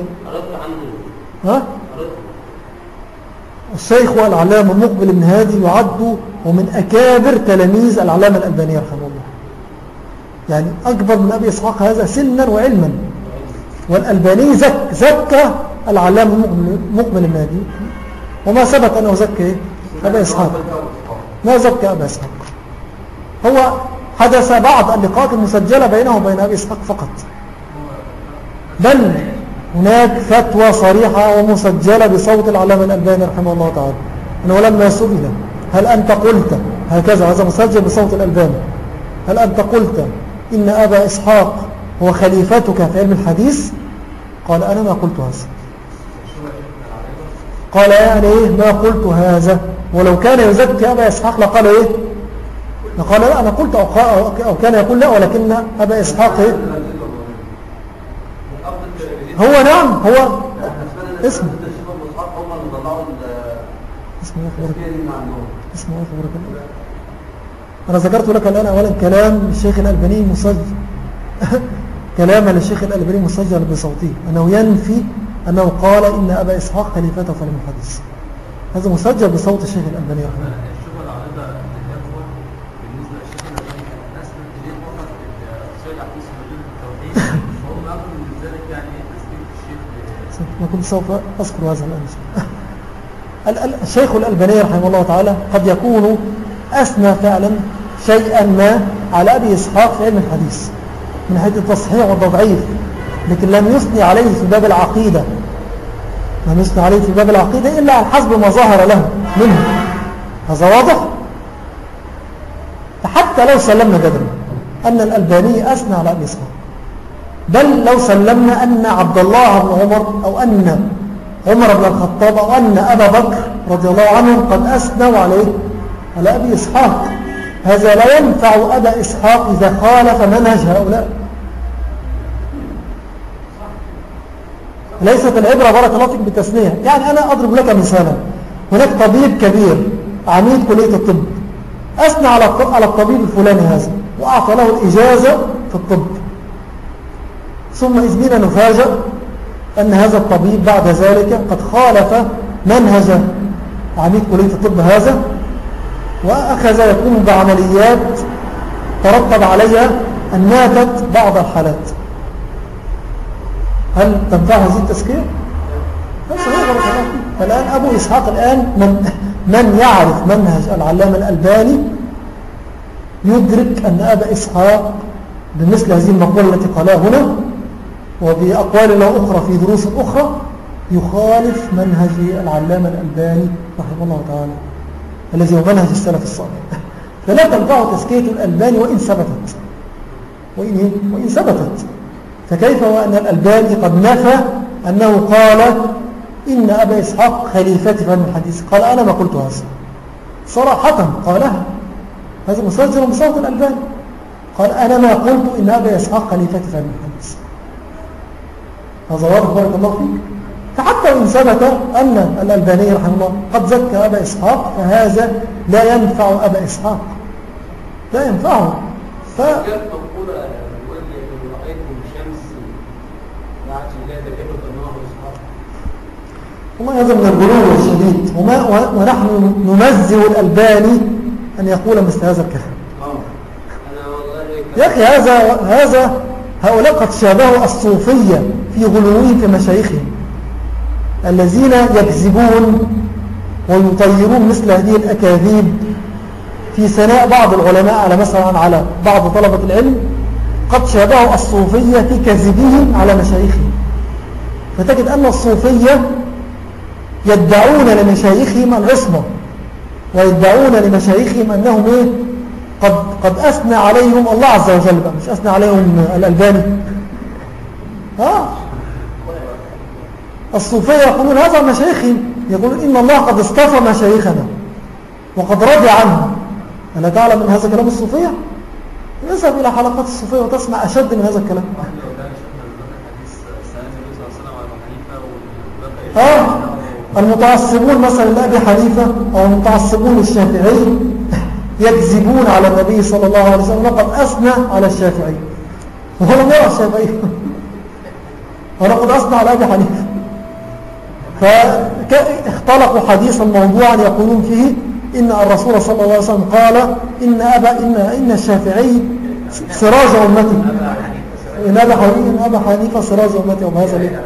الشيخ والعلامة مقبل بن هادي يعد ومن أكابر تلاميذ العلامة الألباني رحمه الله، يعني أكبر من أبي إسحاق هذا سنا وعلما. والألباني زكى العلامة مقبل بن هادي، وما ثبت أنه زكى أبا إسحاق، ما زكى أبا إسحاق. هو حدث بعض اللقاءات المسجلة بينه وبين أبي إسحاق فقط، بل هناك فتوى صريحة ومسجلة بصوت العلامة الألباني رحمه الله تعالى أنه لما سئل هل أنت قلت هكذا، هذا مسجل بصوت الألباني، هل أنت قلت إن أبا إسحاق هو خليفتك في علم الحديث؟ قال أنا ما قلت هذا. قال يعني ما قلت هذا، ولو كان يزكي أبا إسحاق لقال لقال لا أنا قلت، أو كان يقول لا ولكن أبا إسحاق هو نعم هو اسمه خبرك الله. أنا ذكرت لك الآن أولا كلام الشيخ الألباني مسجل كلام الشيخ الألباني مسجل بصوته أنه ينفي أنه قال إن أبا إسحاق خليفته في علم الحديث. هذا مسجل بصوت الشيخ الألباني رحمه الله. ما كنت سوف أذكر هذا الآن. الشيخ الألباني رحمه الله تعالى قد يكون أثنى فعلا شيئا ما على أبي إسحاق في علم الحديث من حيث التصحيح والتضعيف، لكن لم يثني عليه في باب العقيدة، لم يثني عليه في باب العقيدة إلا على حسب ما ظهر له منه. هذا واضح. فحتى لو سلمنا جدلا أن الألباني أثنى على أبي إسحاق، بل لو سلمنا أن عبد الله بن عمر أو أن عمر بن الخطاب أو أن أبا بكر رضي الله عنهم قد أثنوا على أبي إسحاق، هذا لا ينفع أبا إسحاق إذا خالف منهج هؤلاء. ليست العبرة بارك الله فيك بالتثنية. يعني أنا أضرب لك مثالا، هناك طبيب كبير عميد كلية الطب أثنى على الطبيب الفلاني هذا وأعطى له الإجازة في الطب، ثم إذ بنا نفاجأ أن هذا الطبيب بعد ذلك قد خالف منهج عميد كلية الطب هذا، وأخذ يقوم بعمليات ترتب عليها أن ماتت بعض الحالات. هل تنفع هذه التزكية؟ فالآن أبو إسحاق الآن من يعرف منهج العلامة الألباني يدرك أن أبا إسحاق بمثل هذه المقولة التي قالها هنا وبأقوال له أخرى في دروس أخرى يخالف منهج العلامة الألباني رحمه الله تعالى الذي هو منهج السلف الصالح. فلا تنفع تزكية الألباني وإن ثبتت. فكيف وأن الألباني قد نفى أنه قال إن أبا إسحاق خليفتي في الحديث؟ قال أنا ما قلت هذا صراحة، قالها هذا مسجل بصوت الألباني، قال أنا ما قلت إن أبا إسحاق خليفتي في الحديث. هذا واضح بارك الله فيك. فحتى إن ثبت أن الألباني رحمه الله قد زكى أبا إسحاق فهذا لا ينفع أبا إسحاق، لا ينفعه. والله هذا من الغرور الشديد، ونحن ننزه الألباني أن يقول مثل هذا الكلام. يا أخي هذا هؤلاء قد شابهوا الصوفية في غلوهم في مشايخهم الذين يكذبون ويطيرون مثل هذه الأكاذيب في ثناء بعض العلماء على مثلا على بعض طلبة العلم. قد شابهوا الصوفية في كذبهم على مشايخهم، فتجد أن الصوفية يدعون لمشايخهم العصمة ويدعون لمشايخهم أنهم قد أثنى عليهم الله عز وجل، مش أثنى عليهم الألباني. الصوفية يقولون هذا مشايخهم، يقولون إن الله قد اصطفى مشايخنا وقد رضي عنهم. ألا تعلم من هذا كلام الصوفية؟ اذهب إلى حلقات الصوفية وتسمع أشد من هذا الكلام. المتعصبون مثلا لأبي حنيفة أو المتعصبون الشافعي يكذبون على النبي صلى الله عليه وسلم وقد أثنى على الشافعي وهو لم يرى الشافعي ولقد أثنى على أبي حنيفة. فاختلقوا حديثا موضوعا يقولون فيه إن الرسول صلى الله عليه وسلم قال إن الشافعي سراج أمتي، إن أبا حنيفة سراج أمتي. وبهذا ليه؟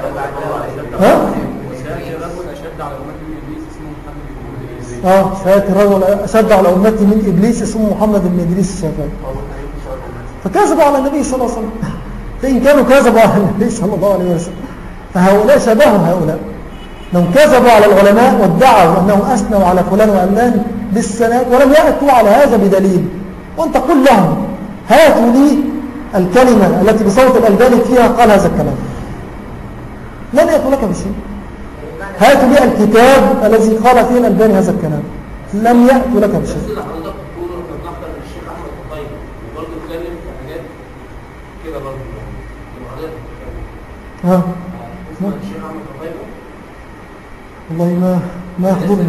سيأتي الرجل أشد على أمتي من إبليس اسمه محمد بن إدريس الشافعي. فكذبوا على النبي صلى الله عليه وسلم. فإن كانوا كذبوا على النبي صلى الله عليه وسلم فهؤلاء شبههم هؤلاء، لو كذبوا على العلماء وادعوا أنهم أثنوا على فلان وعلان بالسنة ولم يأتوا على هذا بدليل، وأنت قل لهم هاتوا لي الكلمة التي بصوت الألباني فيها قال هذا الكلام، لن يأتوا لك بشيء. هاتوا لي الكتاب الذي قال فيه الألباني هذا الكلام، لم يأتوا لك بشيء. والله ما يحضرني.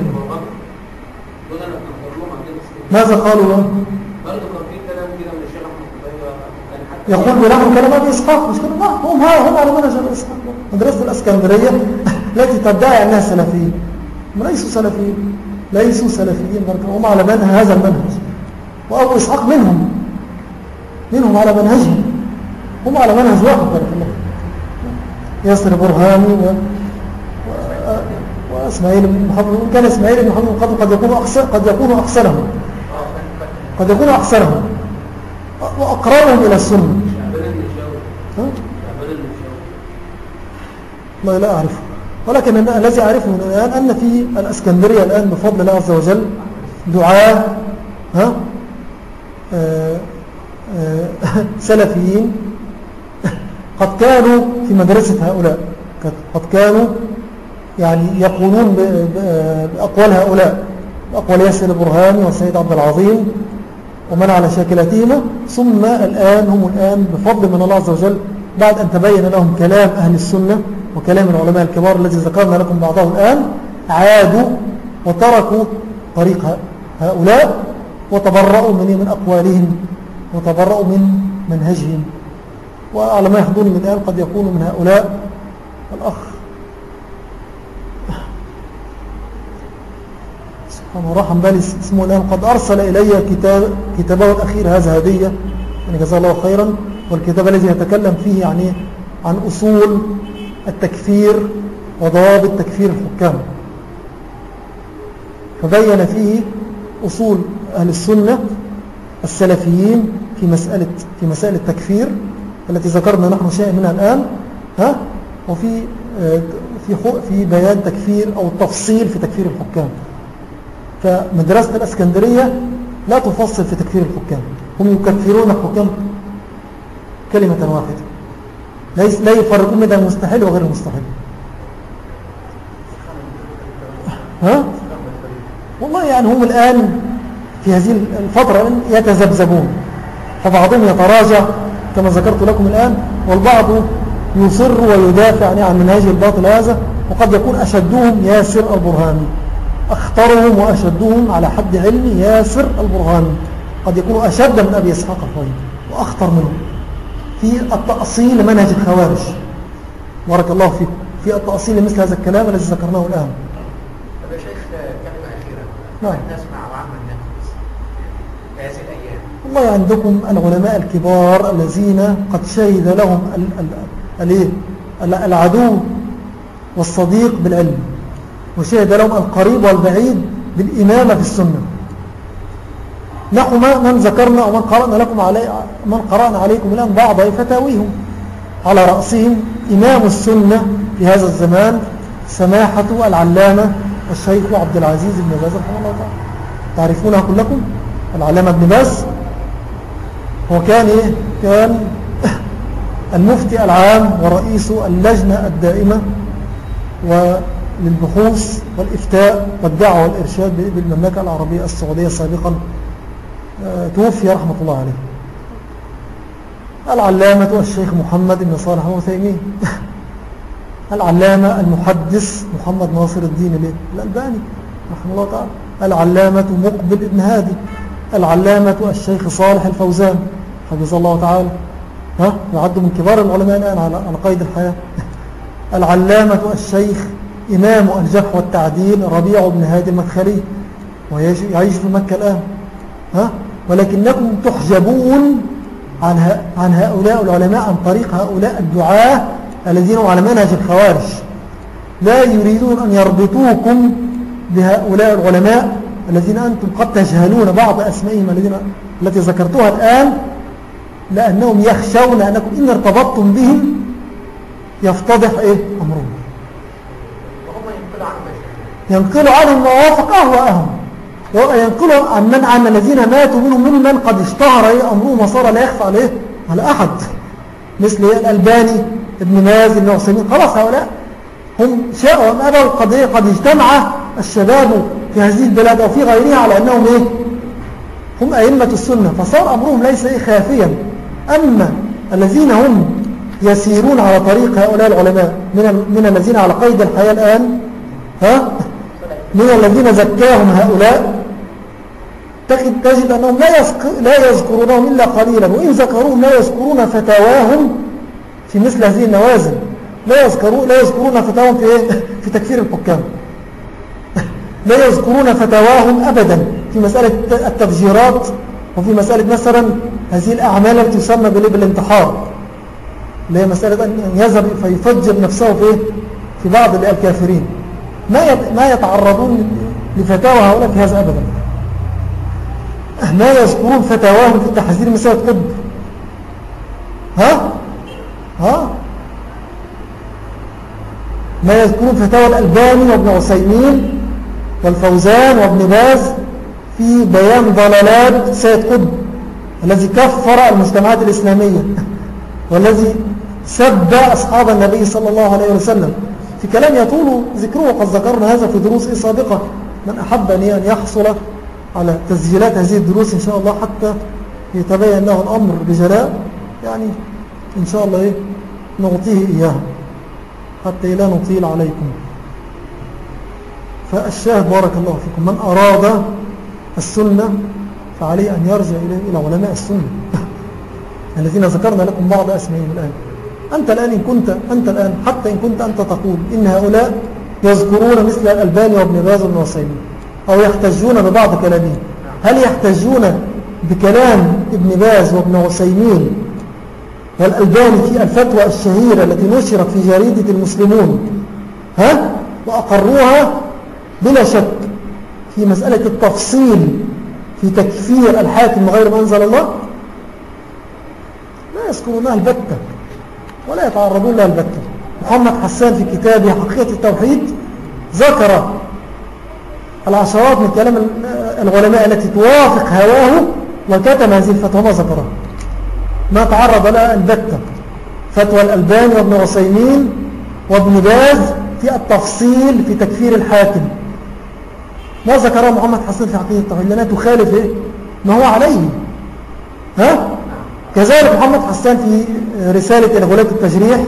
ماذا قالوا له؟ يقول نحن كلام أبي إسحاق مش كلام، هم على منهج أبي إسحاق. مدرسة الأسكندرية التي تدعي أنها سلفيين، هم ليسوا سلفيين هم على منهج هذا المنهج، وأبو إسحاق منهم على منهجهم، هم على منهج واحد بارك الله. ياسر برهاني وإسماعيل بن محمد، كان إسماعيل بن محمد قد يكون أكثرهم وأقربهم إلى السنة. والله لا أعرفه، ولكن الذي أعرفه من الآن أن في الأسكندرية الآن بفضل الله عز وجل دعاة سلفيين قد كانوا في مدرسة هؤلاء، قد كانوا يعني يقولون بأقوال هؤلاء، بأقوال ياسر البرهاني والسيد عبد العظيم ومن على شاكلتهما. ثم هم الآن بفضل من الله عز وجل بعد أن تبين لهم كلام أهل السنة وكلام العلماء الكبار الذي ذكرنا لكم بعضه الآن عادوا وتركوا طريق هؤلاء وتبرؤوا من أقوالهم وتبرؤوا من منهجهم. وعلى ما يحضرني من الآن قد يكون من هؤلاء الأخ سبحان الله رحم بالي اسمه الآن، قد أرسل إلي كتابه الأخير هذا هدية يعني جزاه الله خيرا، والكتاب الذي يتكلم فيه يعني عن أصول التكفير وضوابط تكفير الحكام، فبين فيه أصول أهل السنة السلفيين في مسائل التكفير التي ذكرنا نحن شيء منها الآن، وفي في بيان تكفير أو التفصيل في تكفير الحكام. فمدرسة الأسكندرية لا تفصل في تكفير الحكام، هم يكفرون الحكام كلمة واحدة، لا يفرقون بين المستحيل وغير المستحيل. والله يعني هم الآن في هذه الفترة يتذبذبون، فبعضهم يتراجع كما ذكرت لكم الآن، والبعض يصر ويدافع عن منهج الباطل هذا، وقد يكون أشدهم ياسر البرهاني، أخطرهم وأشدهم على حد علمي ياسر البرهاني، قد يكون أشد من أبي إسحاق الحويني وأخطر منه في التأصيل لمنهج الخوارج. بارك الله فيكم في التأصيل لمثل هذا الكلام الذي ذكرناه الآن. طب يا شيخ كلمة أخيرة، نعم. نسمع عام النقص في هذه الأيام. والله عندكم العلماء الكبار الذين قد شهد لهم العدو والصديق بالعلم، وشهد لهم القريب والبعيد بالإمامة في السنة. نحن من ذكرنا ومن قرأنا عليكم الآن بعض فتاويهم، على رأسهم إمام السنة في هذا الزمان سماحة العلامة الشيخ عبد العزيز بن باز رحمه الله تعالى، تعرفونها كلكم. العلامة ابن باز هو كان المفتي العام ورئيس اللجنة الدائمة للبحوث والإفتاء والدعوة والإرشاد بالمملكة العربية السعودية سابقا، توفي رحمة الله عليه. العلامة الشيخ محمد بن صالح العثيمين، العلامة المحدث محمد ناصر الدين الألباني رحمه الله تعالى، العلامة مقبل بن هادي، العلامة الشيخ صالح الفوزان حفظه الله تعالى، يعد من كبار العلماء الآن على قيد الحياة، العلامة الشيخ إمام الجرح والتعديل ربيع بن هادي المدخلي ويعيش في مكة الآن. ولكنكم تحجبون عن هؤلاء العلماء عن طريق هؤلاء الدعاة الذين هم على منهج الخوارج، لا يريدون أن يربطوكم بهؤلاء العلماء الذين أنتم قد تجهلون بعض أسمائهم التي ذكرتها الآن، لأنهم يخشون أنكم إن ارتبطتم بهم يفتضح أمرهم، ينقلوا عنهم موافق أهواءهم، ينقلوا عن الذين ماتوا منهم ممن قد اشتهر أمرهم وصار لا يخفى على أحد، مثل الألباني ابن باز ابن عثيمين. خلاص هؤلاء هم شاءوا أم أبوا قد اجتمع الشباب في هذه البلاد أو في غيرها على أنهم هم أئمة السنة، فصار أمرهم ليس خافيا. أما الذين هم يسيرون على طريق هؤلاء العلماء من الذين على قيد الحياة الآن، من الذين زكاهم هؤلاء، تجد أنهم لا يذكرونهم إلا قليلا، وإن ذكروهم لا يذكرون فتاواهم في مثل هذه النوازل، لا يذكرون فتاواهم في تكفير الحكام، لا يذكرون فتاواهم أبدا في مسألة التفجيرات، وفي مسألة مثلا هذه الأعمال التي تسمى بالانتحار، اللي هي مسألة أن يذهب فيفجر نفسه في بعض الكافرين. ما يتعرضون لفتاوى هؤلاء في هذا أبدا، ما يذكرون فتاواهم في التحذير مسألة قطب، ما يذكرون فتاوى الألباني وابن عثيمين والفوزان وابن باز في بيان ضلالات سيد قطب الذي كفر المجتمعات الإسلامية والذي سب أصحاب النبي صلى الله عليه وسلم، في كلام يطول ذكره، وقد ذكرنا هذا في دروس سابقة. من أحب أن يحصل على تسجيلات هذه الدروس إن شاء الله حتى يتبين له الأمر بجلاء، يعني إن شاء الله نعطيه إياها حتى لا نطيل عليكم. فالشاهد بارك الله فيكم، من أراد السنة فعليه أن يرجع إلى علماء السنة الذين ذكرنا لكم بعض أسمائهم الآن. أنت الآن حتى إن كنت أنت تقول إن هؤلاء يذكرون مثل الألباني وابن باز وابن عثيمين أو يحتجون ببعض كلامهم، هل يحتجون بكلام ابن باز وابن عثيمين والألباني في الفتوى الشهيرة التي نشرت في جريدة المسلمون وأقروها بلا شك في مسألة التفصيل في تكفير الحاكم غير ما أنزل الله؟ لا يذكرونها البتة ولا يتعرضون لها البتة. محمد حسان في كتابه حقيقة التوحيد ذكر العشرات من كلام العلماء التي توافق هواه وكتم هذه الفتوى ما ذكرها، ما تعرض لها البتة. فتوى الألباني وابن عثيمين وابن باز في التفصيل في تكفير الحاكم ما ذكره محمد حسان في حقيقة التوحيد لأنها تخالف ما هو عليه. كذلك محمد حسان في رسالة إلى غلاة التجريح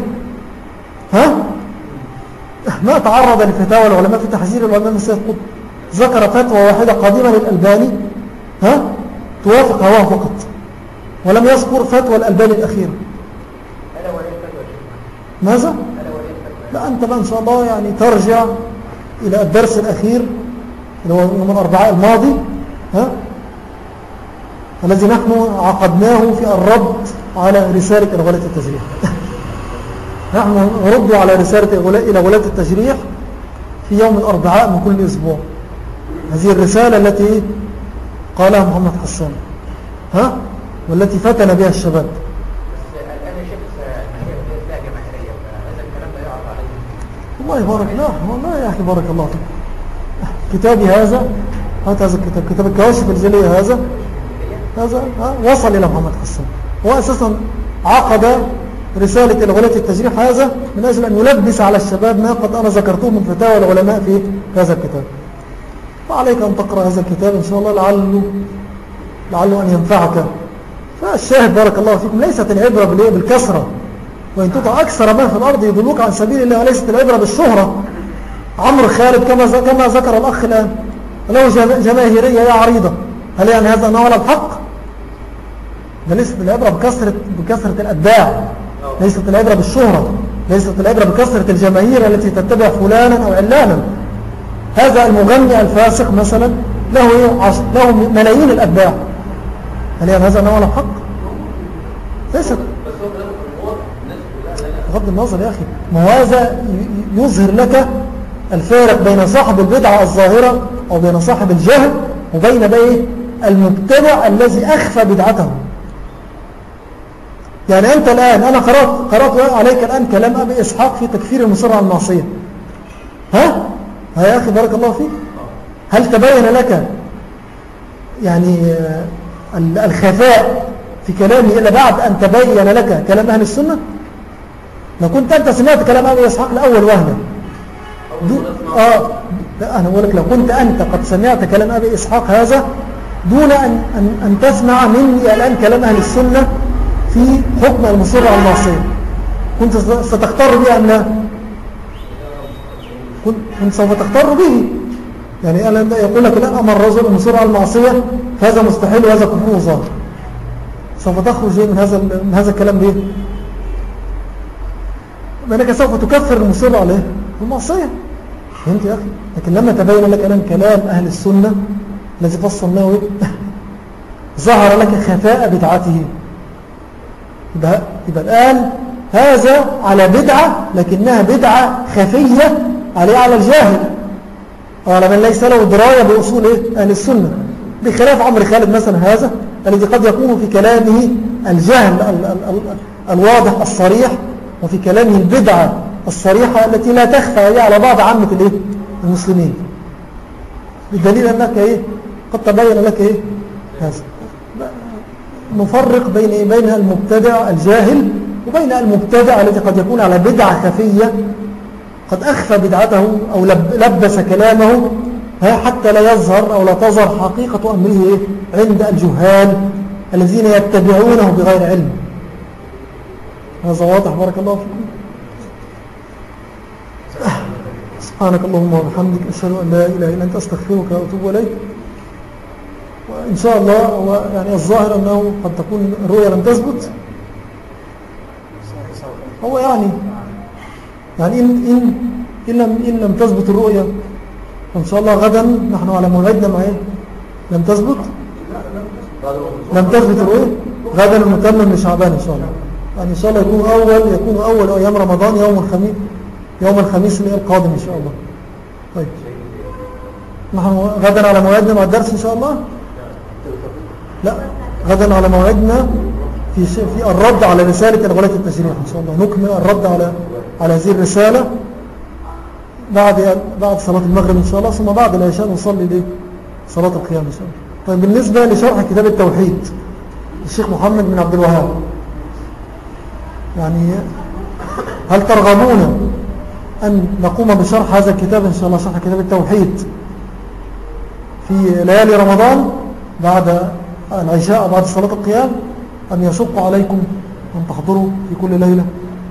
ما تعرض لفتاوى العلماء في تحذير العلماء من سيد قطب، ذكر فتوى واحدة قديمة للألباني توافق هواه فقط، ولم يذكر فتوى الألباني الأخيرة. ماذا؟ لا أنت بقى إن شاء الله يعني ترجع إلى الدرس الأخير اللي هو يوم الأربعاء الماضي الذي نحن عقدناه في الرد على رسالة إلى غلاة التجريح. نحن نرد على رسالة إلى غلاة التجريح في يوم الأربعاء من كل أسبوع. هذه الرسالة التي قالها محمد حسان والتي فتن بها الشباب. والله بارك الله، والله يا أخي بارك الله فيك. كتابي هذا، هات هذا الكتاب، كتاب الكواشف الجلية هذا وصل إلى محمد حسان. هو أساسا عقد رسالة إلى غلاة التجريح هذا من أجل أن يلبس على الشباب ما قد أنا ذكرته من فتاوى العلماء في هذا الكتاب. فعليك أن تقرأ هذا الكتاب إن شاء الله لعله أن ينفعك. فالشاهد بارك الله فيكم ليست العبرة بالكسرة، وإن تطع أكثر ما في الأرض يضلوك عن سبيل الله، وليست العبرة بالشهرة. عمرو خالد كما ذكر الأخ الآن له جماهيرية يا عريضة، هل يعني هذا نوع الحق؟ ليست العبرة بكثرة الأتباع، ليست العبرة بالشهرة، ليست العبرة بكثرة الجماهير التي تتبع فلانا أو علانا. هذا المغني الفاسق مثلا له ملايين الأتباع، هل يعني هذا نوع الحق؟ ليست. بغض النظر يا أخي، ما هذا يظهر لك الفارق بين صاحب البدعة الظاهرة أو بين صاحب الجهل وبين المبتدع الذي أخفى بدعته. يعني أنت الآن أنا قرأت عليك الآن كلام أبي إسحاق في تكفير المصر على المعصية. يا أخي بارك الله فيك، هل تبين لك يعني الخفاء في كلامي إلا بعد أن تبين لك كلام أهل السنة؟ لو كنت أنت سمعت كلام أبي إسحاق لأول وهلة لا أنا أقول لك لو كنت أنت قد سمعت كلام أبي إسحاق هذا دون أن تسمع مني الآن كلام أهل السنة في حكم المصر على المعصية، كنت ستختار به أم لا؟ كنت سوف تختار به. يعني أنا يقول لك لا أمر الرجل المصر على المعصية هذا مستحيل وهذا كفر ظاهر، سوف تخرج من هذا الكلام به؟ لأنك سوف تكفر المصر عليه المعصية. فهمت يا أخي؟ لكن لما تبين لك الآن كلام أهل السنة الذي فصلناه ظهر لك خفاء بدعته، يبقى الآن هذا على بدعة لكنها بدعة خفية على الجاهل أو على من ليس له دراية بأصول أهل السنة، بخلاف عمرو خالد مثلا هذا الذي قد يكون في كلامه الجهل الواضح الصريح وفي كلامه البدعة الصريحة التي لا تخفى على بعض عامة المسلمين، بالدليل أنك قد تبين لك هذا. نفرق بين المبتدع الجاهل وبين المبتدع الذي قد يكون على بدعة خفية قد أخفى بدعته أو لبس كلامه حتى لا يظهر أو لا تظهر حقيقة أمره عند الجهال الذين يتبعونه بغير علم. هذا واضح بارك الله فيكم. سبحانك اللهم وبحمدك أشهد أن لا إله إلا أنت أستغفرك وأتوب إليك. وإن شاء الله هو يعني الظاهر أنه قد تكون الرؤية لم تثبت. هو يعني إن لم تثبت الرؤية فإن شاء الله غدا نحن على موعدنا معه. لم تثبت الرؤية غدا المتمم لشعبان إن شاء الله. يعني إن شاء الله يكون أول أيام رمضان يوم الخميس اللي القادم إن شاء الله. طيب نحن غدا على موعدنا مع الدرس إن شاء الله. لا غدا على موعدنا في الرد على رسالة الغلاة التشريح إن شاء الله. نكمل الرد على هذه الرسالة بعد صلاة المغرب إن شاء الله، ثم بعد العشاء نصلي صلاة القيام إن شاء الله. طيب بالنسبة لشرح كتاب التوحيد الشيخ محمد بن عبد الوهاب، يعني هل ترغبون أن نقوم بشرح هذا الكتاب إن شاء الله، شرح كتاب التوحيد في ليالي رمضان بعد العشاء أو بعد صلاة القيام، أم يشق عليكم أن تحضروا في كل ليلة؟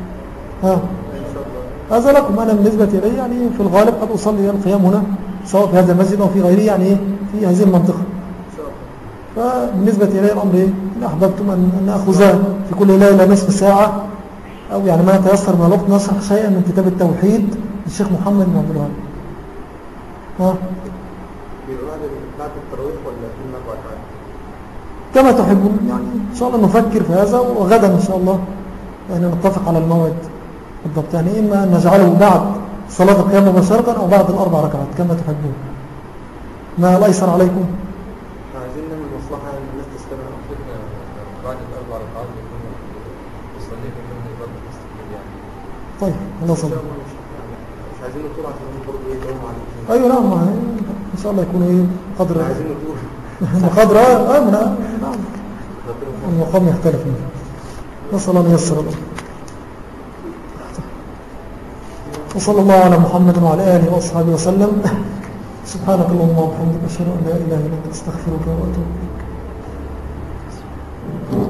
هذا لكم. أنا بالنسبة إلي يعني في الغالب قد أصلي القيام هنا سواء في هذا المسجد أو في غيره، يعني في هذه المنطقة. فبالنسبة إلي الأمر إن أحببتم أن نأخذها في كل ليلة نصف ساعة أو يعني ما يتيسر من الوقت نشرح شيئا من كتاب التوحيد للشيخ محمد بن عبد الوهاب. بعد التراويح ولا في المغرب؟ كما تحبون، يعني إن شاء الله نفكر في هذا، وغدا إن شاء الله يعني نتفق على الموعد بالضبط. يعني إما أن نجعله بعد صلاة القيام مباشرة أو بعد الأربع ركعات كما تحبون. ما الأيسر عليكم؟ عايزين نعمل مصلحة أن الناس تستمع بعد الأربع ركعات يصلي في المنزل برضه تستقبل يعني. طيب الله صلى. مش عايزين نطول عشان برضه يدوم عليكم. أيوة نعم إن شاء الله يكون قدر. عايزين نطول. قدر نعم. المقام يختلف منه. نسأل الله ييسر له. وصلى الله على محمد وعلى آله وأصحابه وسلم. سبحانك اللهم وبحمدك أشهد أن لا إله إلا أنت أستغفرك وأتوب إليك.